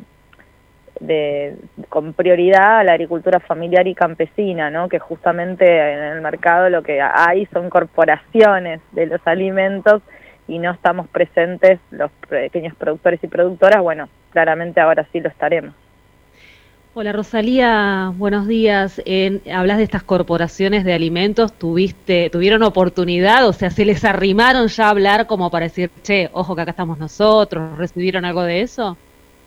de, con prioridad a la agricultura familiar y campesina, ¿no? Que justamente en el mercado lo que hay son corporaciones de los alimentos y no estamos presentes los pequeños productores y productoras. Bueno, claramente ahora sí lo estaremos. Hola Rosalía, buenos días. Eh, hablas de estas corporaciones de alimentos, ¿tuviste, tuvieron oportunidad? O sea, ¿se les arrimaron ya a hablar como para decir, che, ojo que acá estamos nosotros? ¿Recibieron algo de eso?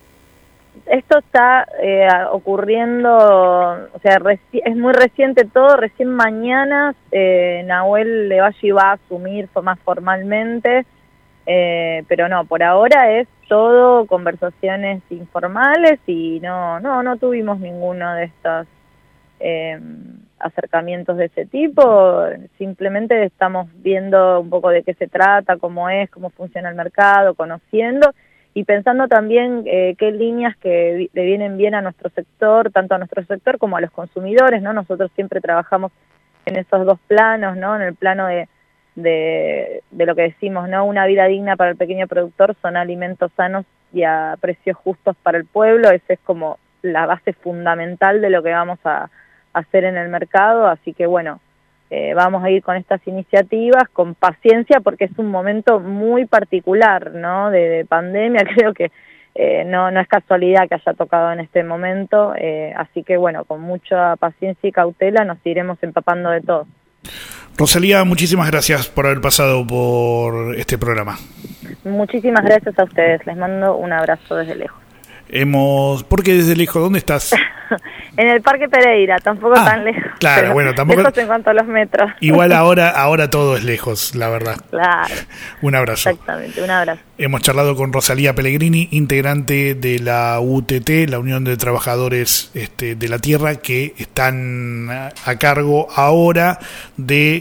Esto está eh, ocurriendo, o sea, reci- es muy reciente todo, recién mañana eh, Nahuel Levalle va a asumir más formalmente, eh, pero no, por ahora es todo conversaciones informales y no no no tuvimos ninguno de estos eh, acercamientos de ese tipo, simplemente estamos viendo un poco de qué se trata, cómo es, cómo funciona el mercado, conociendo y pensando también eh, qué líneas que le vienen bien a nuestro sector, tanto a nuestro sector como a los consumidores, ¿no? Nosotros siempre trabajamos en esos dos planos, ¿no? En el plano de, de, de lo que decimos, ¿no? Una vida digna para el pequeño productor son alimentos sanos y a precios justos para el pueblo. Esa es como la base fundamental de lo que vamos a, a hacer en el mercado, así que bueno, Eh, vamos a ir con estas iniciativas, con paciencia, porque es un momento muy particular, ¿no? De, de pandemia, creo que eh, no, no es casualidad que haya tocado en este momento, eh, así que bueno, con mucha paciencia y cautela nos iremos empapando de todo. Rosalía, muchísimas gracias por haber pasado por este programa. Muchísimas gracias a ustedes, les mando un abrazo desde lejos. Hemos... ¿Por qué desde lejos? ¿Dónde estás? En el Parque Pereira, tampoco ah, tan lejos. Claro, bueno, tampoco... Lejos en cuanto a los metros. Igual ahora ahora todo es lejos, la verdad. Claro. Un abrazo. Exactamente, un abrazo. Hemos charlado con Rosalía Pellegrini, integrante de la U T T, la Unión de Trabajadores este, de la Tierra, que están a cargo ahora de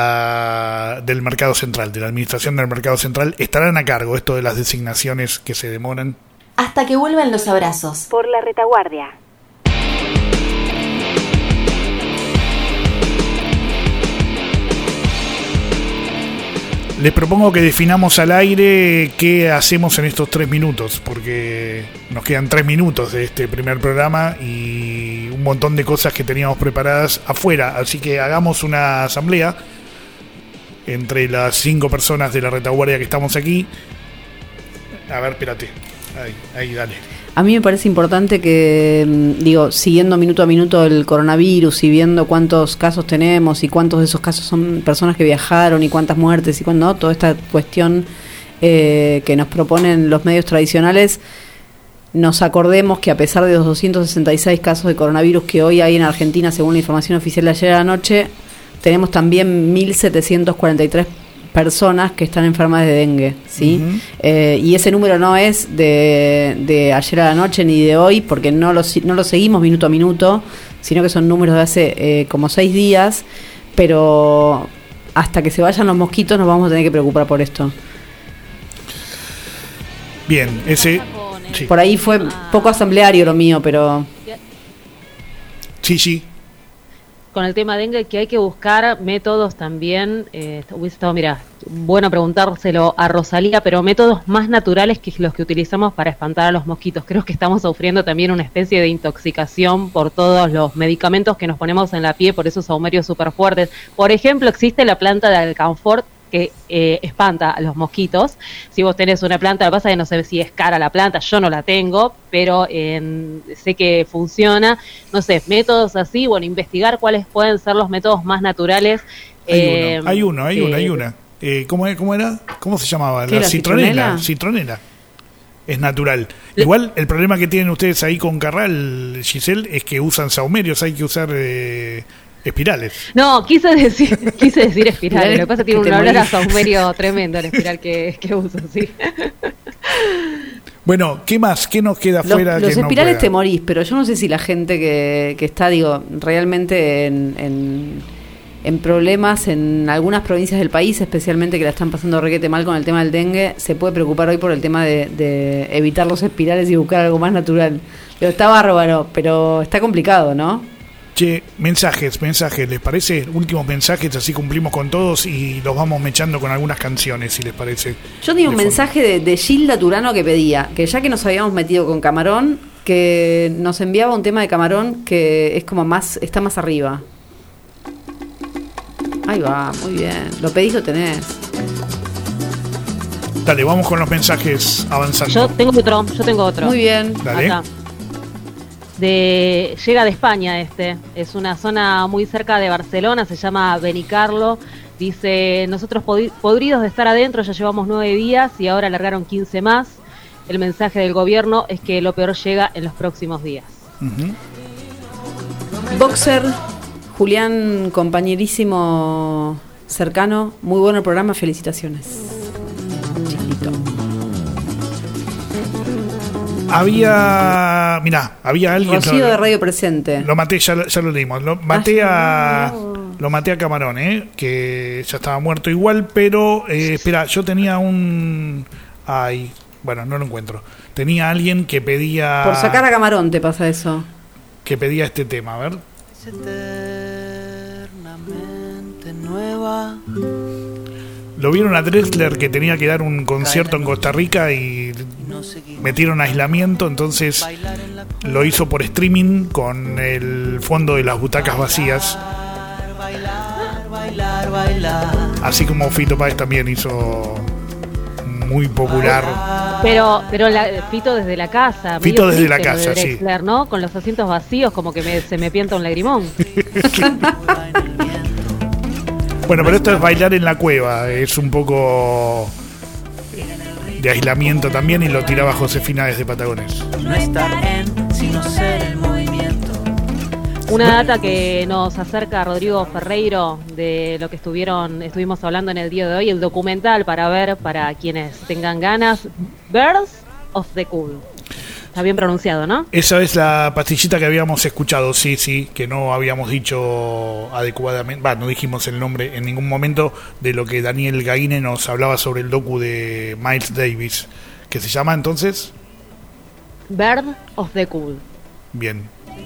la del Mercado Central, de la Administración del Mercado Central. Estarán a cargo esto de las designaciones que se demoran. Hasta que vuelvan los abrazos. Por la retaguardia. Les propongo que definamos al aire qué hacemos en estos tres minutos, porque nos quedan tres minutos de este primer programa y un montón de cosas que teníamos preparadas afuera. Así que hagamos una asamblea entre las cinco personas de la retaguardia que estamos aquí. A ver, espérate. Ahí, ahí, dale. A mí me parece importante que, digo, siguiendo minuto a minuto el coronavirus y viendo cuántos casos tenemos y cuántos de esos casos son personas que viajaron y cuántas muertes y cuándo, ¿no? Toda esta cuestión eh, que nos proponen los medios tradicionales, nos acordemos que a pesar de los doscientos sesenta y seis casos de coronavirus que hoy hay en Argentina, según la información oficial de ayer a la noche, tenemos también mil setecientos cuarenta y tres personas que están enfermas de dengue, ¿sí? Uh-huh. Eh, y ese número no es de, de ayer a la noche ni de hoy, porque no lo, no lo seguimos minuto a minuto, sino que son números de hace eh, como seis días, pero hasta que se vayan los mosquitos nos vamos a tener que preocupar por esto. Bien, ese... Sí. Por ahí fue poco asambleario lo mío, pero... Sí, sí. Con el tema dengue, que hay que buscar métodos también, eh, hubiese estado, mira, bueno preguntárselo a Rosalía, pero métodos más naturales que los que utilizamos para espantar a los mosquitos. Creo que estamos sufriendo también una especie de intoxicación por todos los medicamentos que nos ponemos en la piel, por esos saumerios súper fuertes. Por ejemplo, existe la planta de alcanfor que eh, espanta a los mosquitos. Si vos tenés una planta, lo que pasa es que no sé si es cara la planta, yo no la tengo, pero eh, sé que funciona. No sé, métodos así, bueno, investigar cuáles pueden ser los métodos más naturales. Hay eh, uno, hay uno, hay que, una, hay una. Eh, ¿cómo, ¿Cómo era? ¿Cómo se llamaba? La, la citronela. citronela. Citronela. Es natural. Igual, el problema que tienen ustedes ahí con Carral, Giselle, es que usan saumerios, hay que usar... Eh, espirales. No, quise decir quise decir espirales. Lo que pasa es que tiene un olor morís. a saumerio tremendo el espiral que, que uso, sí. Bueno, ¿qué más? ¿Qué nos queda Los, afuera? los que no espirales pueda? te morís, pero yo no sé si la gente que, que está, digo, realmente en, en, en problemas en algunas provincias del país, especialmente que la están pasando requete mal con el tema del dengue, se puede preocupar hoy por el tema de, de evitar los espirales y buscar algo más natural. Pero está bárbaro, pero está complicado, ¿no? Che, mensajes, mensajes, ¿les parece? Últimos mensajes, así cumplimos con todos y los vamos mechando con algunas canciones, si les parece. Yo tenía un De mensaje de, de Gilda Turano que pedía, que ya que nos habíamos metido con Camarón, que nos enviaba un tema de Camarón que es como más, está más arriba. Ahí va, muy bien. Lo pedís, lo tenés. Dale, vamos con los mensajes avanzando. Yo tengo otro, yo tengo otro. Muy bien. Dale. Acá. De, llega de España este, es una zona muy cerca de Barcelona, se llama Benicarlo. Dice, nosotros pod- podridos de estar adentro, ya llevamos nueve días y ahora alargaron quince más. El mensaje del gobierno es que lo peor llega en los próximos días. Uh-huh. Boxer, Julián, compañerísimo cercano, muy bueno el programa, felicitaciones. Chiquito. Había, mirá, había alguien. Rocío de Radio Presente. Lo maté, ya, lo- ya lo leímos. Lo maté a, lo maté a Camarón, ¿eh? Que ya estaba muerto igual, pero eh, espera, yo tenía un, ay, bueno, no lo encuentro. Tenía alguien que pedía, Por sacar a Camarón te pasa eso. que pedía este tema, a ver. Eternamente nueva. Lo vieron a Drexler que tenía que dar un concierto en Costa Rica y metieron aislamiento, entonces lo hizo por streaming con el fondo de las butacas vacías. Bailar, bailar. Así como Fito Páez también hizo muy popular. Pero, pero la, Fito desde la casa. Fito medio desde la triste lo de casa, sí. Drexler, ¿no? Con los asientos vacíos, como que me, se me pianta un lagrimón. Bueno, pero esto es bailar en la cueva, es un poco de aislamiento también y lo tiraba Josefina desde Patagones. No estar en, sino ser el movimiento. Una data que nos acerca a Rodrigo Ferreiro de lo que estuvieron estuvimos hablando en el día de hoy, el documental para ver, para quienes tengan ganas, Birds of the Cool. Está bien pronunciado, ¿no? Esa es la pastillita que habíamos escuchado, sí, sí, que no habíamos dicho adecuadamente, va, no dijimos el nombre en ningún momento de lo que Daniel Gaine nos hablaba sobre el docu de Miles Davis, que se llama entonces... Bird of the Cool. Bien.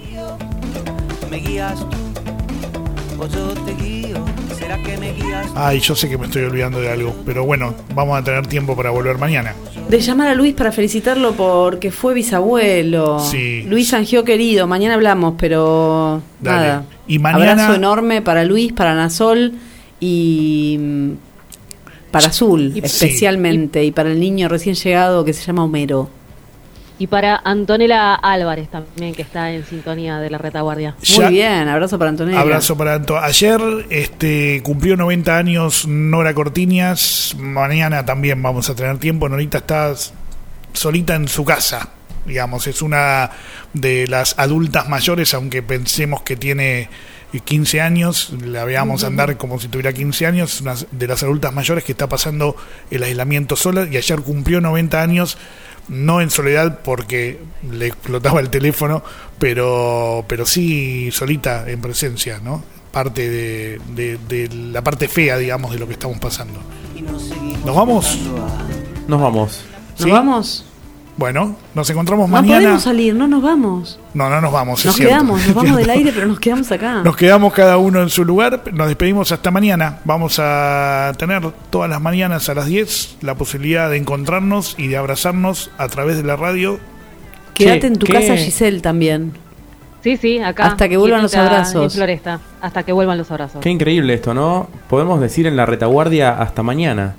Me guías tú, o yo te guío. ¿Será que me guías tú? Ay, yo sé que me estoy olvidando de algo, pero bueno, vamos a tener tiempo para volver mañana. De llamar a Luis para felicitarlo porque fue bisabuelo. Sí. Luis Angio querido, mañana hablamos, pero Dale. nada. Y mañana- Abrazo enorme para Luis, para Nasol y mm, para Azul, Y- especialmente, y, para el niño recién llegado que se llama Homero. Y para Antonella Álvarez también, que está en sintonía de la retaguardia. Muy Ya- bien, abrazo para Antonella. Abrazo para Anto. Ayer este, cumplió noventa años Nora Cortiñas. Mañana también vamos a tener tiempo. Norita está solita en su casa. Digamos, es una de las adultas mayores, aunque pensemos que tiene quince años. La veamos Ujú. andar como si tuviera quince años. Es una de las adultas mayores que está pasando el aislamiento sola. Y ayer cumplió noventa años. No en soledad porque le explotaba el teléfono, pero pero sí solita en presencia, ¿no? Parte de, de, de la parte fea, digamos, de lo que estamos pasando. ¿Nos vamos? Nos vamos. ¿Sí? ¿Nos vamos? Bueno, nos encontramos No mañana. podemos salir, no nos vamos. No, no nos vamos. es Nos cierto. quedamos, nos vamos del aire, pero nos quedamos acá. Nos quedamos cada uno en su lugar, nos despedimos hasta mañana. Vamos a tener todas las mañanas a las diez la posibilidad de encontrarnos y de abrazarnos a través de la radio. Quédate ¿Qué- en tu qué? casa, Giselle, también. Sí, sí, acá. Hasta que vuelvan los quietita abrazos. En Floresta, hasta que vuelvan los abrazos. Qué increíble esto, ¿no? Podemos decir en la retaguardia hasta mañana.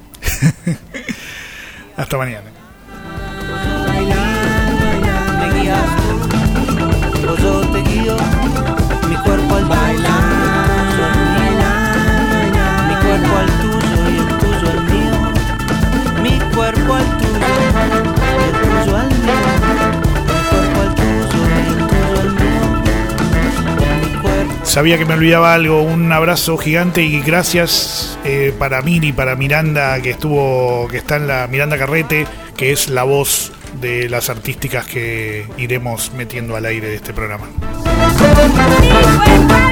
Hasta mañana. Me guías tú, o yo te guío. Mi cuerpo al bailar, mi cuerpo al tuyo y el tuyo al mío. Mi cuerpo al tuyo y el tuyo al mío. Mi cuerpo al tuyo y el tuyo al mío. Mi cuerpo. Sabía que me olvidaba algo, un abrazo gigante y gracias eh, para Miri, para Miranda, que estuvo, que está en la Miranda Carrete, que es la voz de las artísticas que iremos metiendo al aire de este programa. Mi cuerpo